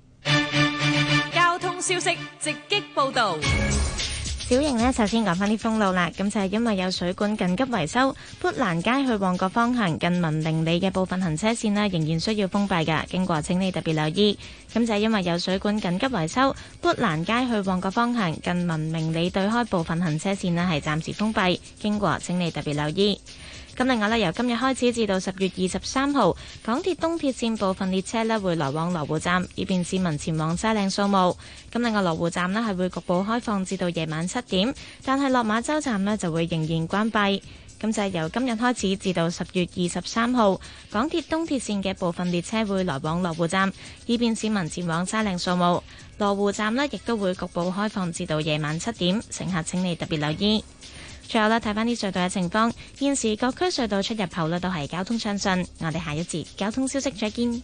交通消息直擊報道。 小瑩呢，首先講翻啲封路啦。咁就係因為有水管緊急維修，砵蘭街去旺角方向近文明里嘅部分行車線呢，仍然需要封閉㗎，經過請你特別留意。咁就係因為有水管緊急維修，砵蘭街去旺角方向近文明里對開部分行車線呢，係暫時封閉，經過請你特別留意。咁另外咧，由今日開始至到十月二十三號，港鐵東鐵線部分列車咧會來往羅湖站，以便市民前往沙嶺掃墓。咁另外羅湖站咧係會局部開放至到夜晚七點，但係落馬洲站咧就會仍然關閉。咁就係由今日開始至到十月二十三號，港鐵東鐵線嘅部分列車會來往羅湖站，以便市民前往沙嶺掃墓。羅湖站咧亦都會局部開放至到夜晚七點，乘客請你特別留意。 最後咧，睇翻啲隧道嘅情況，現時各區隧道出入口咧都係交通暢順。我哋下一節交通消息再見。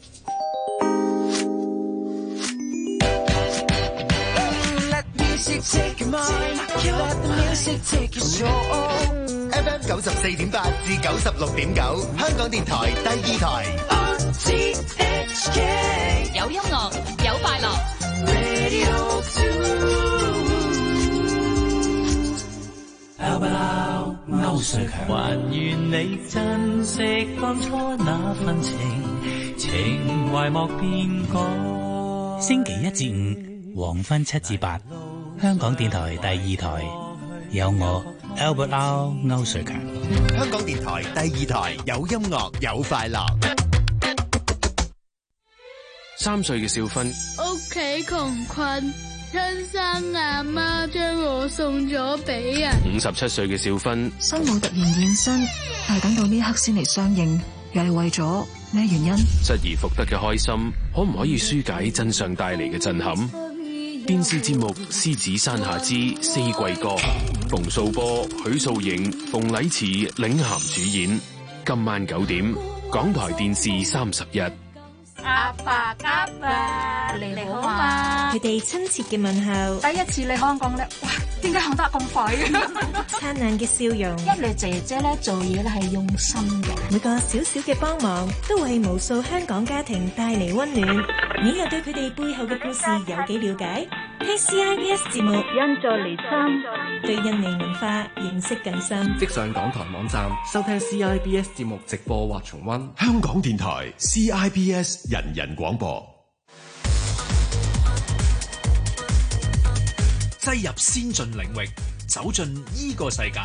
F M 九十四點八至九十六點九，香港電台第二台。 有音樂，有快樂。 歐瑞強，還願你珍惜當初那份情，情懷莫變改。星期一至五黃昏七至八，香港電台第二台有我 Albert Lau 歐瑞強。 香港電台第二台有音樂有快樂。 三歲嘅少芬， 屋企窮困，親生阿媽將我送咗俾人。 五十七歲嘅少芬， 生母突然現身，但係等到呢刻先嚟相認，又係為咗咩原因？ 失而復得嘅開心，可唔可以紓解真相帶嚟嘅震撼？電視節目《獅子山下之四季歌》，馮素波、許素瑩、馮禮慈領銜主演，今晚九點，港台電視三十一。 阿爸阿爸，你好嘛？ 佢哋親切嘅問候， 第一次嚟香港咧，哇！點解行得咁快嘅？ 燦爛嘅笑容， 一嚟姐姐咧做嘢咧係用心嘅， 每個小小嘅幫忙都為無數香港家庭帶嚟溫暖。你又對佢哋背後嘅故事有幾了解？聽 C I B S 節目，因助離心，對印尼文化認識更深。 即上港台網站收聽 C I B S 節目直播或重溫。 香港電台 C I B S 人人廣播， 擠入先進領域，走進依個世界。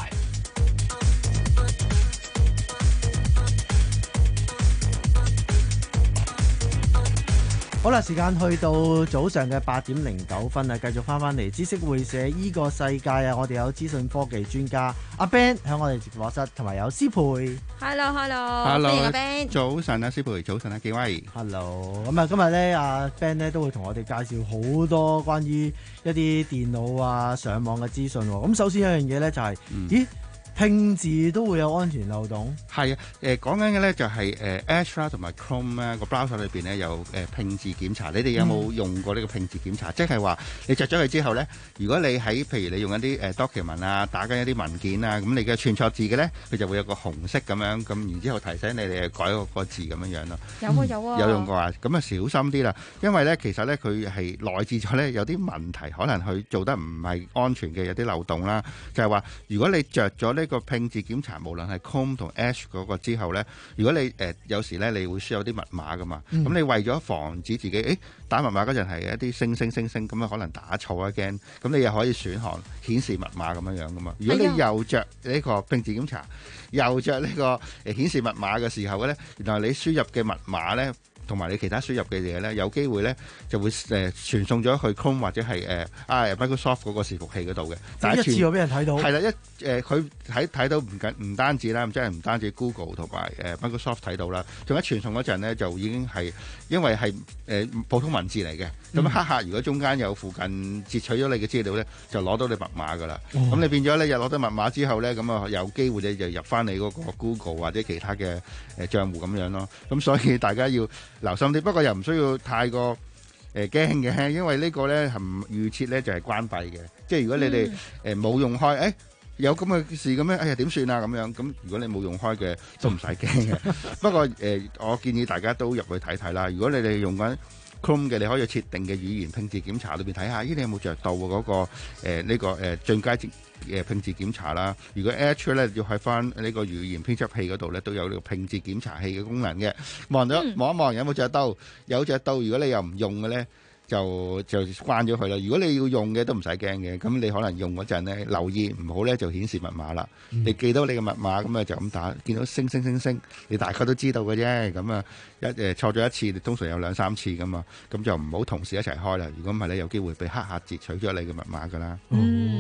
好啦，時間去到早上嘅八點零九分啊，繼續翻翻嚟知識會社依個世界啊！我哋有資訊科技專家阿 Ben 喺我哋直播室，同埋有思培。 Hello，Hello， Hello， 歡迎阿 Ben。 早晨啊，思培，早晨啊，幾位。 Hello， 咁啊，今日咧阿 Ben 咧都會同我哋介紹好多關於一啲電腦啊、上網嘅資訊。咁首先一樣嘢咧就係、是，嗯、咦？拼字都會有安全漏洞， 係啊，誒講緊嘅咧就係誒 Edge 啦同埋 Chrome 咧個 browser 裏邊咧有誒拼字檢查，你哋有冇用過呢個拼字檢查？嗯、即係話你着咗佢之後咧，如果你喺譬如你用一啲誒 document 啊，打緊一啲文件啊，咁你嘅串錯字嘅咧，佢就會有個紅色咁樣，咁然之後提醒你哋改個個字咁樣樣咯。 有啊有啊， 有用過啊，咁啊小心啲啦，因為咧其實咧佢係內置咗咧有啲問題，可能佢做得唔係安全嘅，有啲漏洞啦。就係話如果你着咗呢個拼字檢查，無論係 Chrome 同 Edge 嗰個之後咧，如果你誒、呃、有時咧，你會輸有啲密碼噶嘛，咁、嗯、你為咗防止自己誒打密碼嗰陣係一啲星星星星咁啊，可能打錯一驚，咁你又可以選項顯示密碼咁樣樣噶嘛。如果你又着呢個拼字檢查，又着呢個誒顯示密碼嘅時候咧，原來你輸入嘅密碼咧，同埋你其他輸入嘅嘢咧，有機會咧就會誒傳送咗去 Chrome 或者係誒啊 Microsoft 嗰個伺服器嗰度嘅。 第一次我俾人睇到。係啦，一誒佢睇睇到唔緊唔單止啦，即係唔單止 Google 同埋誒 Microsoft 睇到啦，仲喺傳送嗰陣咧就已經係因為係誒、呃、普通文字嚟嘅。咁、嗯、黑客如果中間有附近截取咗你嘅資料咧，就攞到你密碼㗎啦。咁、哦、你變咗咧，又攞到密碼之後咧，咁啊有機會你就入翻你嗰個 Google 或者其他嘅誒帳戶咁樣咯。咁所以大家要留心啲，不過又唔需要太過誒驚嘅，因為呢個咧係唔預設咧就係關閉嘅，即係如果你哋誒冇用開，誒、欸、有咁嘅事咁樣，哎呀點算啊咁樣，咁如果你冇用開嘅都唔使驚嘅。不過誒、呃，我建議大家都入去睇睇啦。如果你哋用緊 Chrome 嘅，你可以設定嘅語言拼字檢查裏邊睇下，咦你有冇着到嗰、那個誒呢、呃這個誒進階誒拼字檢查啦。如果 Edge 咧要喺翻呢個語言編輯器嗰度咧都有呢個拼字檢查器嘅功能嘅。望咗望一望有冇着到，有着到。如果你又唔用嘅咧，就就關咗佢啦。如果你要用嘅都唔使驚嘅，咁你可能用嗰陣咧留意唔好咧就顯示密碼啦、嗯。你記到你嘅密碼咁啊就咁打，見到星星星星，你大概都知道嘅啫。咁啊一誒錯咗一次，你通常有兩三次噶嘛，咁就唔好同時一齊開啦。如果唔係咧，有機會被黑客截取咗你嘅密碼噶啦。 嗯，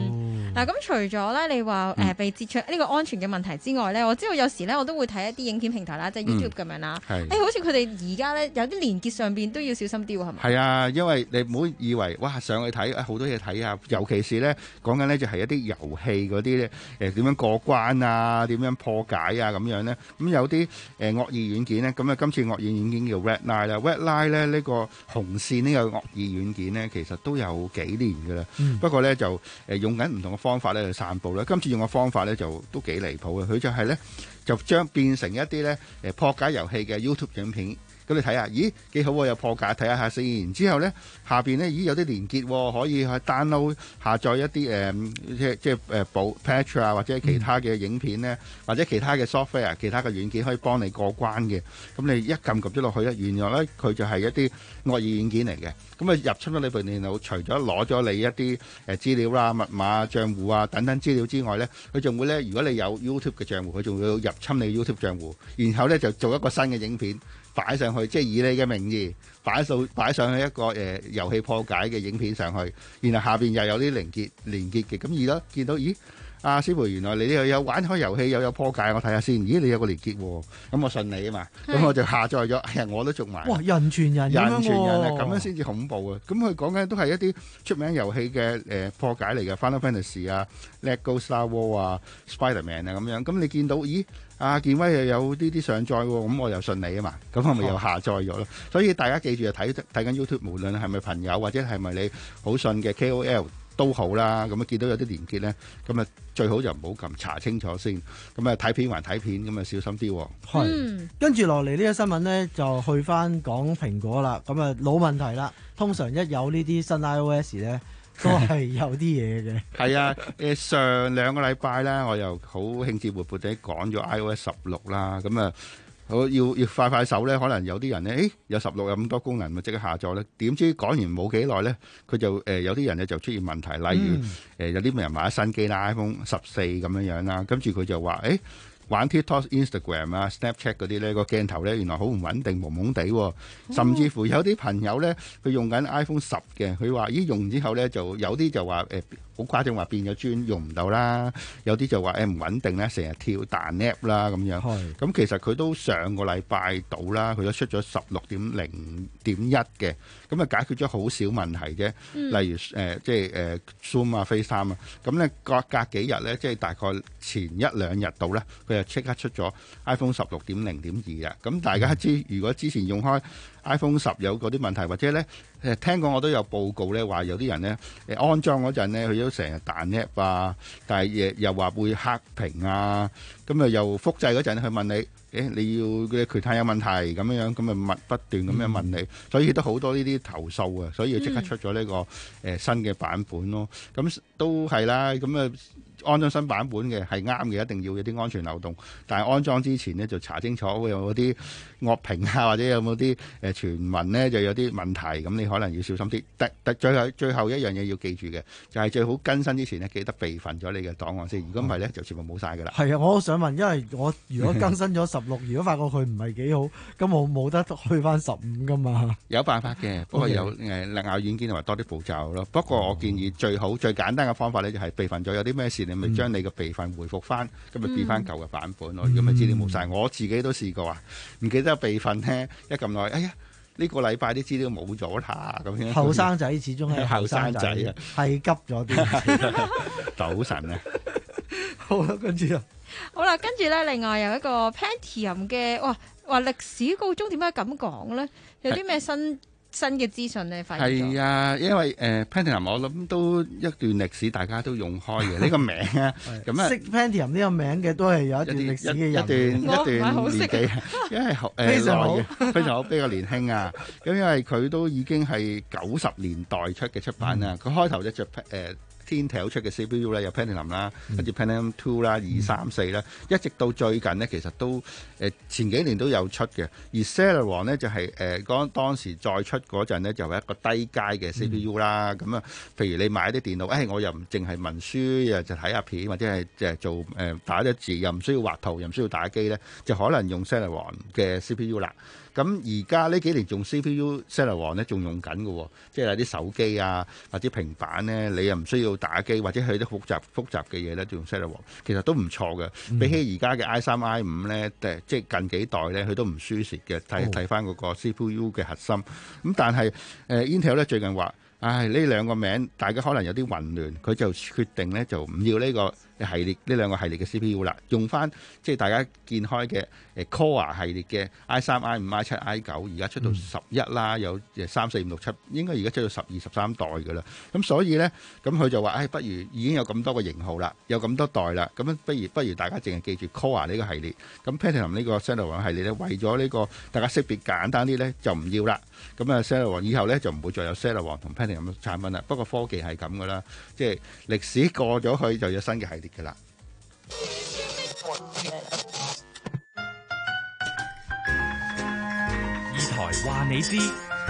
嗱，咁除咗咧，你話誒被截取呢個安全嘅問題之外咧，我知道有時咧我都會睇一啲影片平台啦，即係 YouTube 咁樣啦。誒，好似佢哋而家咧有啲連結上邊都要小心啲喎，係咪？ 係啊，因為你唔好以為哇上去睇好多嘢睇啊，尤其是咧講緊咧就係一啲遊戲嗰啲咧誒點樣過關啊，點樣破解啊咁樣咧。咁有啲誒惡意軟件咧，咁啊今次惡意軟件叫 Red Line 啦 ，Red Line 咧呢個紅線呢個惡意軟件咧，其實都有幾年㗎啦。嗯、不過咧就誒用緊唔同嘅方法咧去散佈啦。今次用嘅方法咧就都幾離譜嘅，佢就係咧就將變成一啲咧誒破解遊戲嘅 YouTube 影片。咁你睇下，咦幾好喎，有破解，睇下下先。然之後咧，下邊咧，咦有啲連結喎，可以去 download 下載一啲誒、呃，即即誒補 patch 啊，或者其他嘅影片咧，嗯、或者其他嘅 software、其他嘅軟件可以幫你過關嘅。咁你一撳撳咗落去咧，原來咧佢就係一啲惡意軟件嚟嘅。咁啊入侵咗你部電腦，除咗攞咗你一啲誒資料啦、密碼、帳戶啊等等資料之外咧，佢仲會咧，如果你有 YouTube 嘅帳戶，佢仲會入侵你 YouTube 帳戶，然後咧就做一個新嘅影片。擺上去，即係以你嘅名義擺數擺上去一個誒、呃、遊戲破解嘅影片上去，然後下邊又有啲連結連結嘅，咁而家見到，咦，阿、啊、師傅原來你又有玩開遊戲又有破解，我睇下先，咦，你有個連結喎，咁我信你啊嘛，咁我就下載咗，哎呀，我都中埋。哇， 人傳人， 人傳人啊，咁樣先至恐怖啊！咁佢講緊都係一啲出名遊戲嘅誒破解嚟嘅 Final Fantasy 啊、Lego Star Wars 啊、Spider-Man 啊咁樣，咁你見到，咦？啊，健威又有呢啲上載喎，咁我又信你啊嘛，咁我咪又下載咗咯。所以大家記住啊，睇睇緊 YouTube，無論係咪朋友或者係咪你好信嘅 K O L 都好啦。咁啊見到有啲連結咧，咁啊最好就唔好撳，查清楚先。咁啊睇片還睇片，咁啊小心啲。 係、嗯，跟住落嚟呢個新聞咧，就去翻講蘋果啦。咁啊老問題啦，通常一有呢啲新 iOS 咧。都係有啲嘢嘅。係啊，誒上兩個禮拜咧，我又好興致勃勃地講咗 iOS 十六啦。咁啊，好要要快快手咧，可能有啲人咧，誒有十六有咁多功能，咪即刻下載咧。點知講完冇幾耐咧，佢就誒、呃、有啲人咧就出現問題，例如誒、嗯呃、有啲人買咗新機啦 ，iPhone 十四咁樣樣啦，跟住佢就話誒。誒玩 TikTok、Instagram 啊、Snapchat 嗰啲咧，個鏡頭咧原來好唔穩定，蒙蒙地喎。甚至乎有啲朋友咧，佢用緊 iPhone 十嘅，佢話咦用之後咧，就有啲就話誒好誇張，話變咗磚用唔到啦。有啲就話誒唔穩定咧，成日跳彈 app 啦咁樣。咁其實佢都上個禮拜到啦，佢都出咗十六點零點一嘅，咁啊解決咗好少問題啫。嗯、例如誒、呃、即係誒、呃、Zoom 啊、FaceTime 啊，咁咧隔隔幾日咧，即係大概前一兩日到咧，佢即刻出咗 iPhone 十六點零點二啊！咁大家知，如果之前用開 iPhone 十有嗰啲問題，或者咧誒聽講我都有報告咧，話有啲人咧誒安裝嗰陣咧，佢都成日彈 app 啊，但係又話會黑屏啊，咁啊又複製嗰陣去問你，誒你要嘅權限有問題咁樣樣，咁啊密不斷咁樣問你，嗯、所以都好多呢啲投訴啊，所以即刻出咗呢、這個誒、呃、新嘅版本咯。咁都係啦，咁啊。安裝新版本嘅係啱嘅，一定要有啲安全漏洞。但係安裝之前呢，就查清楚有冇啲惡評啊，或者有冇啲誒傳聞呢，就有啲問題。咁你可能要小心啲。但但最後最後一樣嘢要記住嘅，就係、是、最好更新之前呢，記得備份咗你嘅檔案先。如果唔係呢，就全部冇晒㗎啦。係啊，我好想問，因為我如果更新咗十六，如果發覺佢唔係幾好，咁我冇得去翻十五㗎嘛。有辦法嘅，不過有誒另外軟件同埋多啲步驟咯。不過我建議最好最簡單嘅方法呢，就係備份咗有啲咩事。你咪將你嘅備份回復翻，咁咪變翻舊嘅版本咯。如果咪資料冇晒，我自己都試過啊，唔記得備份咧，一撳耐，哎呀，呢個禮拜啲資料冇咗啦，咁樣。後生仔始終係後生仔啊，係急咗啲。早晨啊，好啦，跟住啊， 好啦，跟住咧，另外有一個 Pentium 嘅，哇，話歷史告終，點解咁講咧？有啲咩新？新嘅資訊咧，發現咗係啊，因為誒、呃、Pentium 我諗都一段歷史，大家都用開嘅呢個名啊。咁啊，識 Pentium 呢個名嘅都係有一段歷史嘅人，一段一段年紀，因為誒非常好，非常好，比較年輕啊。咁因為佢都已經係九十年代出嘅出版啊。佢、嗯、開頭咧就誒。Intel 出嘅 C P U 咧有 Pentium 啦，跟住 Pentium Two 啦、二三四啦，一直到最近呢，其實都誒、呃、前幾年都有出嘅。而 Celeron 呢，就係誒嗰當時再出嗰陣咧，就係、是、一個低階嘅 C P U 啦。咁啊、嗯，譬如你買啲電腦，誒、哎、我又唔淨係文書，又就睇下片，或者係即係做誒、呃、打咗字，又唔需要畫圖，又唔需要打機咧，就可能用 Celeron 嘅 C P U 啦。咁而家呢幾年用 C P U Celeron 咧仲用緊嘅喎，即係有啲手機啊或者平板咧，你又唔需要打機或者係啲複雜複雜嘅嘢咧，就用 Celeron，其實都唔錯嘅。 嗯、 比起而家嘅 I 三 I 五咧，誒即係近幾代咧，佢都唔輸蝕嘅。睇睇翻嗰個 C P U 嘅核心。咁但係誒、呃、Intel 咧最近話，唉呢兩個名大家可能有啲混亂，佢就決定咧就唔要呢個系列呢兩個系列嘅 C P U 啦，用翻即係大家見開嘅誒 Core 系列嘅 I 三、I 五、I 七、I 九，而家出到十一啦，有誒三四五六七，應該而家出到十二十三代㗎啦。咁所以咧，咁佢就話，唉，不如已經有咁多個型號啦，有咁多代啦，咁樣不如不如大家淨係記住 Core 呢個系列。咁 Pentium 呢個 Celeron 系列咧，為咗呢個大家識別簡單啲咧，就唔要啦。咁啊 Celeron 以後咧就唔會再有 Celeron 同 Pentium 嘅產品啦。不過科技係咁㗎啦，即係歷史過咗去就有新嘅系列㗎啦。 二台話你知，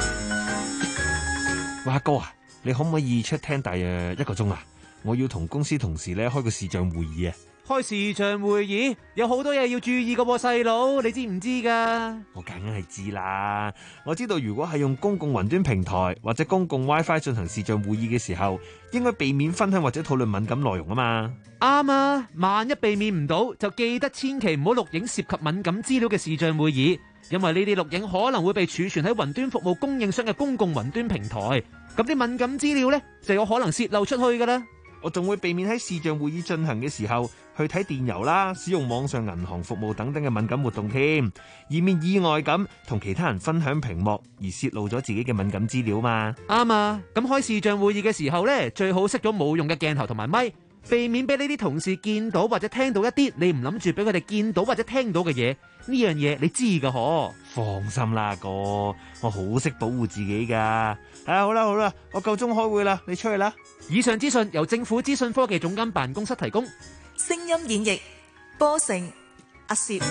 哇哥啊，你可唔可以出廳大約一個鐘啊？我要同公司同事咧開個視像會議啊！ 開視像會議有好多嘢要注意噶喎，細佬，你知唔知噶？ 我梗係知啦，我知道如果係用公共雲端平台或者公共 WiFi 進行視像會議嘅時候，應該避免分享或者討論敏感內容啊嘛。 啱啊，萬一避免唔到，就記得千祈唔好錄影涉及敏感資料嘅視像會議，因為呢啲錄影可能會被儲存喺雲端服務供應商嘅公共雲端平台，咁啲敏感資料呢，就有可能洩漏出去噶啦。 我仲會避免喺視像會議進行嘅時候去睇電郵啦，使用網上銀行服務等等嘅敏感活動添，以免意外咁同其他人分享屏幕而洩露咗自己嘅敏感資料嘛。 啱啊，咁開視像會議嘅時候呢，最好熄咗冇用嘅鏡頭同埋咪，避免俾呢啲同事見到或者聽到一啲你唔諗住俾佢哋見到或者聽到嘅嘢。呢樣嘢你知㗎嗬？ 放心啦哥，我好識保護自己噶。啊好啦好啦，我夠鐘開會啦，你出去啦。 以上資訊由政府資訊科技總監辦公室提供。 聲音演繹波成阿攝。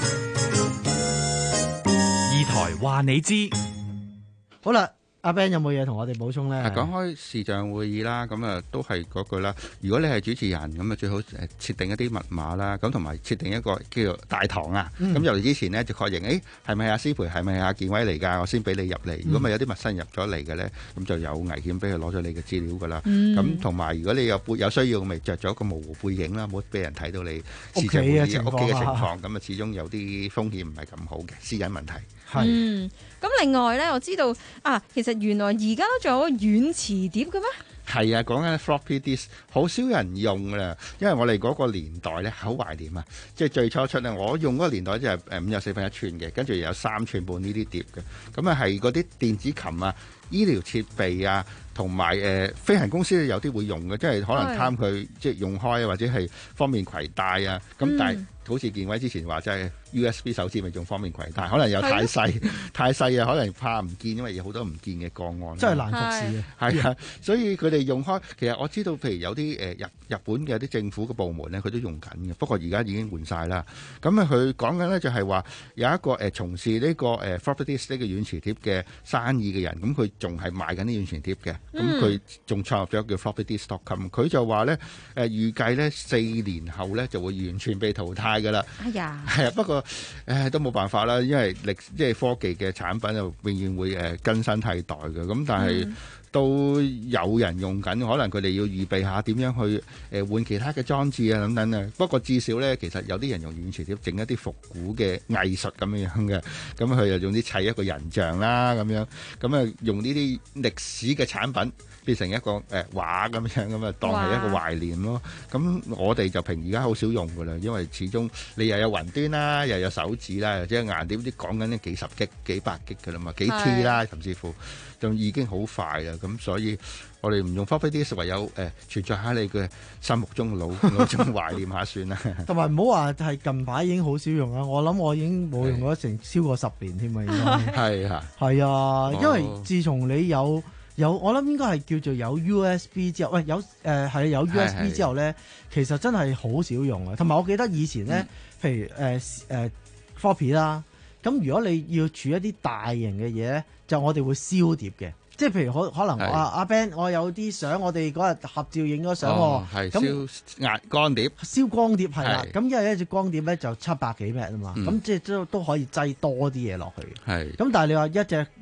二台話你知。 好啦。阿 Ben 有冇嘢同我哋補充咧？ 講開視像會議啦，咁啊都係嗰句啦。如果你係主持人，咁啊最好誒設定一啲密碼啦，咁同埋設定一個叫做大堂啊。咁入嚟之前呢，就確認，誒係咪阿思培，係咪阿建威嚟㗎？我先俾你入嚟。如果咪有啲陌生人入咗嚟嘅咧，咁就有危險俾佢攞咗你嘅資料㗎啦。咁同埋如果你有背有需要，咪着咗個模糊背影啦，唔好俾人睇到你視像會議屋企嘅情況。咁啊始終有啲風險唔係咁好嘅私隱問題。 係。 嗯，咁另外咧，我知道啊，其實原來而家都仲有軟磁碟嘅咩？ 係啊，講緊 floppy disk 好少人用㗎啦，因為我哋嗰個年代咧好懷念啊，即係最初出咧，我用嗰個年代就係誒五又四分一寸嘅，跟住有三寸半呢啲碟嘅，咁啊係嗰啲電子琴啊、醫療設備啊，同埋誒飛行公司有啲會用嘅，即係可能貪佢即係用開啊，或者係方便攜帶啊，咁、嗯、但係好似建威之前話，即係 U S B 手指咪仲方便攜帶，可能有太細太細啊，可能怕唔見，因為有好多唔見嘅個案， 真係難服侍啊！ 係啊，所以佢哋用開，其實我知道，譬如有啲誒日日本嘅啲政府嘅部門咧，佢都用緊嘅，不過而家已經換晒啦。咁啊，佢講緊咧就係話有一個誒、呃、從事呢、呢個誒 floppy disk 呢個軟磁碟嘅生意嘅人，咁佢仲係賣緊啲軟磁碟嘅，咁佢仲創立咗叫 floppy disk dot com，佢就話咧誒預計咧四年後咧就會完全被淘汰㗎啦。 哎呀， 係啊，不過誒都冇辦法啦，因為歷即係科技嘅產品就永遠會誒更新替代嘅，咁但係都有人用緊，可能佢哋要預備下點樣去誒換其他嘅裝置啊等等啊。不過至少咧，其實有啲人用軟磁碟整一啲復古嘅藝術咁樣樣嘅，咁佢又用啲砌一個人像啦咁樣，咁啊用呢啲歷史嘅產品變成一個誒畫咁樣，咁啊當係一個懷念咯。咁我哋就平而家好少用噶啦，因為始終你又有雲端啦，又有手指啦，或者硬碟啲講緊啲幾十 G、幾百 G 噶啦嘛，幾 T 啦，甚至乎就已經好快啦。咁所以我哋唔用 floppy disk，唯有誒、呃、存在喺你嘅心目中腦腦中懷念下算啦。 同埋唔好話係近排已經好少用啦，我諗我已經冇用咗成超過十年添啊，已經係啊， 係啊，因為自從你有有我諗應該係叫做有 U S B 之後，喂有誒係、呃、有 U S B 之後咧，其實真係好少用啊。同埋我記得以前咧、嗯，譬如誒誒 floppy 啦，咁如果你要儲一啲大型嘅嘢咧，就我哋會燒碟嘅。即係譬如可可能阿阿 Ben，我有啲相，我哋嗰日合照影咗相喎。係燒壓光碟， 燒光碟係啦。咁因為一隻光碟咧就七百幾 M 啊嘛，咁、嗯、即係都都可以擠多啲嘢落去。係。咁但係你話一隻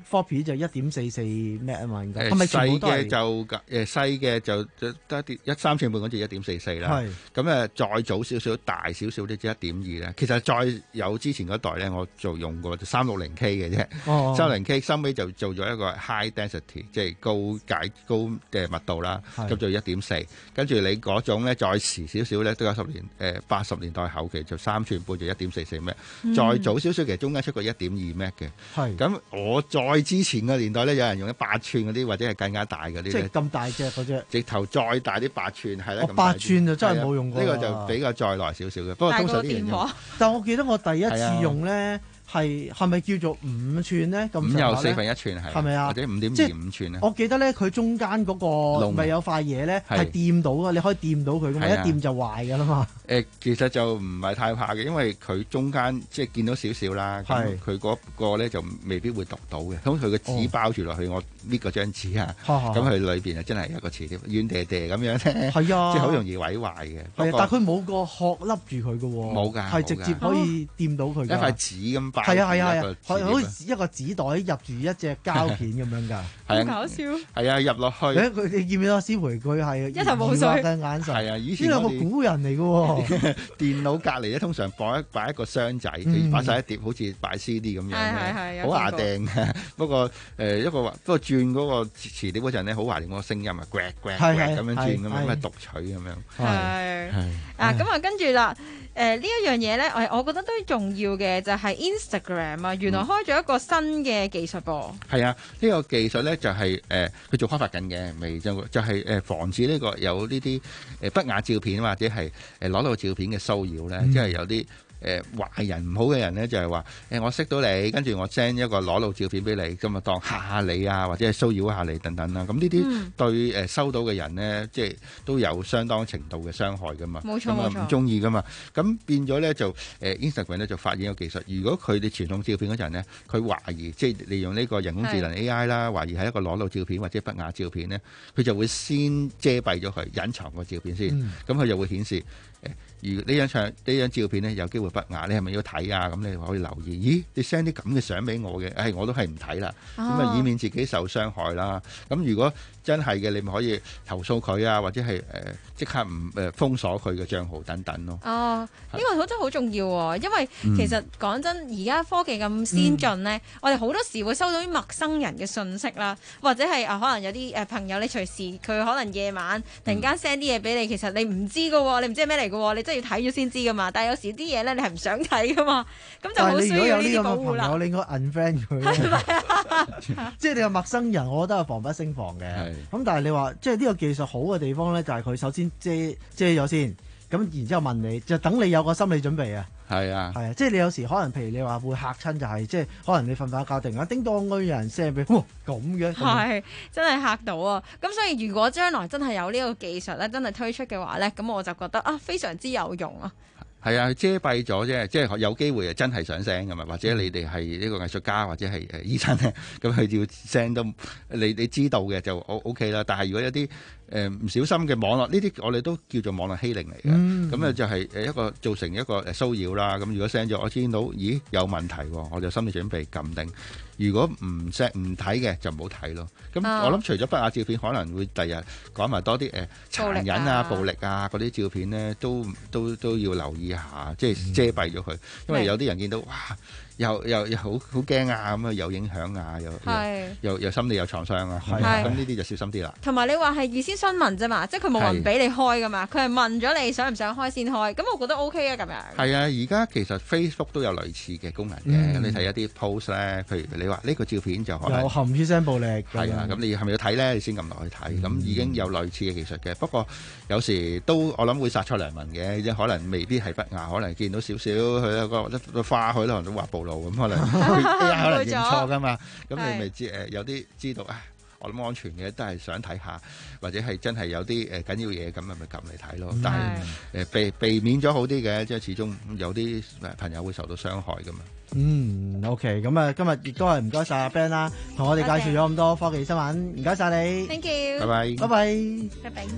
floppy 就一點四四 M 啊嘛，應該誒係咪全部細嘅都係？ 就誒細嘅就就得啲一三寸半嗰隻一點四四啦。 係咁誒再早少少大少少啲即係一點二咧。其實再有之前嗰代咧，我做用過就三六零 K 嘅啫。 哦三六零 K 收尾就做咗一個 high density，即係高解高嘅密度啦。 係咁就一點四，跟住你嗰種咧再遲少少咧，都有十年誒八十年代後期就三寸半就一點四四 M， 嗯再早少少其實中間出過一點二 M 嘅。 係咁我再之前嘅年代咧，有人用咗八寸嗰啲或者係更加大嗰啲即係咧， 咁大隻嗰只。 直頭再大啲八寸係啦。 我八咁大啲寸就真係冇用過啦係啊呢個就比較再耐少少嘅，不過通常啲人用但我記得我第一次係啊用咧係係咪叫做五寸咧？咁五上下呢又四分一寸係係咪啊？ 或者五點即係二五寸咧？ 我記得咧，佢中間嗰個窿咪有塊嘢咧， 係係掂到嘅，你可以掂到佢嘅嘛，一係啊掂就壞㗎啦嘛。 誒、其實就唔係太怕嘅，因為佢中間即係見到少少啦，咁係佢嗰個咧就未必會讀到嘅。咁佢個紙包住落去，我搣嗰張紙啊， 哈哈咁佢裏邊啊真係有個磁鐵軟嗲嗲咁樣咧， 係啊即係好容易毀壞嘅。 係啊， 不過但係佢冇個殼笠住佢嘅喎， 冇㗎係直接可以掂到佢㗎。 一塊紙咁包住係啊係啊係一個啊，好磁鐵啊似一個紙袋入住一隻膠片咁樣㗎。 係啊搞笑。 係啊，入落去。 誒佢你見唔見到師培佢係一頭霧水疑惑嘅眼神？ 係啊，以前呢兩個我哋古人嚟嘅喎。 電腦隔離咧，通常擺一擺一個箱仔， 嗯擺晒一碟，好似擺 C D 咁樣係係係嘅，好牙有見過定嘅。不過誒一個不過轉嗰個磁碟嗰陣咧，好懷念嗰個聲音啊，grad grad 係 grad 係咁樣轉咁樣， 係咁啊讀取咁樣。 係係啊，咁啊，跟住啦，誒呢一樣嘢咧，我我覺得都重要嘅就係 Instagram 啊，原來開咗一個新嘅技術噃。 係啊，呢個技術咧就係誒佢做開發緊嘅，未就就係誒防止呢個有呢啲誒不雅照片或者係誒攞到照片嘅騷擾咧，即係有啲。誒壞人唔好嘅人咧，就係話誒我識到你，跟住我 send 一個裸露照片俾你，咁啊當嚇下你啊，或者係騷擾下你等等啦。咁呢啲對誒收到嘅人咧，即係都有相當程度嘅傷害噶嘛。 冇錯冇錯咁啊唔中意噶嘛。咁變咗咧就誒 Instagram 咧就發現個技術，如果佢哋傳送照片嗰陣咧，佢懷疑即係利用呢個人工智能 A I 啦，懷疑係一個裸露照片或者不雅照片咧，佢就會先遮蔽咗佢，隱藏個照片先。咁佢就會顯示。誒，如呢張相呢張照片咧有機會不雅，你係咪要睇啊？咁你可以留意。咦，你 send 啲咁嘅相俾我嘅，誒，我都係唔睇啦。咁啊，以免自己受傷害啦。咁如果真係嘅，你咪可以投訴佢啊，或者係誒即刻唔誒封鎖佢嘅帳號等等咯。 哦，呢個好真係好重要喎，因為嗯其實講真，而家科技咁先進咧，我哋好多時會收到啲陌生人嘅信息啦，或者係啊可能有啲誒朋友你隨時佢可能夜晚突然間 send 啲嘢俾你，其實你唔知㗎喎，你唔知係咩嚟㗎喎，你真係要睇咗先知㗎嘛。但係有時啲嘢咧你係唔想睇㗎嘛，咁就好需要呢啲保護啦。 但係你如果有呢咁嘅朋友，你應該 unfriend 佢。即係你個陌生人，我覺得係防不勝防嘅。咁但係你話，即係呢個技術好嘅地方咧，就係佢首先遮遮咗先，咁然之後問你，就等你有個心理準備啊。 係啊， 係啊，即係你有時可能譬如你話會嚇親，就係即係可能你瞓瞓覺，突然間叮當嗰有人 send 俾，哇咁嘅。 係真係嚇到啊！咁所以如果將來真係有呢個技術咧，真係推出嘅話咧，咁我就覺得啊非常之有用啊！ 係啊，遮蔽咗啫，即係有機會啊，真係想 send 噶嘛，或者你哋係呢個藝術家或者係誒醫生咧，咁佢要 send 都你你知道嘅就 O O K 啦。但係如果有啲誒唔小心嘅網絡，呢啲我哋都叫做網絡欺凌嚟嘅，咁啊、嗯、就係誒一個造成一個誒騷擾啦。咁如果 send 咗，我知到咦有問題喎，我就心理準備撳定。如果唔 send 唔睇嘅就唔好睇咯。咁我諗除咗不雅照片，可能會第日講埋多啲誒殘忍啊、暴力啊嗰啲照片咧，都都都要留意下，即係遮蔽咗佢，因為有啲人見到哇。又又又好好驚啊！咁啊有影響啊，又又又又心理有創傷啊，咁呢啲就小心啲啦。 同埋你話係預先詢問啫嘛，即係佢冇人俾你開噶嘛，佢係問咗你想唔想開先開，咁我覺得 O K 啊咁樣。 係啊，而家其實 Facebook 都有類似嘅功能嘅，嗯、你睇一啲 post 咧，譬如你話呢個照片就可能有含血腥暴力， 係啊，咁你係咪要睇咧？你先撳落去睇，咁、嗯、已經有類似嘅技術嘅。不過有時都我諗會殺錯良民嘅，即係可能未必係不雅，可能見到少少佢個個花，佢可能都話暴露。咁可能 A I 可能認錯噶嘛，咁你咪知誒有啲知道啊，我諗安全嘅都係想睇下，或者係真係有啲誒緊要嘢咁咪咪撳嚟睇咯。但係誒避避免咗好啲嘅，即係始終有啲朋友會受到傷害噶嘛。 嗯 ，OK， 咁啊，今日亦都係唔該晒阿 Ben 啦，同我哋介紹咗咁多科技新聞，唔該晒你。 Thank you。 拜拜。 拜拜。 拜拜。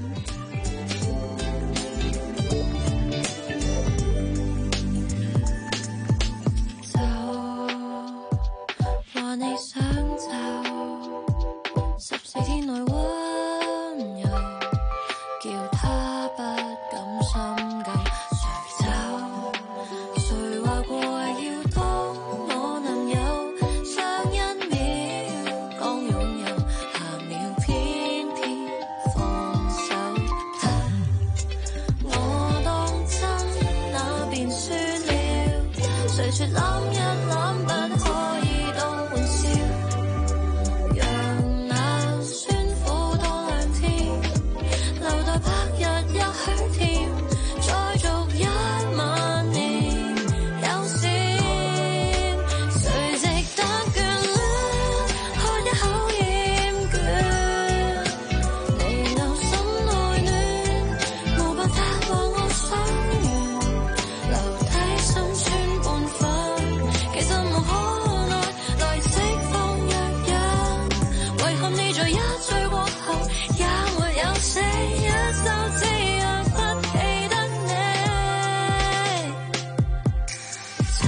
你想找咁心計，誰走？誰話過要當我男友？上一秒講擁有，下秒偏偏放手。我當真那便輸了，誰說攬一攬不可以當玩笑？讓那酸苦多兩天，留待白日一許甜，再續一萬年有笑。誰值得眷戀？喝一口厭倦，彌留心內暖，無辦法話我想完，留低心酸半分，其實無可奈來釋放藥引。遺憾你在一醉過後也沒有死，一就知若不記得你。走，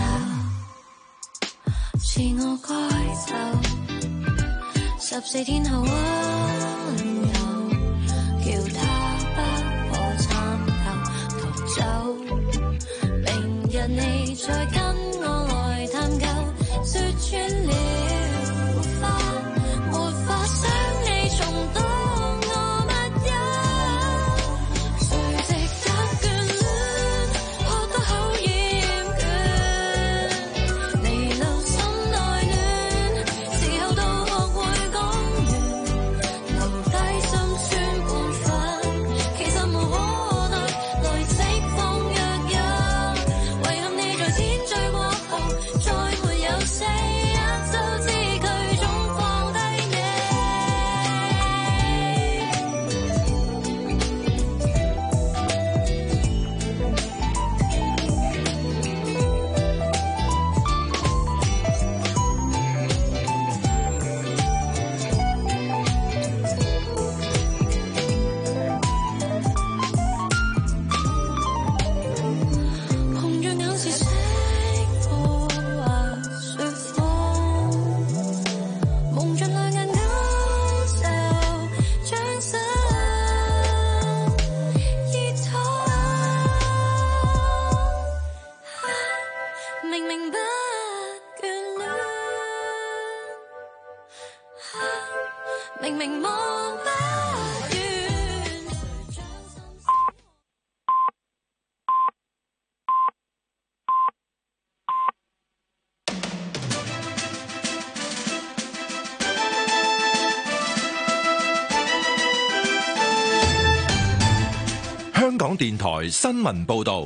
是我該走，十四天後溫柔，叫他不可參透逃走。明日你再跟我來探究，説穿了沒法沒法想你重當我密友。誰值得眷戀？喝多口厭倦，彌留心內暖，時候到學會講完，留低心酸半分，其實無可奈來釋放藥引。遺憾你在天醉過後再沒有死，一就知佢總放低你。紅着眼是識破或說謊，蒙着兩眼勾就將心依託。明明不眷戀，明明望不遠。 香港電台新聞報導，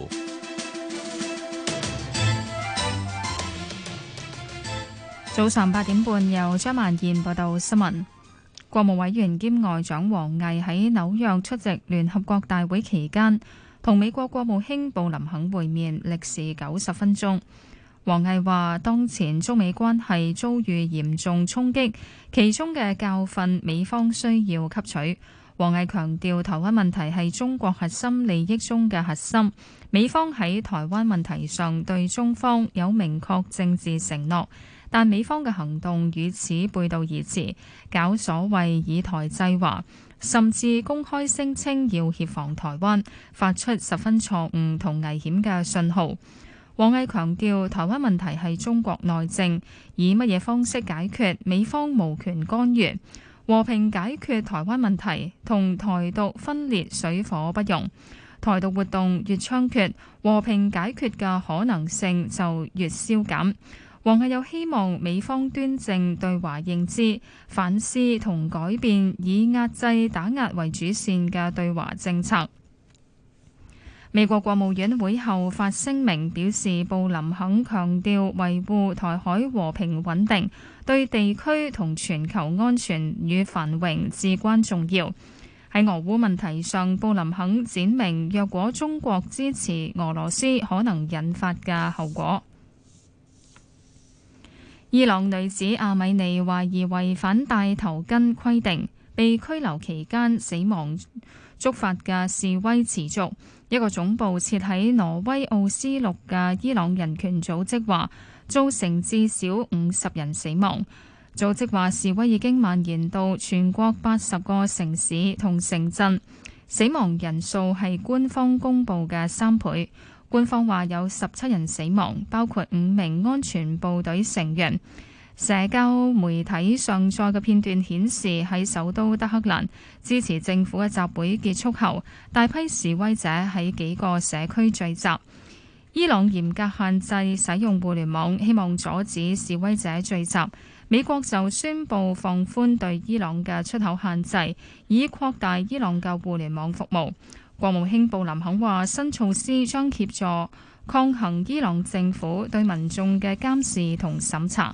早上八點半由張萬燕報道新聞。國務委員兼外長王毅喺紐約出席聯合國大會期間，同美國國務卿布林肯會面，歷時九十分鐘。王毅話：當前中美關係遭遇嚴重衝擊，其中嘅教訓美方需要吸取。王毅強調，台灣問題係中國核心利益中嘅核心，美方喺台灣問題上對中方有明確政治承諾，但美方嘅行動與此背道而馳，搞所謂以台制華，甚至公開聲稱要協防台灣，發出十分錯誤同危險嘅信號。王毅強調，台灣問題係中國內政，以乜嘢方式解決，美方無權干預。和平解決台灣問題同台獨分裂水火不容，台獨活動越猖獗，和平解決嘅可能性就越消減。王毅又希望美方端正對華認知，反思同改變以壓制打壓為主線嘅對華政策。美國國務院會後發聲明表示，布林肯強調維護台海和平穩定對地區同全球安全與繁榮至關重要。喺俄烏問題上，布林肯闡明若果中國支持俄羅斯可能引發嘅後果。伊朗女子阿米尼懷疑違反戴頭巾規定，被拘留期間死亡，觸發嘅示威持續。一個總部設喺挪威奧斯陸嘅伊朗人權組織話，造成至少五十人死亡。組織話示威已經蔓延到全國八十個城市同城鎮。 死亡人數係官方公佈嘅三倍。官方話有十七人死亡，包括五名安全部隊成員。社交媒體上載嘅片段顯示，喺首都德黑蘭支持政府嘅集會結束後，大批示威者喺幾個社區聚集。伊朗嚴格限制使用互聯網，希望阻止示威者聚集。美國就宣布放寬對伊朗嘅出口限制，以擴大伊朗嘅互聯網服務。國務卿布林肯話，新措施將協助抗衡伊朗政府對民眾嘅監視同審查。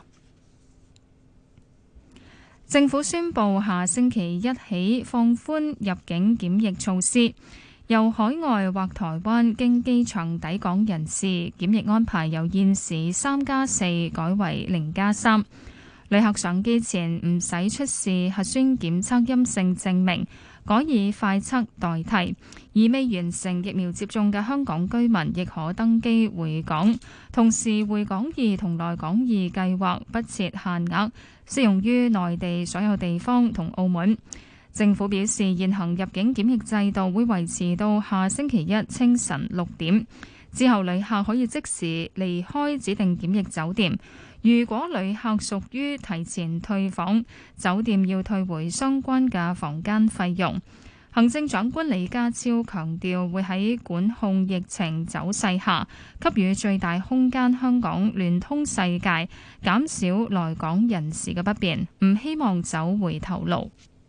政府宣布下星期一起放寬入境檢疫措施，由海外或台灣經機場抵港人士檢疫安排由現時三加四改為零加三。旅客上機前唔使出示核酸檢測陰性證明，改以快測代替。而未完成疫苗接種嘅香港居民亦可登機回港。同時，回港易同來港易計劃不設限額，適用於內地所有地方同澳門。政府表示，現行入境檢疫制度會維持到下星期一清晨六點，之後旅客可以即時離開指定檢疫酒店。如果旅客屬於提前退房，酒店要退回相關嘅房間費用。行政長官李家超強調，會喺管控疫情走勢下，給予最大空間香港聯通世界，減少來港人士嘅不便，唔希望走回頭路。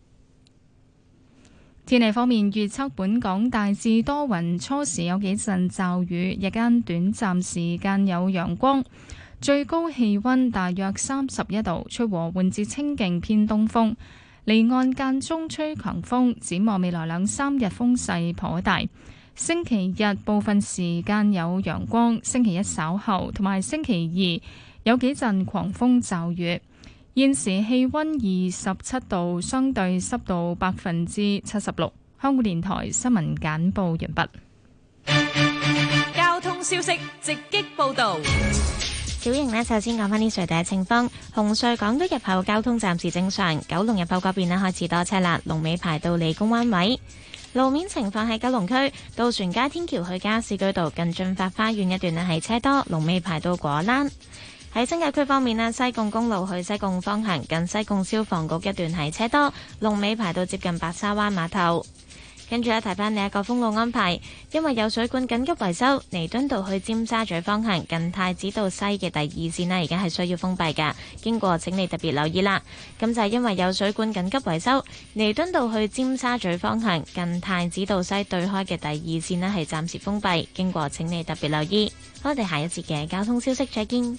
天氣方面，預測本港大致多雲，初時有幾陣驟雨，日間短暫時間有陽光，最高氣溫大約三十一度，吹和緩至清勁偏東風。離岸間中吹強風，展望未來兩三日風勢頗大。星期日部分時間有陽光，星期一稍後同埋星期二有幾陣狂風驟雨。現時氣溫二十七度，相對濕度百分之七十六。香港電台新聞簡報完畢。 交通消息直擊報道。 小瑩呢，首先講返啲隧道嘅情況。紅隧港島入口交通暫時正常，九龍入口嗰邊呢開始多車啦，龍尾排到理工灣位。路面情況喺九龍區渡船街天橋去加士居道近駿發花園一段呢係車多，龍尾排到果欄。喺新界區方面呢，西貢公路去西貢方向近西貢消防局一段係車多，龍尾排到接近白沙灣碼頭。跟住咧，提翻你一個封路安排，因為有水管緊急維修，彌敦道去尖沙咀方向近太子道西嘅第二線呢，而家係需要封閉㗎，經過請你特別留意啦。咁就係因為有水管緊急維修，彌敦道去尖沙咀方向近太子道西對開嘅第二線呢，係暫時封閉，經過請你特別留意。好，我哋下一節嘅交通消息再見。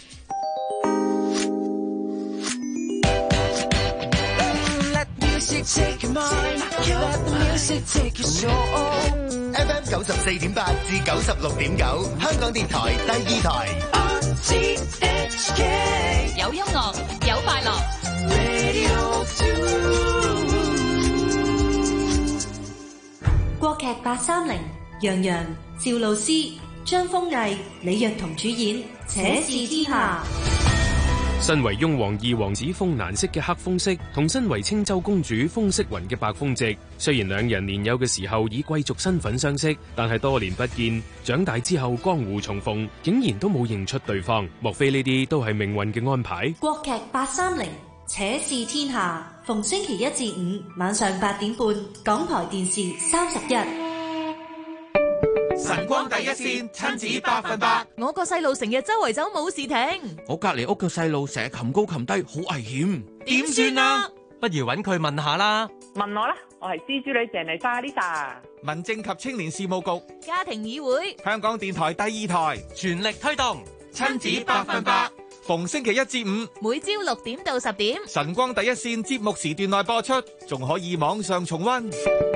Take your mind, let the music take your soul. F M 九十四點八至九十六點九，香港電台第二台。R T H K 有音樂，有快樂。 Radio two 國劇八三零，楊洋、趙露思、張豐毅、李若彤主演《且試天下》。 身為雍王二王子豐蘭息嘅黑豐息，同身為青州公主風惜雲嘅白風夕，雖然兩人年幼嘅時候以貴族身份相識，但係多年不見，長大之後江湖重逢，竟然都冇認出對方。莫非呢啲都係命運嘅安排？ 國劇八三零，且試天下，逢星期一至五晚上八點半，港台電視三十一。 晨光第一線，親子百分百。 我個細路成日周圍走冇時停， 我隔籬屋嘅細路成日擒高擒低，好危險， 點算啊？ 不如揾佢問下啦。 問我啦，我係蜘蛛女鄭麗莎 Lisa。 民政及青年事務局、 家庭議會、 香港電台第二台全力推動親子百分百。 逢星期一至五， 每朝六點到十點， 晨光第一線節目時段內播出，仲可以網上重溫。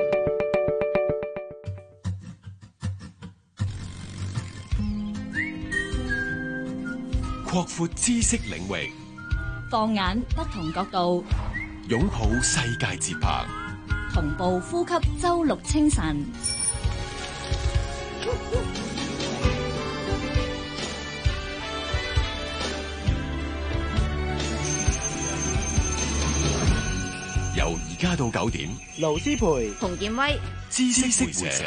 擴闊知識領域， 放眼不同角度， 擁抱世界節拍， 同步呼吸周六清晨。 由而家到九點， 盧思培、 洪建威、 知識會社。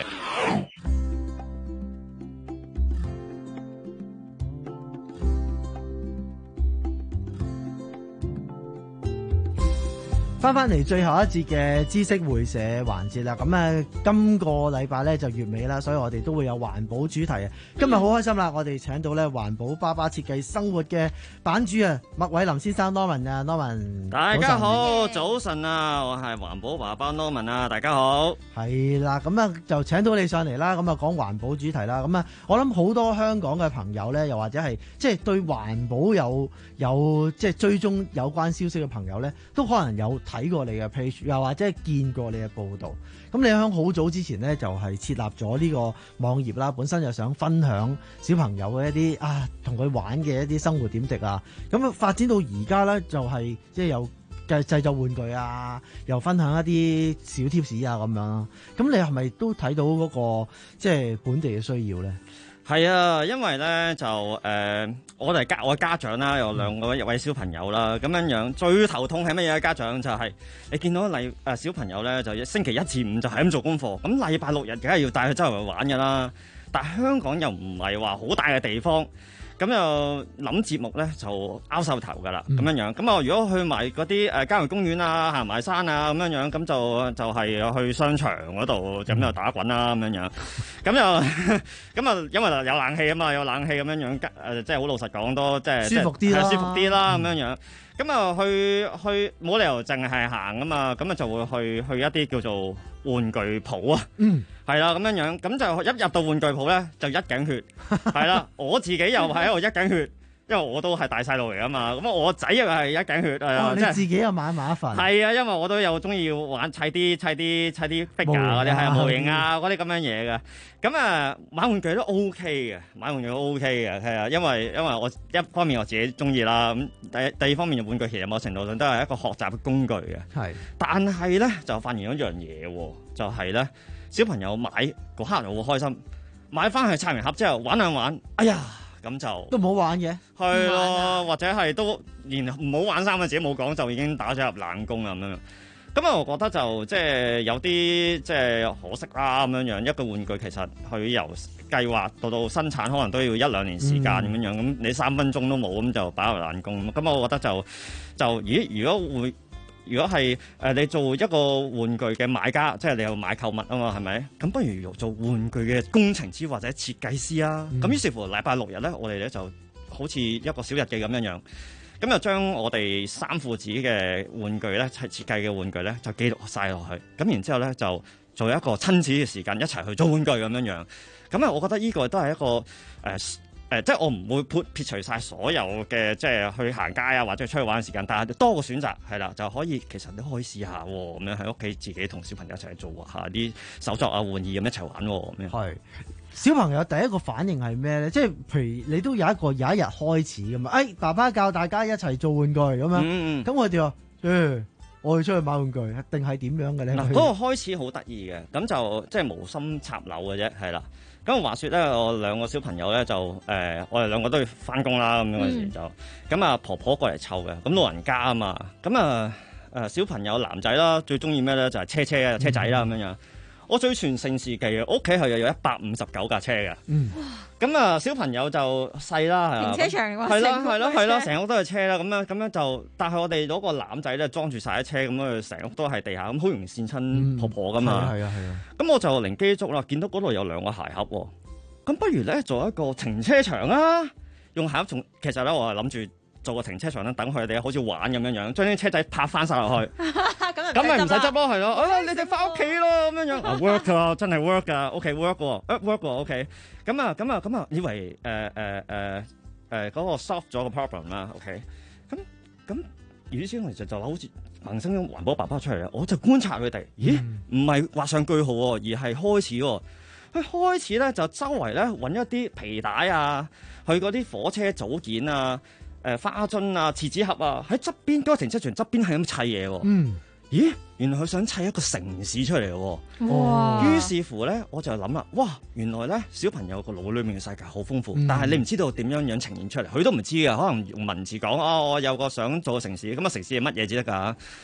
翻翻嚟最後一節嘅知識會社環節啦，咁啊今個禮拜咧就月尾啦，所以我哋都會有環保主題啊。今日好開心啦，我哋請到咧環保爸爸設計生活嘅版主啊，麥偉林先生 Norman 啊 ，Norman， 大家好，早晨啊，我係環保爸爸 Norman 啊，大家好。 係啦，咁啊就請到你上嚟啦，咁啊講環保主題啦，咁啊我諗好多香港嘅朋友咧，又或者係即係對環保有有即係追蹤有關消息嘅朋友咧，都可能有睇過你嘅 page， 又或者係見過你嘅報導。咁你喺好早之前呢，就係設立咗呢個網頁啦，本身就想分享小朋友嘅一啲啊同佢玩嘅一啲生活點滴啊。咁發展到而家呢，就係即係有製製作玩具啊，又分享一啲小貼士啊咁樣。咁你係咪都睇到嗰個即係本地嘅需要呢？ 係啊，因為咧就誒、呃，我哋家我家長啦，有兩個一位小朋友啦，咁樣樣最頭痛係乜嘢？家長就係、是、你見到例誒小朋友咧，就星期一至五就係咁做功課，咁禮拜六日梗係要帶佢周圍玩㗎啦。但係香港又唔係話好大嘅地方。咁又諗節目咧就拗手頭㗎啦，咁樣樣。咁啊，如果去埋嗰啲誒郊野公園啊、行埋山啊咁樣樣，咁就就係去商場嗰度咁就打滾啦咁樣樣。咁又咁啊，因為有冷氣啊嘛，有冷氣咁樣樣，誒即係好老實講都即係舒服啲啦， 舒服啲啦咁樣樣。咁啊去去冇理由淨係行啊嘛，咁啊就會去去一啲叫做玩具鋪啊， 嗯， 係啦咁樣樣，咁就一入到玩具鋪咧就一頸血，係啦，我自己又係喺度一頸血。因為我都係大細路嚟㗎嘛，咁我仔又係一頸血啊！ 哦，你自己又買埋一份？ 係啊，因為我都有中意玩砌啲砌啲砌啲 figure 嗰啲係模型啊嗰啲咁樣嘢嘅。咁啊買玩具都 OK 嘅，買玩具都 OK 嘅，係啊，因為因為我一方面我自己中意啦，咁第第二方面玩具其實某程度上都係一個學習嘅工具嘅。 係， 但係咧就發現咗一樣嘢喎，就係咧小朋友買嗰刻就好開心，買翻去拆完盒之後玩兩玩，哎呀〜咁就都冇玩嘅， 係咯，或者係都連唔好玩三個字冇講，就已經打咗入冷宮啦咁樣。咁啊，我覺得就即係有啲即係可惜啦咁樣樣。一個玩具其實佢由計劃到到生產，可能都要一兩年時間咁樣樣。咁、嗯、你三分鐘都冇，咁就擺入冷宮。咁我覺得就就咦，如果會。如果係誒、呃、你做一個玩具嘅買家，即係你有買購物啊嘛，係咪？咁不如做玩具嘅工程師或者設計師啊。咁、嗯、於是乎禮拜六日咧，我哋咧就好似一個小日記咁樣樣，咁就將我哋三父子嘅玩具咧，係設計嘅玩具咧，就記錄晒落去。咁然之後咧，就做一個親子嘅時間，一齊去做玩具咁樣樣。咁啊，我覺得呢個都係一個誒。呃誒，即係我唔會撇撇除晒所有嘅，即係去行街啊，或者出去玩嘅時間，但係多個選擇係啦，就可以其實你可以試下咁樣喺屋企自己同小朋友一齊做下啲手作啊、玩意咁一齊玩咁樣。 係小朋友第一個反應係咩咧？即係譬如你都有一個有一日開始咁嘛，誒、哎，爸爸教大家一齊做玩具咁樣，咁、嗯、我哋話誒，我哋出去買玩具，定係點樣嘅咧？ 嗱，嗰個開始好得意嘅，咁就即係無心插柳嘅啫，係啦。咁話說咧，我兩個小朋友咧就誒、呃，我哋兩個都要翻工啦，咁樣嗰時就咁啊，婆婆過嚟湊嘅，咁老人家啊嘛，咁啊誒小朋友男仔啦，最中意咩咧就係、是、車車啊車仔啦咁樣樣。我最全盛時期嘅，屋企係有一百五十九架車嘅。嗯，咁啊小朋友就細啦，係啊， 停車場係啦係啦係啦，成屋都係車啦，咁樣咁樣就，但係我哋攞個籃仔咧裝住晒啲車，咁樣成屋都係地下，咁好容易跣親婆婆噶嘛。係啊係啊。咁我就靈機一觸啦，見到嗰度有兩個鞋盒喎，咁不如咧做一個停車場啊，用鞋盒仲，其實咧我係諗住做個停車場咧，等佢哋好似玩咁樣樣，將啲車仔拍翻晒落去。咁咪唔使執咯，係咯，啊你哋翻屋企咯咁樣樣、啊、work 㗎，真係 work 㗎 ，OK work 喎 ，work 喎 OK，咁啊咁啊咁啊，以為誒誒誒誒嗰個 solve 咗個 problem 啦 ，OK，咁咁於是其實就好似萌生咗環保爸爸出嚟啦，我就觀察佢哋，咦唔係畫上句號喎，而係開始喎，佢開始咧就周圍咧揾一啲皮帶啊，去嗰啲火車組件啊，誒、呃、花樽啊、廁紙盒啊，喺側邊嗰個停車場側邊係咁砌嘢喎。嗯。咦，原來佢想砌一個城市出嚟喎！哇！於是乎咧，我就諗啦，哇！原來咧小朋友個腦裏面嘅世界好豐富，嗯、但係你唔知道點樣樣呈現出嚟，佢都唔知嘅，可能用文字講哦，我有個想做個城市，咁啊城市係乜嘢至得㗎？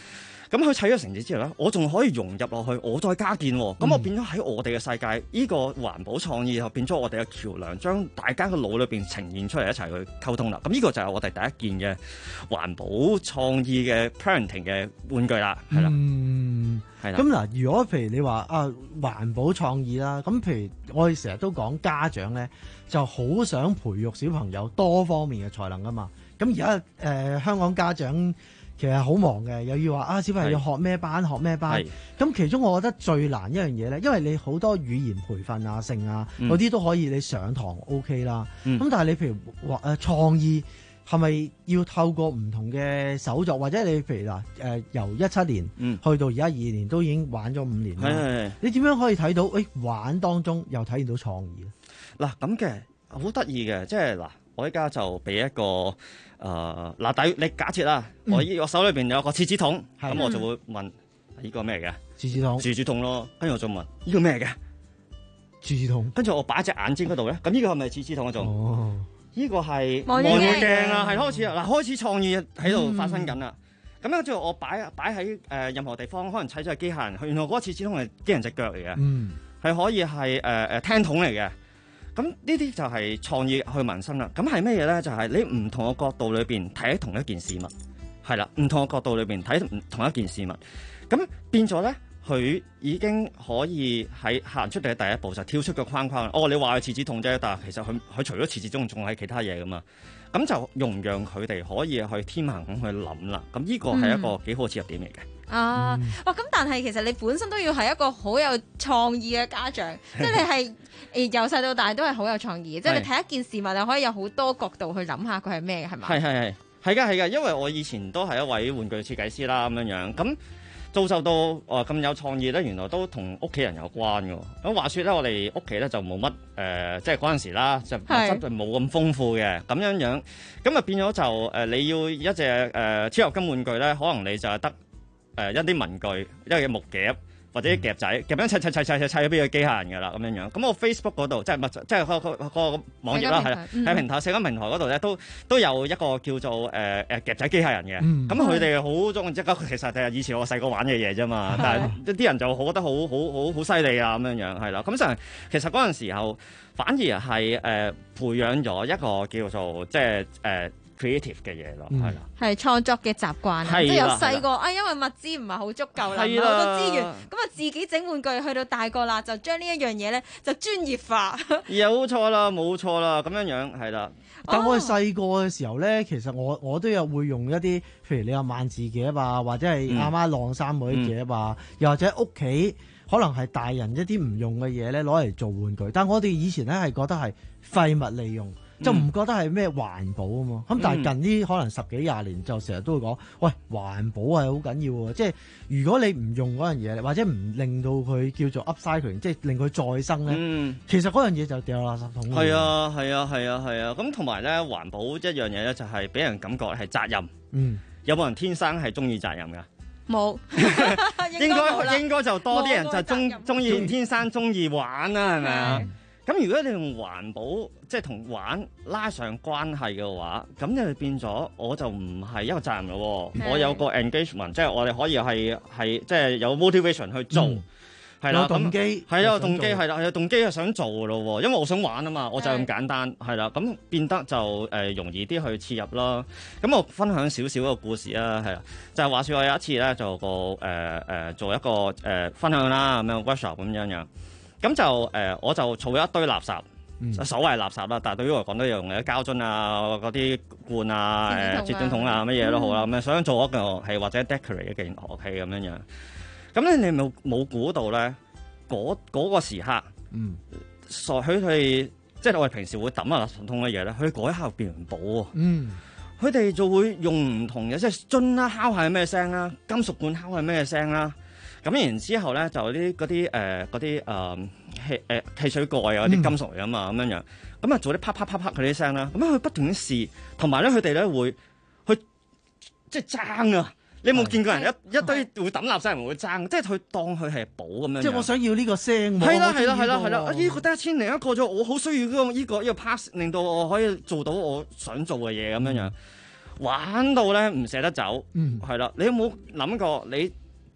咁佢砌咗城市之後咧，我仲可以融入落去，我再加建喎。咁我變咗喺我哋嘅世界，呢個環保創意就變咗我哋嘅橋梁，將大家嘅腦裏邊呈現出嚟一齊去溝通啦。咁呢個就係我哋第一件嘅環保創意嘅 parenting 嘅玩具啦，係啦。 嗯， 係啦。 咁嗱，如果譬如你話啊環保創意啦，咁譬如我哋成日都講家長咧，就好想培育小朋友多方面嘅才能㗎嘛。咁而家誒香港家長其實好忙嘅，又要話啊小朋友要學咩班學咩班，咁其中我覺得最難一樣嘢咧，因為你好多語言培訓啊、性啊嗰啲、嗯、都可以你上堂 OK 啦，咁、嗯、但係你譬如話誒創意係咪要透過唔同嘅手作，或者你譬如嗱誒、呃、由一七年、嗯、去到而家二年都已經玩咗五年啦， 嗯、 你點樣可以睇到誒、欸、玩當中又體現到創意咧？ 嗱咁嘅好得意嘅，即係嗱我依家就俾一個。誒嗱，但、呃、你假設啦，嗯、我依我手裏邊有個廁紙筒，咁、嗯、我就會問：呢、呢個咩嚟嘅？ 廁紙筒， 廁紙筒咯。跟住我就問：呢、呢個咩嚟嘅？ 廁紙筒。跟住我擺隻眼睛嗰度咧，咁呢個係咪廁紙筒嗰種？哦，呢個係望遠鏡啊，係開始啦，嗱開始創意喺度發生緊啦。咁跟住我擺擺喺誒任何地方，可能砌咗係機械人，原來嗰個廁紙筒係機人隻腳嚟嘅，係、嗯、可以係誒誒聽筒嚟嘅。咁呢啲就係創意去民生啦。咁係咩嘢咧？就係、是、你唔同嘅角度裏邊睇同一件事物，係啦，唔同嘅角度裏邊睇同一件事物。咁變咗咧，佢已經可以喺行出嚟嘅第一步就跳出個框框。哦，你話佢廁紙筒啫，但係其實佢佢除咗廁紙中，仲係其他嘢噶嘛。咁就容讓佢哋可以去天行咁去諗啦。咁呢個係一個幾好嘅切入點嚟嘅。 啊，哇！咁但係其實你本身都要係一個好有創意嘅家長，即係你係誒由細到大都係好有創意，即係你睇一件事物，你可以有好多角度去諗下佢係咩嘅，係咪？ 係係係係㗎係㗎，因為我以前都係一位玩具設計師啦，咁樣樣咁造就到哦咁有創意咧，原來都同屋企人有關㗎。咁話說咧，我哋屋企咧就冇乜誒，即係嗰陣時啦，就物質就冇咁豐富嘅咁樣樣，咁啊變咗就誒、呃、你要一隻誒、呃、超合金玩具咧，可能你就係得。誒、呃、一啲文具，一個木夾或者夾仔，夾樣砌砌砌砌砌砌咗俾個機械人㗎啦，咁樣樣。咁我 Facebook 嗰度，即係乜，即係個個個網頁啦，係啦，喺平台社交平台嗰度咧，都都有一個叫做誒誒、呃、夾仔機械人嘅。咁佢哋好中意，即係其實係以前我細個玩嘅嘢啫嘛。但係啲人就覺得好好好好犀利啊，咁樣樣係啦。咁就其實嗰陣時候反而係誒、呃、培養咗一個叫做即係誒。呃creative 嘅嘢咯，係啦， 係創作嘅習慣，即係由細個啊，因為物資唔係好足夠啦，好多資源，咁啊自己整玩具，去到大個啦，就將呢一樣嘢咧就專業化。 有錯啦，冇錯啦，咁樣樣係啦。 但我哋細個嘅時候咧，其實我我都有會用一啲，譬如你話萬字夾啊，或者係阿媽晾衫嗰啲夾啊，又或者屋企可能係大人一啲唔用嘅嘢咧，攞嚟做玩具。但我哋以前咧係覺得係廢物利用。就唔覺得係咩環保啊嘛，咁、嗯、但係近呢可能十幾廿年就成日都會講，喂，環保係好緊要喎，即係如果你唔用嗰樣嘢，或者唔令到佢叫做 upcycling，即係令佢再生咧，嗯、其實嗰樣嘢就掉垃圾桶。 係啊，係啊，係啊，係啊，咁同埋咧環保一樣嘢咧就係俾人感覺係責任。嗯，有冇人天生係中意責任㗎？ 冇， 應該應該就多啲人就中中意天生中意玩啦，係咪啊？咁如果你用環保即係同玩拉上關係嘅話，咁你就變咗我就唔係一個責任咯。我有個 engagement， 即係我哋可以係係即係有 motivation 去做，係啦、嗯，動機係啊，動機係啦，係啊，動機係想做嘅咯。因為我想玩啊嘛，我就咁簡單係啦。咁變得就誒、呃、容易啲去切入啦。咁我分享少少個故事啊，係啦，就係、是、話說我有一次咧做個誒誒、呃、做一個誒、呃、分享啦，咁樣 workshop 咁樣樣。咁就誒、呃，我就儲咗一堆垃圾，嗯、所謂垃圾啦。但係對於我嚟講都用嘅膠樽啊、嗰啲罐啊、誒折斷筒啊乜嘢都好啦。咁、嗯、想做一個樂器或者 decorate 一件樂器咁樣樣。咁咧你冇冇估到咧？嗰嗰、嗰個時刻，嗯，佢哋即係我哋平時會抌啊垃圾桶嘅嘢咧，佢嗰一刻變唔到喎。嗯，佢哋就會用唔同嘅，即係樽啦，敲係咩聲啦，金屬罐敲係咩聲啦。咁然之後咧，就啲嗰啲誒嗰啲誒汽誒汽水蓋啊，嗰啲金屬嚟啊嘛，咁樣樣，咁啊做啲啪啪啪啪嗰啲聲啦，咁佢不斷咁試，同埋咧佢哋咧會去即係爭啊！你有冇見過人一一堆會抌垃圾人會爭？即係佢當佢係寶咁樣。即係我想要呢個聲。 係啦係啦係啦係啦！呢個得一千零一個咗，我好需要呢個呢個呢個 pass，令到我可以做到我想做嘅嘢咁樣樣。玩到咧唔捨得走，係啦、嗯！你有冇諗過你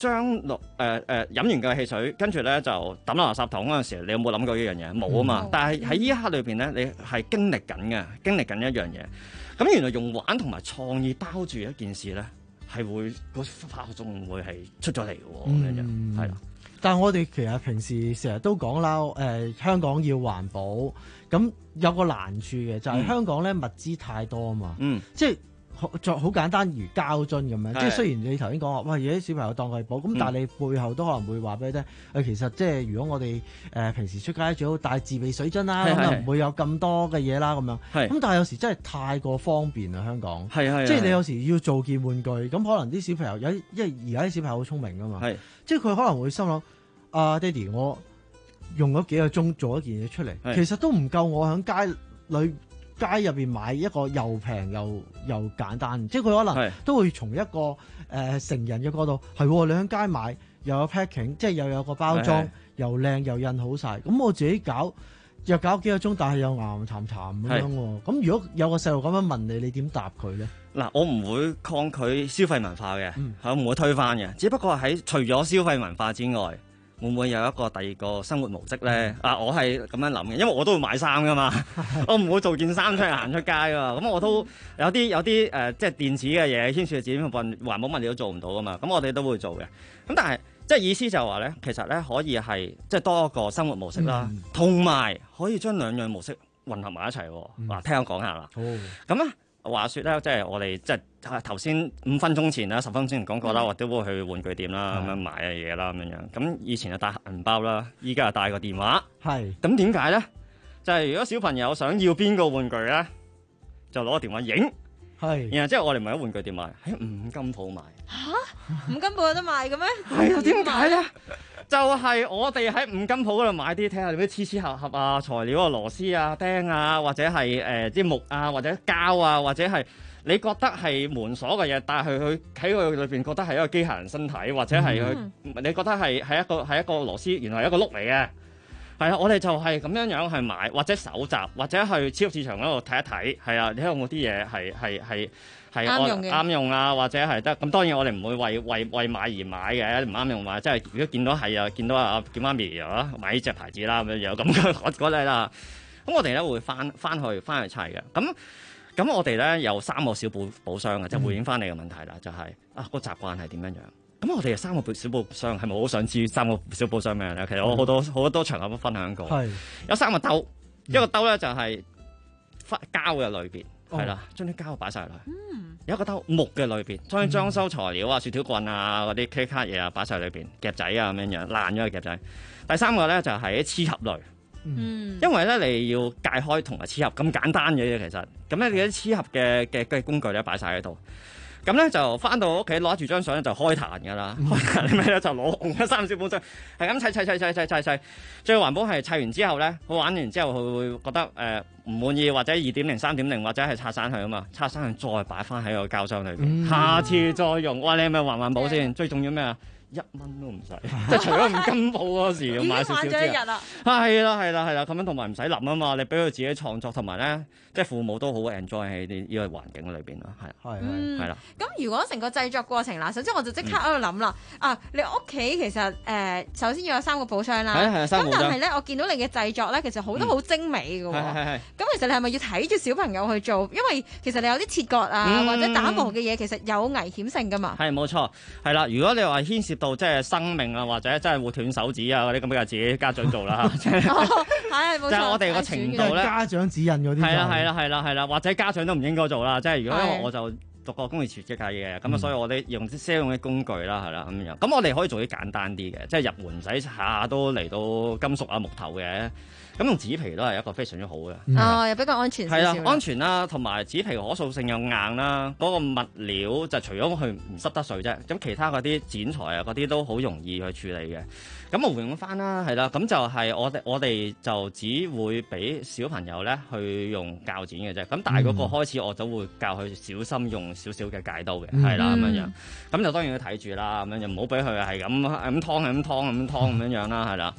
將落誒誒飲完嘅汽水，跟住咧就抌落垃圾桶嗰陣時，你有冇諗過呢樣嘢？冇啊嘛。嗯、但係喺呢一刻裏邊咧，你係經歷緊嘅，經歷緊一樣嘢。咁原來用玩同埋創意包住一件事咧，係會個化學仲會係出咗嚟嘅喎，咁樣樣係啦。 但係我哋其實平時成日都講啦，誒、呃、香港要環保，咁有個難處嘅就係、是、香港咧物資太多啊嘛，嗯、即係作好簡單如膠樽咁樣。即係雖然你頭先講話，哇而家啲小朋友當佢係寶，咁、嗯、但係你背後都可能會話俾你聽，誒、呃、其實即係如果我哋誒、呃、平時出街最好帶自備水樽啦，咁就唔會有咁多嘅嘢啦咁樣。咁但係有時真係太過方便啦，香港。係係。即係你有時要做件玩具，咁可能啲小朋友有，因為而家啲小朋友好聰明㗎嘛。係。即係佢可能會心諗。啊，爹哋，我用咗幾個鐘做一件嘢出嚟，其實都唔夠我喺街裏街入邊買一個又平又又簡單，即係佢可能都會從一個誒、呃、成人嘅角度，係你喺街買又有 packing， 即係又有個包裝，又靚又印好晒，咁我自己搞又搞幾個鐘，但係又岩岩巉巉咁樣喎。咁如果有個細路咁樣問你，你點答佢咧？嗱，我唔會抗拒消費文化嘅，嗯、我唔會推翻嘅，只不過喺除咗消費文化之外。會唔會有一個第二個生活模式咧？嗯、啊，我係咁樣諗嘅，因為我都會買衫噶嘛，我唔會做件衫出嚟行出街噶。咁我都有啲有啲誒、呃，即係電子嘅嘢，牽涉自己份環保物料都做唔到噶嘛。咁我哋都會做嘅。咁但係即係意思就係話咧，其實咧可以係即係多一個生活模式啦，同埋、嗯、可以將兩樣模式混合埋一齊。嗱、嗯，聽我講下啦。咁咧、哦、話説咧，即係我哋即係。頭先五分鐘前啦，十分鐘前講過啦，嗯、我都會去玩具店啦，咁樣買嘅嘢啦，咁樣樣。咁以前就帶銀包啦，依家就帶個電話。係。咁點解咧？就係、是、如果小朋友想要邊個玩具咧，就攞個電話影。係。然後即係我哋唔係喺玩具店買，喺五金鋪買。 嚇？五金鋪有得賣嘅咩？ 係啊，點解咧？就係我哋喺五金鋪嗰度買啲，睇下啲黐黐合合啊，材料啊，螺絲啊、釘啊，或者係誒啲木啊，或者膠啊，或者係。你覺得係門鎖嘅嘢，但係佢喺佢裏邊覺得係一個機械人身體，或者係佢，嗯、你覺得係係一個係一個螺絲，原來係一個碌嚟嘅。係啊，我哋就係咁樣樣去買，或者搜集，或者去超級市場嗰度睇一睇。係啊，你睇有冇啲嘢係係係係啱用嘅，啱用啊，或者係得。咁當然我哋唔會為為為買而買嘅，唔啱用買。即係如果見到係啊，見到啊叫媽咪啊買呢隻牌子啦，咁樣有咁嘅嗰嗰類啦。咁我哋咧會翻翻去翻去砌嘅。咁咁我哋咧有三個小寶寶箱嘅，就回應翻你嘅問題啦，就係、是、啊個習慣係點樣樣？咁我哋三個小寶箱係咪好想知三個小寶箱咩咧？其實我好多好、嗯、多場合都分享過，是有三個兜，嗯、一個兜咧就係膠嘅裏邊，係啦、哦，將啲膠擺晒落去。嗯、有一個兜木嘅裏邊，將啲裝修材料啊、雪條棍啊、嗰啲 K 卡嘢啊擺晒裏邊，夾仔啊咁樣樣爛咗嘅夾仔。第三個咧就係啲黐盒類。嗯，因為咧你要解開同埋黐盒咁簡單嘅嘢，其實咁咧你啲黐盒嘅嘅嘅工具咧擺晒喺度，咁咧就翻到屋企攞住張相咧就開壇㗎啦，嗯、開壇你咪咧就攞紅嘅三小寶箱，係咁砌砌砌砌砌砌砌，最環保係砌完之後咧，佢玩完之後佢會覺得誒唔、呃、滿意，或者二點零、三點零或者係拆散佢啊嘛，拆散佢再擺翻喺個膠箱裏邊，嗯、下次再用。哇！你係咪環環保先？嗯、最重要咩啊？一蚊都唔使，即係除咗唔金鋪嗰時要買少少之外，係啦係啦係啦，咁樣同埋唔使諗啊嘛，你俾佢自己創作，同埋咧，即係父母都好 enjoy 喺呢呢個環境裏邊咯，係係係係啦。咁如果成個製作過程嗱，首先我就即刻喺度諗啦，嗯、啊，你屋企其實誒、呃，首先要有三個寶箱啦，咁但係咧，我見到你嘅製作咧，其實好多好精美嘅喎，係係係。咁其實你係咪要睇住小朋友去做？因為其實你有啲切割啊，嗯、或者打磨嘅嘢，其實有危險性噶嘛。係冇錯，係啦。如果你話牽涉到即係生命啊，或者真係會斷手指啊嗰啲咁，就自己家長做啦。係係冇錯。就係我哋個程度咧，家長指引嗰啲。係啦係啦係啦係啦，或者家長都唔應該做啦。即係如果因為我就讀過工業設計嘅，咁啊，所以我哋用啲適用嘅工具啦，係啦咁樣。咁我哋可以做啲簡單啲嘅，即係入門唔使下下都嚟到金屬啊木頭嘅。咁用紙皮都係一個非常之好嘅，哦，又比較安全少少。係啦，安全啦，同埋紙皮可塑性又硬啦，嗰、那個物料就除咗佢唔濕得水啫，咁其他嗰啲剪裁啊嗰啲都好容易去處理嘅。咁我回應翻啦，係啦，咁就係我哋我哋就只會俾小朋友咧去用鉸剪嘅啫。咁但係嗰個開始我就會教佢小心用少少嘅戒刀嘅，係啦咁樣樣。咁就當然要睇住啦，咁樣就唔好俾佢係咁咁劏咁劏咁劏咁樣樣啦，係啦。咁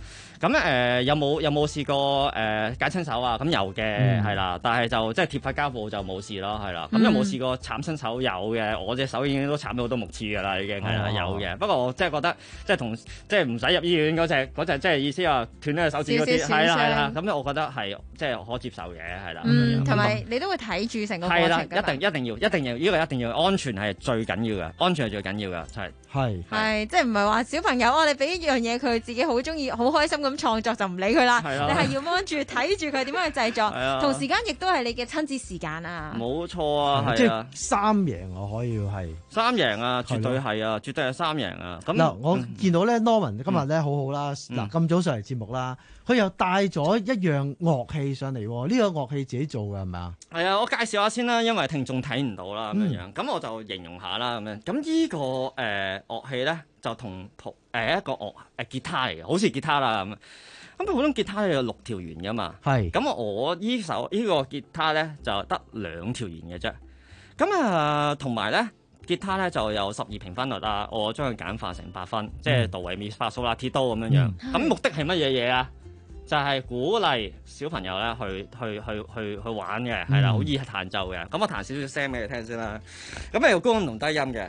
咁誒、呃、有冇有冇試過誒戒親手啊？咁有嘅係啦，但係就即係貼塊膠布就冇事咯，係啦。咁有冇試過慘親手？有嘅，我隻手已經都慘咗好多木刺㗎啦，已經係啦，有嘅。不過我即係覺得即係同即係唔使入醫院嗰隻嗰隻，即係意思話斷咗隻手指嗰啲，係啦係啦。咁我覺得係即係可接受嘅，係啦。 嗯，同埋你都會睇住成個過程㗎嘛。 係啦，一定一定要一定要呢個一定要安全係最緊要嘅，安全係最緊要嘅，係係係即係唔係話小朋友哦，你俾一樣嘢佢自己好中意、好開心咁創作就唔理佢啦。你係要望住睇住佢點樣去製作，同時間亦都係你嘅親子時間啊。 冇錯啊， 即係啊， 係三贏我可以係三贏啊，絕對係啊，絕對係三贏啊。咁嗱，我見到咧 Norman 今日咧好好啦，嗱咁早上嚟節目啦，佢又帶咗一樣樂器上嚟喎，呢個樂器自己做嘅係咪啊？係啊，我介紹下先啦，因為聽眾睇唔到啦咁樣樣，咁我就形容下啦咁樣。咁呢個誒樂器咧就同同誒一個樂誒吉他嚟嘅，好似吉他啦咁。咁普通吉他有六條弦噶嘛， 係。 咁我呢首呢個吉他咧就得兩條弦嘅啫。咁啊，同埋咧吉他咧就有十二評分率啦，我將佢簡化成八分，即係哆唻咪發嗦啦提哆咁樣樣。咁目的係乜嘢嘢啊？就係鼓勵小朋友咧去去去去去玩嘅，係啦，好易彈奏嘅。咁我彈少少聲俾你聽先啦。咁有高音同低音嘅。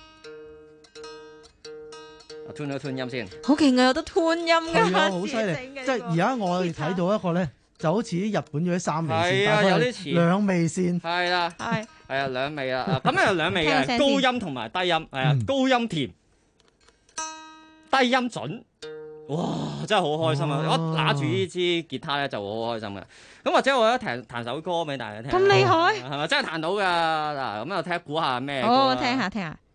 吞咗吞音先， 好勁啊！有得吞音㗎， 係啊，好犀利！即係而家我哋睇到一個咧，就好似日本嗰啲三味線， 係啊，有啲似兩味線， 係啦，係係啊，兩味啊，咁有兩味嘅，高音同埋低音，係啊，高音甜，低音準，哇！真係好開心啊！我拿住呢支吉他咧就好開心嘅。咁或者我一彈彈首歌俾大家聽， 咁厲害係咪真係彈到㗎？嗱，咁啊睇下估下咩歌啦？ 好，我聽下聽下。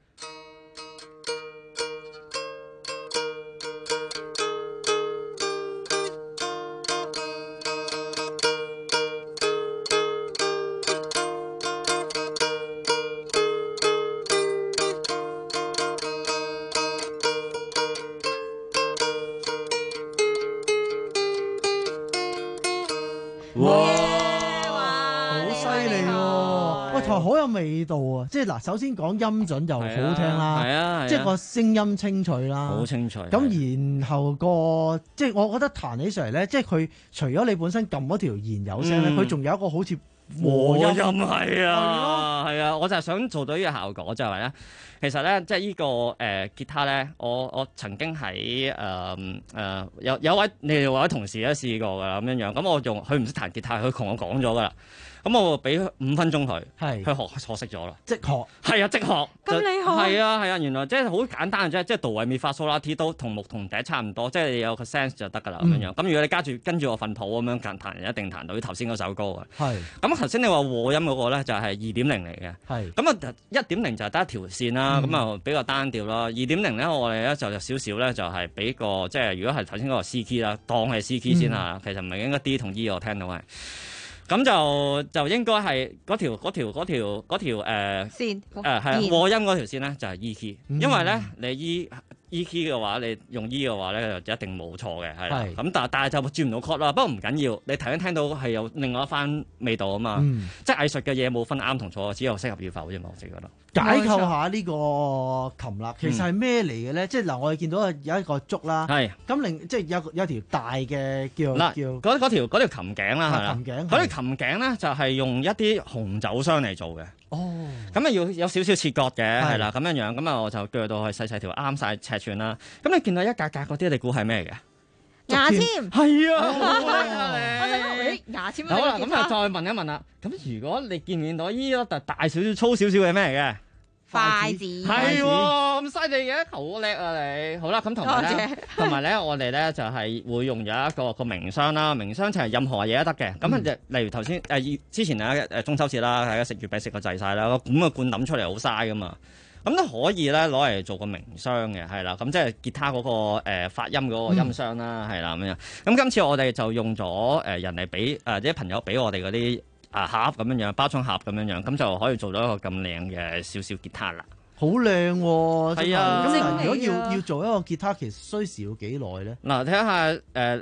哇！好犀利喎！喂，台好有味道啊！即係嗱，首先講音準就好聽啦， 係啊， 即係個聲音清脆啦， 好清脆。 咁然後個即係我覺得彈起上嚟咧，即係佢除咗你本身撳嗰條弦有聲咧，佢仲有一個好似和音係啊，係啊，我就係想做到呢個效果，就係咧。其實咧，即係呢個誒、呃、吉他咧，我我曾經喺誒誒有有位你哋位同事咧試過㗎啦，咁樣樣。咁我用佢唔識彈吉他，佢同我講咗㗎啦。咁我俾五分鐘佢，係佢學學識咗啦， 即學係啊，即學咁厲害係啊係啊，原來即係好簡單嘅啫，即係哆唻咪發嗦啦提都同木同笛差唔多，即係你有個 sense 就得㗎啦咁樣樣。咁如果你加住跟住我份譜咁樣彈彈，一定彈到頭先嗰首歌嘅。係咁頭先你話和音嗰個咧就係二點零嚟嘅，係咁啊一點零就係得一條線啦，咁啊比較單調啦。二點零咧我哋咧就有少少咧就係俾個即係如果係頭先嗰個 C key 啦，當係 C key 先啦，其實唔係應該 D 同 E 我聽到係。咁就就應該係嗰條嗰條嗰條嗰條誒線誒係和音嗰條線咧就係 E key，因為咧你 E E key 嘅話，你用 E 嘅話咧就一定冇錯嘅，係啦。咁但但係就轉唔到 chord 啦。不過唔緊要，你頭先聽到係有另外一番味道啊嘛。嗯、即係藝術嘅嘢冇分啱同錯，只有適合與否啫嘛。我自己覺得。解構下呢個琴啦，其實係咩嚟嘅咧？嗯、即係嗱，我哋見到有一個竹啦，係咁另即係有有條大嘅叫嗱叫嗰嗰條嗰條琴頸啦，係啦，琴頸嗰條琴頸咧就係用一啲紅酒箱嚟做嘅。哦，咁啊要有少少切割嘅，係啦，咁樣樣，咁啊我就鋸到去細細條啱晒尺寸啦。咁你見到一格格嗰啲，你估係咩嘅？ 牙籤係啊， 我就諗誒牙籤。 好啦，咁啊再問一問啦。咁如果你見唔見到依個大少少粗少少嘅咩嚟嘅？ 筷子係喎，咁犀利嘅，好叻啊你！好啦，咁同埋咧，同埋咧，我哋咧就係會用咗一個個鳴箱啦。鳴箱就係任何嘢都得嘅。咁啊、嗯，例如頭先誒之前啊誒中秋節啦，大家食月餅食個滯晒啦，咁個罐抌出嚟好嘥噶嘛。咁都可以咧攞嚟做個鳴箱嘅，係啦。咁即係吉他嗰、嗰個誒、呃、發音嗰個音箱啦，係啦咁樣。咁今次我哋就用咗誒人嚟俾誒啲朋友俾我哋嗰啲。啊盒咁樣樣，包裝盒咁樣樣，咁就可以做到一個咁靚嘅小小吉他啦。好靚喎！係啊，咁如果要要做一個吉他，其實需時要幾耐咧？嗱，睇下誒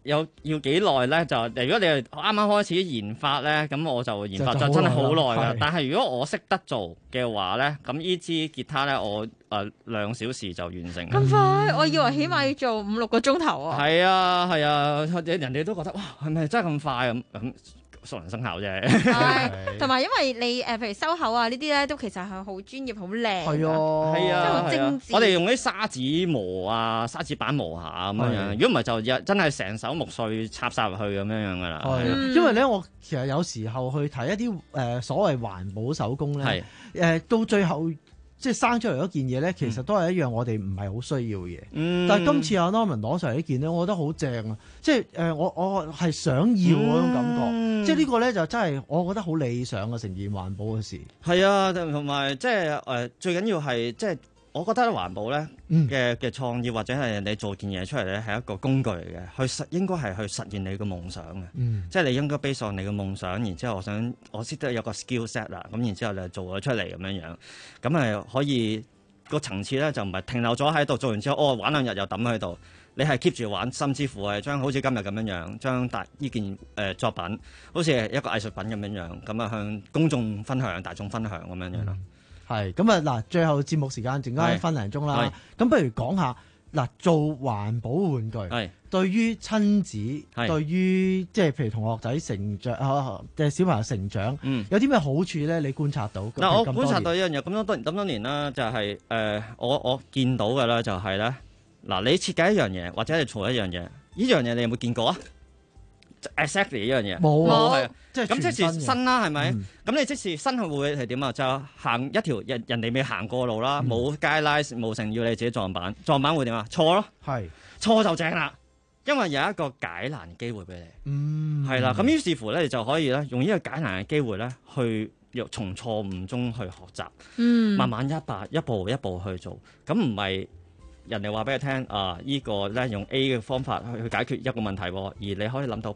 有要幾耐咧？就如果你係啱啱開始研發咧，咁我就研發咗真係好耐㗎。但係如果我識得做嘅話咧，咁呢支吉他咧，我誒、呃、兩小時就完成。 咁快？我以為起碼要做五六個鐘頭啊！ 係啊係啊，人哋都覺得哇，係咪真係咁快咁咁？熟能生巧啫， 同埋因為你誒，譬如收口啊呢啲咧，都其實係好專業、好靚。 係啊，係啊， 即係好精緻。 我哋用啲砂紙磨啊，砂紙板磨下咁樣樣。如果唔係就真係成手木碎插晒入去咁樣樣噶啦。 係、嗯，因為咧，我其實有時候去睇一啲誒、呃、所謂環保手工咧，誒、呃、到最後。即係生出嚟嗰件嘢咧，其實都係一樣我哋唔係好需要嘅嘢。嗯、但係今次阿 Norman 攞上嚟呢件咧，我覺得好正啊！即係誒、呃，我我係想要嗰種感覺。嗯、即係呢個咧就真係我覺得好理想嘅成件環保嘅事。係啊，同埋即係誒、呃，最緊要係即係。我覺得環保咧嘅嘅創意或者係你做件嘢出嚟咧係一個工具嚟嘅，去實應該係去實現你嘅夢想嘅，嗯、即係你應該 base on你嘅夢想，然之後我想我識得有個 skill set 啦，咁然之後你就做咗出嚟咁樣樣，咁係可以個層次咧就唔係停留咗喺度，做完之後哦玩兩日又抌喺度，你係 keep 住玩，甚至乎係將好似今日咁樣樣，將大呢件誒、呃、作品好似係一個藝術品咁樣樣，咁啊向公眾分享、大眾分享咁樣樣咯。嗯係咁啊！嗱，最後節目時間剩翻分零鐘啦。咁不如講下嗱，做環保玩具，對於親子，對於即係譬如同學仔成長啊，即係小朋友成長，嗯、有啲咩好處咧？你觀察到？嗱、 嗯，我觀察到一樣嘢，咁多咁多年啦，就係、是、誒、呃，我我見到嘅啦，就係咧，嗱，你設計一樣嘢，或者你做一樣嘢，呢樣嘢你有冇見過啊？exactly 呢樣嘢冇係啊，即係咁即係新啦，係咪？咁、嗯、你即時新係會係點啊？就行一條人人哋未行過路啦，冇 guideline 冇成要你自己撞板，撞板會點啊？錯咯，係錯就正啦，因為有一個解難機會俾你，嗯，係啦。咁於是乎咧，你就可以咧用呢個解難嘅機會咧，去從錯誤中去學習，嗯，慢慢一步一步一步去做，咁唔係。人哋話俾你聽啊，依、這個咧用 A 嘅方法去去解決一個問題，而你可以諗到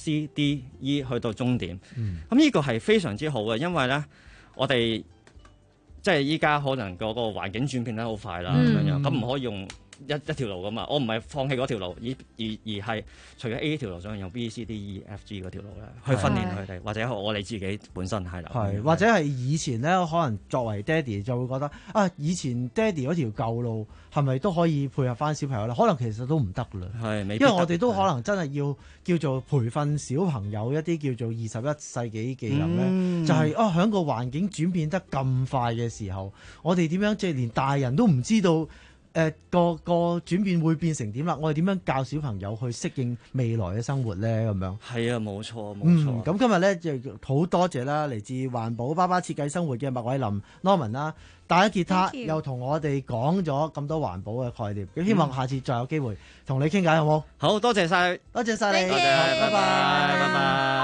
B、C、D、E 去到終點。咁呢、嗯、個係非常之好嘅，因為咧我哋即係依家可能個個環境轉變得好快啦，咁、嗯、樣樣咁唔可以用一一條路噶嘛。我唔係放棄嗰條路，而而而係除咗 A 條路，想用 B、C、D、E、F、G 嗰條路咧去訓練佢哋，或者我哋自己本身係啦。 係或者係以前咧，可能作為爹哋就會覺得啊，以前爹哋嗰條舊路。係咪都可以配合翻小朋友咧？可能其實都唔得啦，係，因為我哋都可能真係要叫做培訓小朋友一啲叫做二十一世紀技能咧，嗯、就係、是、啊喺個環境轉變得咁快嘅時候，我哋點樣即係連大人都唔知道誒、呃、個個轉變會變成點啦？我哋點樣教小朋友去適應未來嘅生活咧？咁樣係啊，冇錯冇錯。 咁、嗯、今日咧就好多謝啦，嚟自環保爸爸設計生活嘅麥偉林 Norman 啦。帶咗吉他又同我哋講咗咁多環保嘅概念，咁希望下次再有機會同你傾偈，好冇？ 好多謝晒， 多謝晒你， 多謝，拜拜，拜拜。